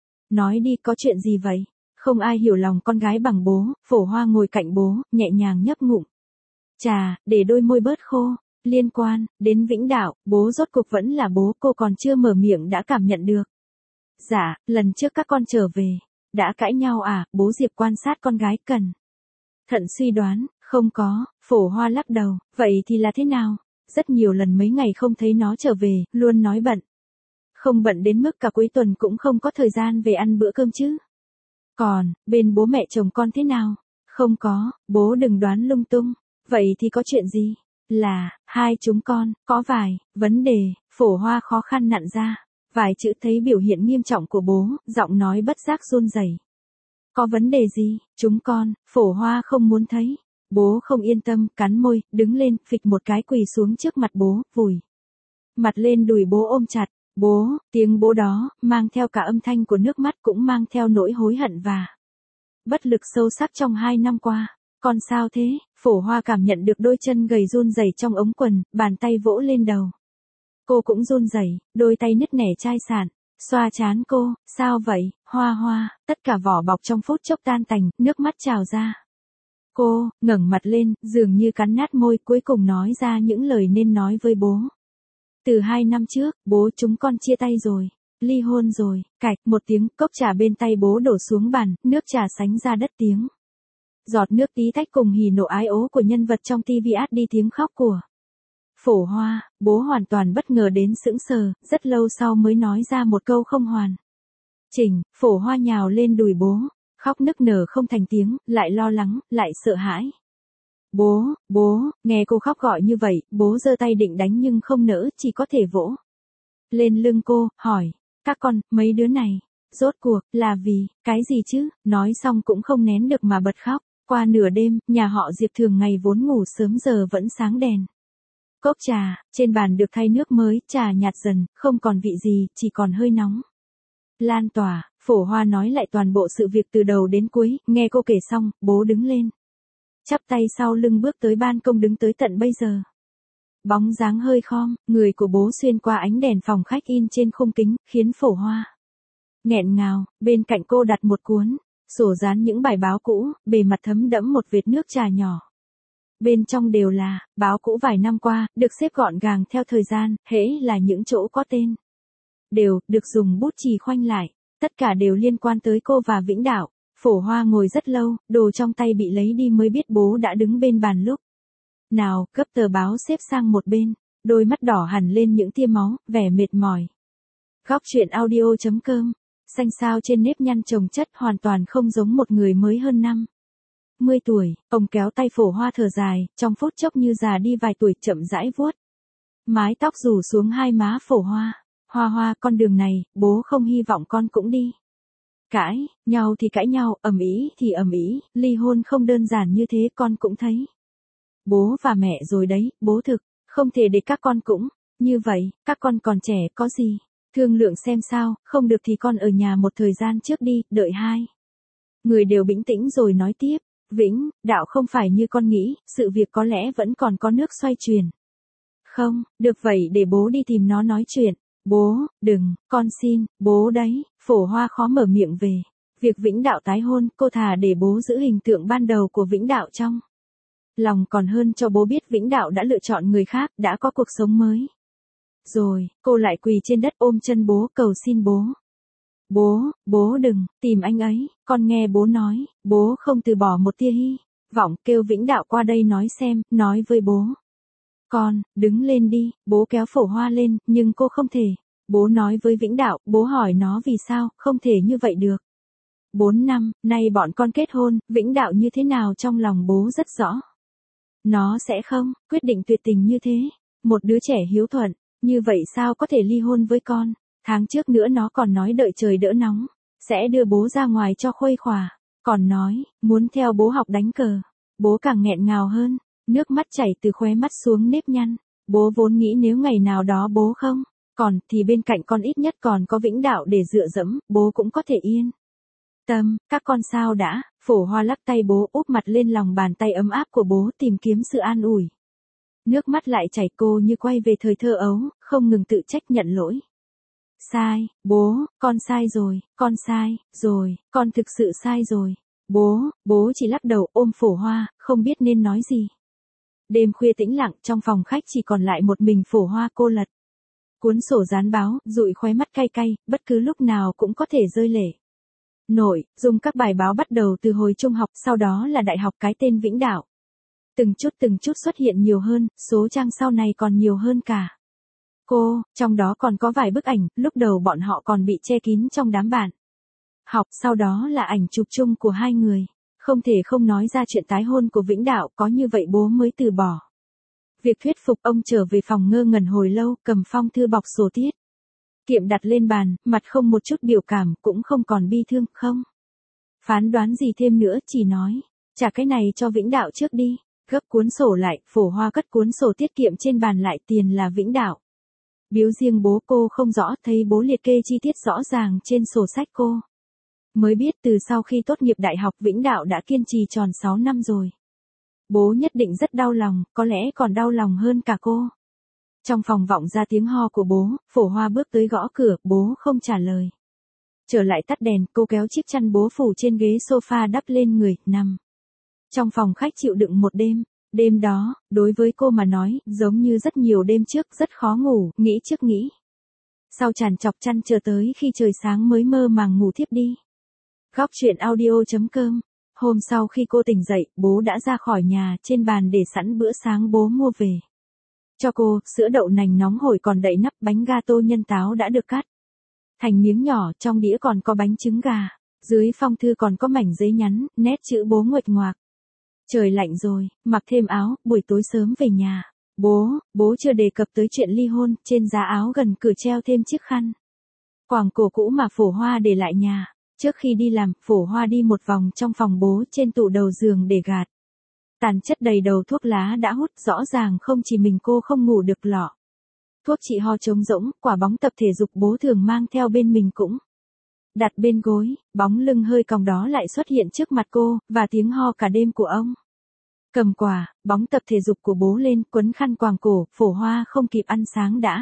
Nói đi, có chuyện gì vậy? Không ai hiểu lòng con gái bằng bố. Phổ Hoa ngồi cạnh bố, nhẹ nhàng nhấp ngụm trà, để đôi môi bớt khô. Liên quan đến Vĩnh Đạo, bố rốt cuộc vẫn là bố, cô còn chưa mở miệng đã cảm nhận được. Dạ, lần trước các con trở về, đã cãi nhau à? Bố Diệp quan sát con gái cẩn thận suy đoán. Không có. Phổ Hoa lắc đầu. Vậy thì là thế nào? Rất nhiều lần mấy ngày không thấy nó trở về, luôn nói bận. Không bận đến mức cả cuối tuần cũng không có thời gian về ăn bữa cơm chứ. Còn, bên bố mẹ chồng con thế nào? Không có, bố đừng đoán lung tung. Vậy thì có chuyện gì? Là, hai chúng con, có vài vấn đề. Phổ Hoa khó khăn nặn ra vài chữ, thấy biểu hiện nghiêm trọng của bố, giọng nói bất giác run rẩy. Có vấn đề gì? Chúng con. Phổ Hoa không muốn thấy. Bố không yên tâm, cắn môi, đứng lên, phịch một cái quỳ xuống trước mặt bố, vùi mặt lên đùi bố ôm chặt. Bố, tiếng bố đó, mang theo cả âm thanh của nước mắt, cũng mang theo nỗi hối hận và bất lực sâu sắc trong hai năm qua. Con sao thế? Phổ Hoa cảm nhận được đôi chân gầy run rẩy trong ống quần, bàn tay vỗ lên đầu. Cô cũng run rẩy, đôi tay nứt nẻ chai sạn, xoa trán cô. Sao vậy, Hoa Hoa? Tất cả vỏ bọc trong phút chốc tan tành, nước mắt trào ra. Cô, ngẩng mặt lên, dường như cắn nát môi, cuối cùng nói ra những lời nên nói với bố. Từ hai năm trước, bố chúng con chia tay rồi. Ly hôn rồi. Cạch, một tiếng, cốc trà bên tay bố đổ xuống bàn, nước trà sánh ra đất tiếng. Giọt nước tí tách cùng hỉ nộ ái ố của nhân vật trong tivi át đi tiếng khóc của Phổ Hoa. Bố hoàn toàn bất ngờ đến sững sờ, rất lâu sau mới nói ra một câu không hoàn chỉnh. Phổ Hoa nhào lên đùi bố, khóc nức nở không thành tiếng, lại lo lắng, lại sợ hãi. Bố, bố, nghe cô khóc gọi như vậy, bố giơ tay định đánh nhưng không nỡ, chỉ có thể vỗ lên lưng cô, hỏi, các con, mấy đứa này, rốt cuộc, là vì, cái gì chứ? Nói xong cũng không nén được mà bật khóc. Qua nửa đêm, nhà họ Diệp thường ngày vốn ngủ sớm giờ vẫn sáng đèn. Cốc trà, trên bàn được thay nước mới, trà nhạt dần, không còn vị gì, chỉ còn hơi nóng lan tỏa. Phổ Hoa nói lại toàn bộ sự việc từ đầu đến cuối, nghe cô kể xong, bố đứng lên, chắp tay sau lưng bước tới ban công, đứng tới tận bây giờ. Bóng dáng hơi khom, người của bố xuyên qua ánh đèn phòng khách in trên khung kính, khiến Phổ Hoa nghẹn ngào. Bên cạnh cô đặt một cuốn sổ dán những bài báo cũ, bề mặt thấm đẫm một vệt nước trà nhỏ. Bên trong đều là báo cũ vài năm qua, được xếp gọn gàng theo thời gian, hễ là những chỗ có tên đều được dùng bút chì khoanh lại, tất cả đều liên quan tới cô và Vĩnh Đạo. Phổ Hoa ngồi rất lâu, đồ trong tay bị lấy đi mới biết bố đã đứng bên bàn lúc nào, gấp tờ báo xếp sang một bên, đôi mắt đỏ hẳn lên những tia máu, vẻ mệt mỏi. Góc chuyện audio chấm com. Xanh xao trên nếp nhăn chồng chất, hoàn toàn không giống một người mới hơn năm mươi tuổi. Ông kéo tay Phổ Hoa thở dài, trong phút chốc như già đi vài tuổi, chậm rãi vuốt mái tóc rủ xuống hai má Phổ Hoa. Hoa Hoa, con đường này, bố không hy vọng con cũng đi. Cãi nhau thì cãi nhau, ầm ĩ thì ầm ĩ, ly hôn không đơn giản như thế, con cũng thấy. Bố và mẹ rồi đấy, bố thực không thể để các con cũng như vậy, các con còn trẻ, có gì thương lượng xem sao, không được thì con ở nhà một thời gian trước đi, đợi hai người đều bình tĩnh rồi nói tiếp. Vĩnh Đạo không phải như con nghĩ, sự việc có lẽ vẫn còn có nước xoay chuyển. Không, được vậy để bố đi tìm nó nói chuyện. Bố, đừng, con xin, bố đấy. Phổ Hoa khó mở miệng về việc Vĩnh Đạo tái hôn, cô thà để bố giữ hình tượng ban đầu của Vĩnh Đạo trong Lòng còn hơn cho bố biết Vĩnh Đạo đã lựa chọn người khác, đã có cuộc sống mới. Rồi, cô lại quỳ trên đất ôm chân bố cầu xin bố. Bố, bố đừng, tìm anh ấy, con nghe bố nói, bố không từ bỏ một tia hy vọng, kêu Vĩnh Đạo qua đây nói xem, nói với bố. Con, đứng lên đi, bố kéo Phổ Hoa lên, nhưng cô không thể. Bố nói với Vĩnh Đạo, bố hỏi nó vì sao, không thể như vậy được. Bốn năm, nay bọn con kết hôn, Vĩnh Đạo như thế nào trong lòng bố rất rõ. Nó sẽ không, quyết định tuyệt tình như thế. Một đứa trẻ hiếu thuận, như vậy sao có thể ly hôn với con. Tháng trước nữa nó còn nói đợi trời đỡ nóng, sẽ đưa bố ra ngoài cho khuây khỏa. Còn nói, muốn theo bố học đánh cờ. Bố càng nghẹn ngào hơn, nước mắt chảy từ khóe mắt xuống nếp nhăn. Bố vốn nghĩ nếu ngày nào đó bố không, còn thì bên cạnh con ít nhất còn có Vĩnh Đạo để dựa dẫm, bố cũng có thể yên tâm. Các con sao đã, Phổ Hoa lắc tay bố úp mặt lên lòng bàn tay ấm áp của bố tìm kiếm sự an ủi. Nước mắt lại chảy, cô như quay về thời thơ ấu, không ngừng tự trách nhận lỗi. Sai, bố, con sai rồi, con sai, rồi, con thực sự sai rồi. Bố, bố chỉ lắc đầu ôm Phổ Hoa, không biết nên nói gì. Đêm khuya tĩnh lặng, trong phòng khách chỉ còn lại một mình Phổ Hoa cô lật cuốn sổ dán báo, dụi khóe mắt cay cay, bất cứ lúc nào cũng có thể rơi lệ. Nội, dùng các bài báo bắt đầu từ hồi trung học, sau đó là đại học cái tên Vĩnh Đạo. Từng chút từng chút xuất hiện nhiều hơn, số trang sau này còn nhiều hơn cả. Cô, trong đó còn có vài bức ảnh, lúc đầu bọn họ còn bị che kín trong đám bạn học, sau đó là ảnh chụp chung của hai người. Không thể không nói ra chuyện tái hôn của Vĩnh Đạo, có như vậy bố mới từ bỏ. Việc thuyết phục ông trở về phòng ngơ ngẩn hồi lâu, cầm phong thư bọc sổ tiết kiệm đặt lên bàn, mặt không một chút biểu cảm, cũng không còn bi thương, không phán đoán gì thêm nữa, chỉ nói, trả cái này cho Vĩnh Đạo trước đi. Gấp cuốn sổ lại, Phổ Hoa cất cuốn sổ tiết kiệm trên bàn lại, tiền là Vĩnh Đạo biếu riêng bố. Cô không rõ, thấy bố liệt kê chi tiết rõ ràng trên sổ sách, cô mới biết từ sau khi tốt nghiệp đại học Vĩnh Đạo đã kiên trì tròn sáu năm rồi. Bố nhất định rất đau lòng, có lẽ còn đau lòng hơn cả cô. Trong phòng vọng ra tiếng ho của bố, Phổ Hoa bước tới gõ cửa, bố không trả lời. Trở lại tắt đèn, cô kéo chiếc chăn bố phủ trên ghế sofa đắp lên người, nằm trong phòng khách chịu đựng một đêm. Đêm đó, đối với cô mà nói, giống như rất nhiều đêm trước, rất khó ngủ, nghĩ trước nghĩ sau, tràn trọc chăn chờ tới khi trời sáng mới mơ màng ngủ thiếp đi. Góc truyện audio chấm com. Hôm sau khi cô tỉnh dậy, bố đã ra khỏi nhà, trên bàn để sẵn bữa sáng bố mua về cho cô, sữa đậu nành nóng hổi còn đậy nắp, bánh gato nhân táo đã được cắt thành miếng nhỏ, trong đĩa còn có bánh trứng gà. Dưới phong thư còn có mảnh giấy nhắn, nét chữ bố nguệch ngoạc. Trời lạnh rồi, mặc thêm áo, buổi tối sớm về nhà. Bố, bố chưa đề cập tới chuyện ly hôn, trên giá áo gần cửa treo thêm chiếc khăn quàng cổ cũ mà Phổ Hoa để lại nhà. Trước khi đi làm, Phổ Hoa đi một vòng trong phòng bố, trên tủ đầu giường để gạt tàn chất đầy đầu thuốc lá đã hút, rõ ràng không chỉ mình cô không ngủ được, lọ thuốc trị ho trống rỗng, quả bóng tập thể dục bố thường mang theo bên mình cũng đặt bên gối, bóng lưng hơi còng đó lại xuất hiện trước mặt cô, và tiếng ho cả đêm của ông. Cầm quả, bóng tập thể dục của bố lên, quấn khăn quàng cổ, Phổ Hoa không kịp ăn sáng đã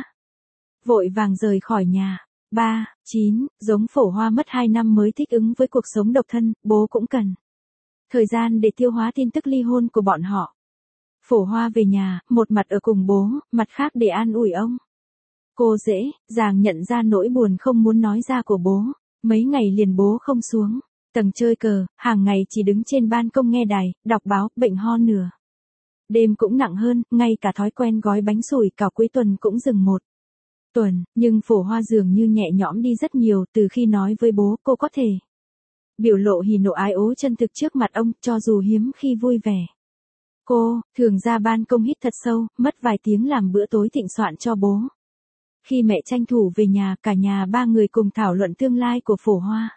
vội vàng rời khỏi nhà. Ba, chín, giống Phổ Hoa mất hai năm mới thích ứng với cuộc sống độc thân, bố cũng cần thời gian để tiêu hóa tin tức ly hôn của bọn họ. Phổ Hoa về nhà, một mặt ở cùng bố, mặt khác để an ủi ông. Cô dễ dàng nhận ra nỗi buồn không muốn nói ra của bố. Mấy ngày liền bố không xuống tầng chơi cờ, hàng ngày chỉ đứng trên ban công nghe đài, đọc báo, bệnh ho nửa đêm cũng nặng hơn, ngay cả thói quen gói bánh sủi cảo cuối tuần cũng dừng một tuần. Nhưng Phổ Hoa dường như nhẹ nhõm đi rất nhiều, từ khi nói với bố, cô có thể biểu lộ hỉ nộ ái ố chân thực trước mặt ông, cho dù hiếm khi vui vẻ. Cô thường ra ban công hít thật sâu, mất vài tiếng làm bữa tối thịnh soạn cho bố. Khi mẹ tranh thủ về nhà, cả nhà ba người cùng thảo luận tương lai của Phổ Hoa.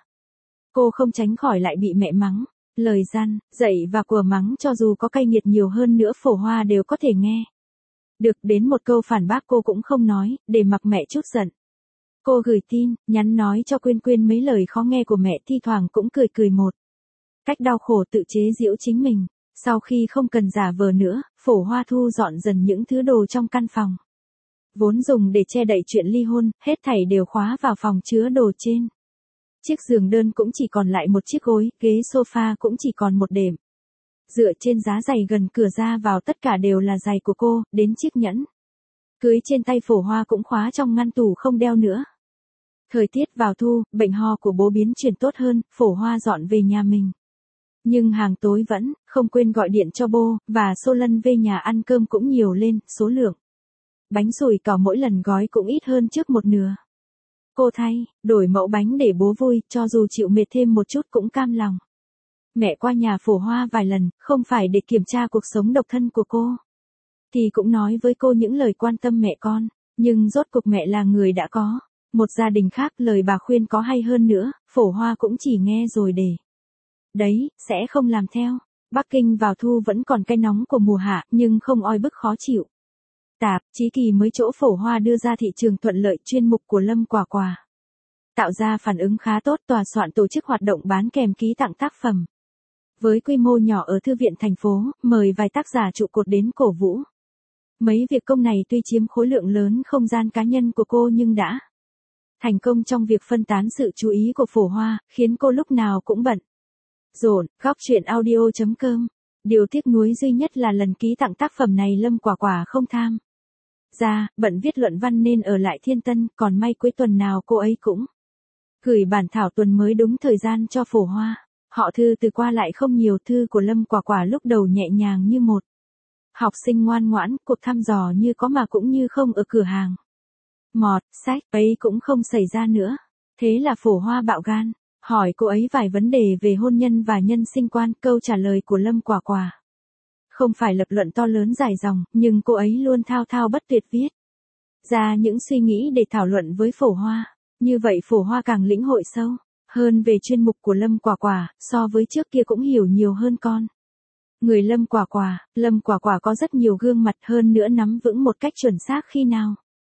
Cô không tránh khỏi lại bị mẹ mắng, lời gian, dạy và của mắng cho dù có cay nghiệt nhiều hơn nữa Phổ Hoa đều có thể nghe được, đến một câu phản bác cô cũng không nói, để mặc mẹ chút giận. Cô gửi tin, nhắn nói cho Quyên Quyên mấy lời khó nghe của mẹ, thi thoảng cũng cười cười một cách đau khổ tự chế giễu chính mình. Sau khi không cần giả vờ nữa, Phổ Hoa thu dọn dần những thứ đồ trong căn phòng vốn dùng để che đậy chuyện ly hôn, hết thảy đều khóa vào phòng chứa đồ trên. Chiếc giường đơn cũng chỉ còn lại một chiếc gối, ghế sofa cũng chỉ còn một đệm Dựa trên giá giày gần cửa ra vào tất cả đều là giày của cô, đến chiếc nhẫn cưới trên tay Phổ Hoa cũng khóa trong ngăn tủ không đeo nữa. Thời tiết vào thu, bệnh ho của bố biến chuyển tốt hơn, Phổ Hoa dọn về nhà mình. Nhưng hàng tối vẫn, không quên gọi điện cho bô, và số lần về nhà ăn cơm cũng nhiều lên, số lượng bánh sủi cảo mỗi lần gói cũng ít hơn trước một nửa. Cô thay, đổi mẫu bánh để bố vui, cho dù chịu mệt thêm một chút cũng cam lòng. Mẹ qua nhà Phổ Hoa vài lần, không phải để kiểm tra cuộc sống độc thân của cô, thì cũng nói với cô những lời quan tâm mẹ con, nhưng rốt cuộc mẹ là người đã có một gia đình khác, lời bà khuyên có hay hơn nữa, Phổ Hoa cũng chỉ nghe rồi để đấy, sẽ không làm theo. Bắc Kinh vào thu vẫn còn cái nóng của mùa hạ, nhưng không oi bức khó chịu. Tạp chí Kỳ mới chỗ Phổ Hoa đưa ra thị trường thuận lợi chuyên mục của Lâm Quả Quả, tạo ra phản ứng khá tốt. Tòa soạn tổ chức hoạt động bán kèm ký tặng tác phẩm với quy mô nhỏ ở thư viện thành phố, mời vài tác giả trụ cột đến cổ vũ. Mấy việc công này tuy chiếm khối lượng lớn không gian cá nhân của cô nhưng đã thành công trong việc phân tán sự chú ý của Phổ Hoa, khiến cô lúc nào cũng bận rộn. Góc truyện audio chấm com. Điều tiếc nuối duy nhất là lần ký tặng tác phẩm này Lâm Quả Quả không tham gia, bận viết luận văn nên ở lại Thiên Tân, còn may cuối tuần nào cô ấy cũng gửi bản thảo tuần mới đúng thời gian cho Phổ Hoa. Họ thư từ qua lại không nhiều. Thư của Lâm Quả Quả lúc đầu nhẹ nhàng như một học sinh ngoan ngoãn, cuộc thăm dò như có mà cũng như không ở cửa hàng mọt sách ấy cũng không xảy ra nữa. Thế là Phổ Hoa bạo gan hỏi cô ấy vài vấn đề về hôn nhân và nhân sinh quan. Câu trả lời của Lâm Quả Quả không phải lập luận to lớn dài dòng, nhưng cô ấy luôn thao thao bất tuyệt viết ra những suy nghĩ để thảo luận với Phổ Hoa. Như vậy Phổ Hoa càng lĩnh hội sâu hơn về chuyên mục của Lâm Quả Quả, so với trước kia cũng hiểu nhiều hơn con người Lâm Quả Quả. Lâm Quả Quả có rất nhiều gương mặt, hơn nữa nắm vững một cách chuẩn xác khi nào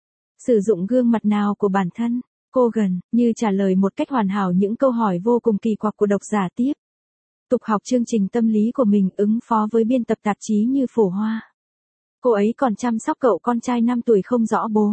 sử dụng gương mặt nào của bản thân. Cô gần như trả lời một cách hoàn hảo những câu hỏi vô cùng kỳ quặc của độc giả. Tiếp tục học chương trình tâm lý của mình, ứng phó với biên tập tạp chí như Phổ Hoa. Cô ấy còn chăm sóc cậu con trai năm tuổi không rõ bố.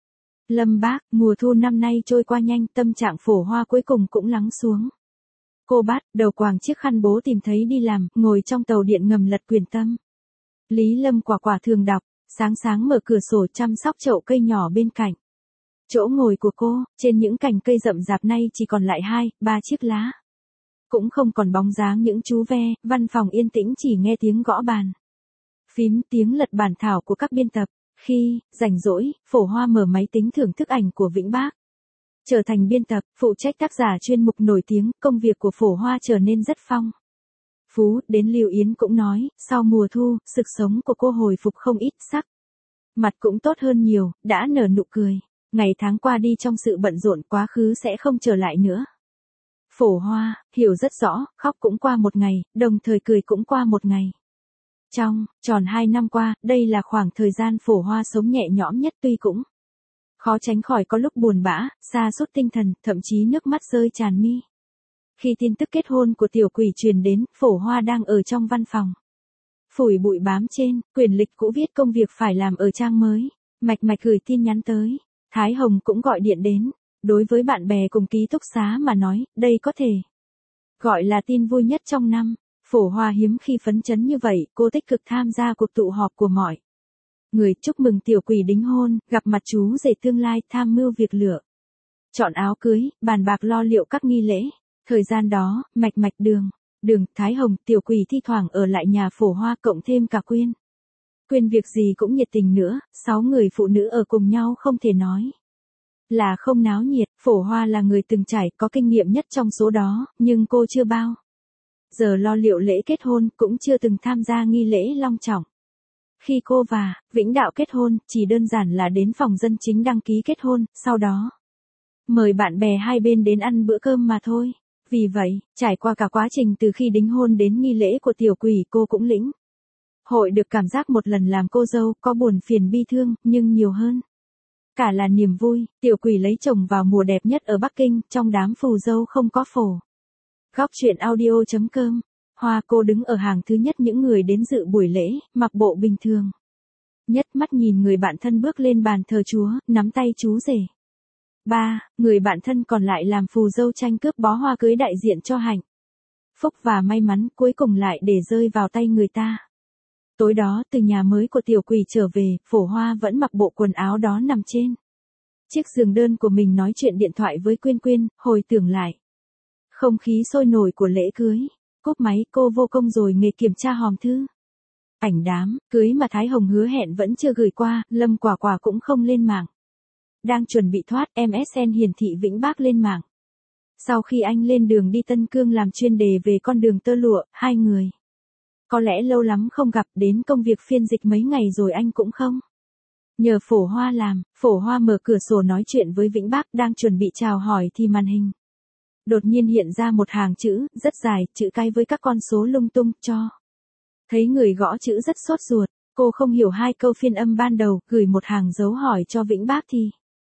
Lâm Bác, mùa thu năm nay trôi qua nhanh, tâm trạng Phổ Hoa cuối cùng cũng lắng xuống. Cô bắt đầu quàng chiếc khăn bố tìm thấy đi làm, ngồi trong tàu điện ngầm lật quyển tâm lý Lâm Quả Quả thường đọc, sáng sáng mở cửa sổ chăm sóc chậu cây nhỏ bên cạnh chỗ ngồi của cô. Trên những cành cây rậm rạp nay chỉ còn lại hai, ba chiếc lá. Cũng không còn bóng dáng những chú ve. Văn phòng yên tĩnh, chỉ nghe tiếng gõ bàn phím, tiếng lật bản thảo của các biên tập. Khi rảnh rỗi, Phổ Hoa mở máy tính thưởng thức ảnh của Vĩnh Bác. Trở thành biên tập, phụ trách tác giả chuyên mục nổi tiếng, công việc của Phổ Hoa trở nên rất phong phú. Đến Lưu Yến cũng nói, sau mùa thu, sức sống của cô hồi phục không ít, sắc mặt cũng tốt hơn nhiều, đã nở nụ cười. Ngày tháng qua đi trong sự bận rộn, quá khứ sẽ không trở lại nữa. Phổ Hoa hiểu rất rõ, khóc cũng qua một ngày, đồng thời cười cũng qua một ngày. Trong tròn hai năm qua, đây là khoảng thời gian Phổ Hoa sống nhẹ nhõm nhất, tuy cũng khó tránh khỏi có lúc buồn bã, sa sút tinh thần, thậm chí nước mắt rơi tràn mi. Khi tin tức kết hôn của Tiểu Quỷ truyền đến, Phổ Hoa đang ở trong văn phòng phủi bụi bám trên quyển lịch cũ viết công việc phải làm ở trang mới. Mạch Mạch gửi tin nhắn tới, Thái Hồng cũng gọi điện đến. Đối với bạn bè cùng ký túc xá mà nói, đây có thể gọi là tin vui nhất trong năm. Phổ Hoa hiếm khi phấn chấn như vậy, cô tích cực tham gia cuộc tụ họp của mọi người chúc mừng Tiểu Quỷ đính hôn, gặp mặt chú rể tương lai, tham mưu việc lựa chọn áo cưới, bàn bạc lo liệu các nghi lễ. Thời gian đó, Mạch Mạch, Đường Đường, Thái Hồng, Tiểu Quỷ thi thoảng ở lại nhà Phổ Hoa, cộng thêm cả Quyên. Quyên việc gì cũng nhiệt tình nữa. Sáu người phụ nữ ở cùng nhau không thể nói là không náo nhiệt. Phổ Hoa là người từng trải, có kinh nghiệm nhất trong số đó, nhưng cô chưa bao giờ lo liệu lễ kết hôn, cũng chưa từng tham gia nghi lễ long trọng. Khi cô và Vĩnh Đạo kết hôn, chỉ đơn giản là đến phòng dân chính đăng ký kết hôn, sau đó mời bạn bè hai bên đến ăn bữa cơm mà thôi. Vì vậy, trải qua cả quá trình từ khi đính hôn đến nghi lễ của Tiểu Quỷ, cô cũng lĩnh hội được cảm giác một lần làm cô dâu, có buồn phiền bi thương, nhưng nhiều hơn cả là niềm vui. Tiểu Quỷ lấy chồng vào mùa đẹp nhất ở Bắc Kinh, trong đám phù dâu không có Phổ. Góc truyện audio chấm com. Hoa cô đứng ở hàng thứ nhất những người đến dự buổi lễ, mặc bộ bình thường nhất, mắt nhìn người bạn thân bước lên bàn thờ Chúa, nắm tay chú rể. Ba người bạn thân còn lại làm phù dâu tranh cướp bó hoa cưới đại diện cho Hạnh phúc và may mắn cuối cùng lại để rơi vào tay người ta. Tối đó từ nhà mới của tiểu quỷ trở về, Phổ Hoa vẫn mặc bộ quần áo đó nằm trên chiếc giường đơn của mình nói chuyện điện thoại với Quyên Quyên, hồi tưởng lại không khí sôi nổi của lễ cưới. Cúp máy, cô vô công rồi nghề kiểm tra hòm thư. Ảnh đám cưới mà Thái Hồng hứa hẹn vẫn chưa gửi qua, Lâm Quả Quả cũng không lên mạng. Đang chuẩn bị thoát, em ét en hiển thị Vĩnh Bác lên mạng. Sau khi anh lên đường đi Tân Cương làm chuyên đề về con đường tơ lụa, hai người có lẽ lâu lắm không gặp, đến công việc phiên dịch mấy ngày rồi anh cũng không nhờ Phổ Hoa làm. Phổ Hoa mở cửa sổ nói chuyện với Vĩnh Bác, đang chuẩn bị chào hỏi thì màn hình đột nhiên hiện ra một hàng chữ, rất dài, chữ cái với các con số lung tung, cho. Thấy người gõ chữ rất sốt ruột, cô không hiểu hai câu phiên âm ban đầu, gửi một hàng dấu hỏi cho Vĩnh Bác thì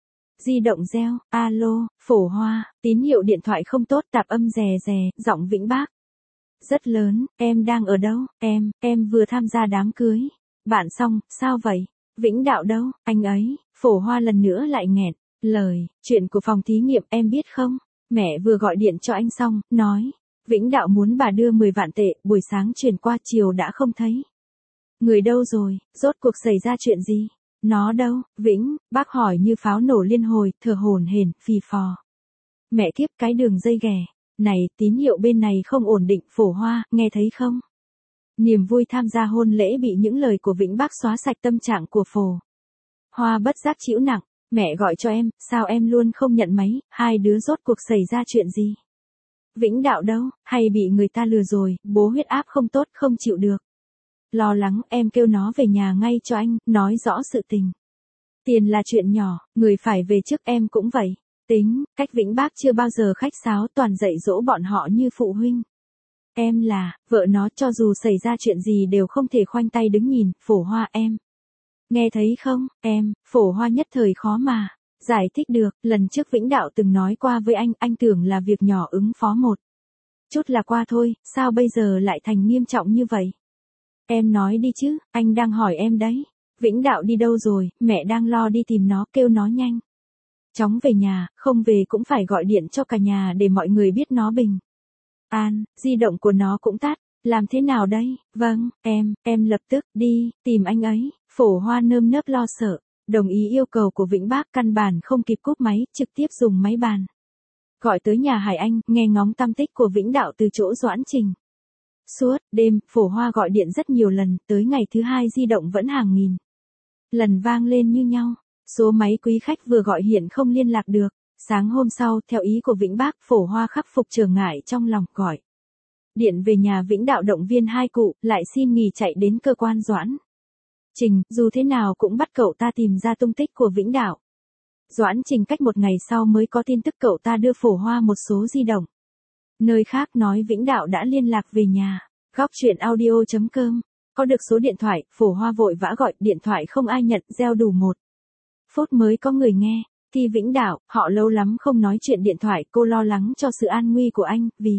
di động reo, alo, Phổ Hoa, tín hiệu điện thoại không tốt, tạp âm rè rè, giọng Vĩnh Bác rất lớn, em đang ở đâu, em, em vừa tham gia đám cưới. Bạn xong, sao vậy? Vĩnh Đạo đâu, anh ấy, Phổ Hoa lần nữa lại nghẹn lời, chuyện của phòng thí nghiệm em biết không? Mẹ vừa gọi điện cho anh xong, nói, Vĩnh Đạo muốn bà đưa mười vạn tệ, buổi sáng chuyển qua chiều đã không thấy. Người đâu rồi, rốt cuộc xảy ra chuyện gì? Nó đâu, Vĩnh, bác hỏi như pháo nổ liên hồi, thở hổn hển, phì phò. Mẹ kiếp, cái đường dây ghẻ. Này, tín hiệu bên này không ổn định, Phổ Hoa, nghe thấy không? Niềm vui tham gia hôn lễ bị những lời của Vĩnh Bác xóa sạch tâm trạng của Phổ Hoa bất giác chịu nặng. Mẹ gọi cho em, sao em luôn không nhận máy, hai đứa rốt cuộc xảy ra chuyện gì? Vĩnh Đạo đâu, hay bị người ta lừa rồi, bố huyết áp không tốt, không chịu được. Lo lắng, em kêu nó về nhà ngay cho anh, nói rõ sự tình. Tiền là chuyện nhỏ, người phải về trước, em cũng vậy. Tính, cách Vĩnh Bác chưa bao giờ khách sáo, toàn dạy dỗ bọn họ như phụ huynh. Em là, vợ nó, cho dù xảy ra chuyện gì đều không thể khoanh tay đứng nhìn. Phổ Hoa em. Nghe thấy không, em, Phổ Hoa nhất thời khó mà giải thích được, lần trước Vĩnh Đạo từng nói qua với anh, anh tưởng là việc nhỏ ứng phó một chút là qua thôi, sao bây giờ lại thành nghiêm trọng như vậy? Em nói đi chứ, anh đang hỏi em đấy. Vĩnh Đạo đi đâu rồi, mẹ đang lo đi tìm nó, kêu nó nhanh chóng về nhà, không về cũng phải gọi điện cho cả nhà để mọi người biết nó bình an. Di động của nó cũng tắt, làm thế nào đây? Vâng, em, em lập tức đi tìm anh ấy. Phổ Hoa nơm nớp lo sợ, đồng ý yêu cầu của Vĩnh Bác, căn bản không kịp cúp máy, trực tiếp dùng máy bàn gọi tới nhà Hải Anh, nghe ngóng tăm tích của Vĩnh Đạo từ chỗ Doãn Trình. Suốt đêm, Phổ Hoa gọi điện rất nhiều lần, tới ngày thứ hai di động vẫn hàng nghìn lần vang lên như nhau. Số máy quý khách vừa gọi hiện không liên lạc được. Sáng hôm sau, theo ý của Vĩnh Bác, Phổ Hoa khắc phục trở ngại trong lòng, gọi điện về nhà Vĩnh Đạo động viên hai cụ, lại xin nghỉ chạy đến cơ quan Doãn Trình, dù thế nào cũng bắt cậu ta tìm ra tung tích của Vĩnh Đạo. Doãn Trình cách một ngày sau mới có tin tức cậu ta đưa Phổ Hoa một số di động. Nơi khác nói Vĩnh Đạo đã liên lạc về nhà. Góc chuyện audio chấm com. Có được số điện thoại, Phổ Hoa vội vã gọi, điện thoại không ai nhận, reo đủ một phút mới có người nghe. Thì Vĩnh Đạo, họ lâu lắm không nói chuyện điện thoại, cô lo lắng cho sự an nguy của anh, vì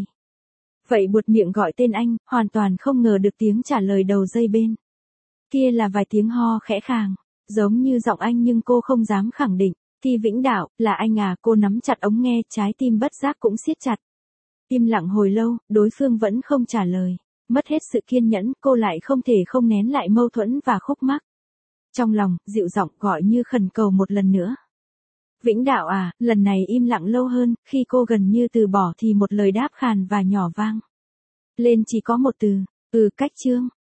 vậy buột miệng gọi tên anh, hoàn toàn không ngờ được tiếng trả lời đầu dây bên kia là vài tiếng ho khẽ khàng, giống như giọng anh nhưng cô không dám khẳng định. Thì Vĩnh Đạo, là anh à? Cô nắm chặt ống nghe, trái tim bất giác cũng siết chặt. Im lặng hồi lâu, đối phương vẫn không trả lời. Mất hết sự kiên nhẫn, cô lại không thể không nén lại mâu thuẫn và khúc mắc trong lòng, dịu giọng gọi như khẩn cầu một lần nữa. Vĩnh Đạo à, lần này im lặng lâu hơn, khi cô gần như từ bỏ thì một lời đáp khàn và nhỏ vang lên chỉ có một từ, ừ. Cách chương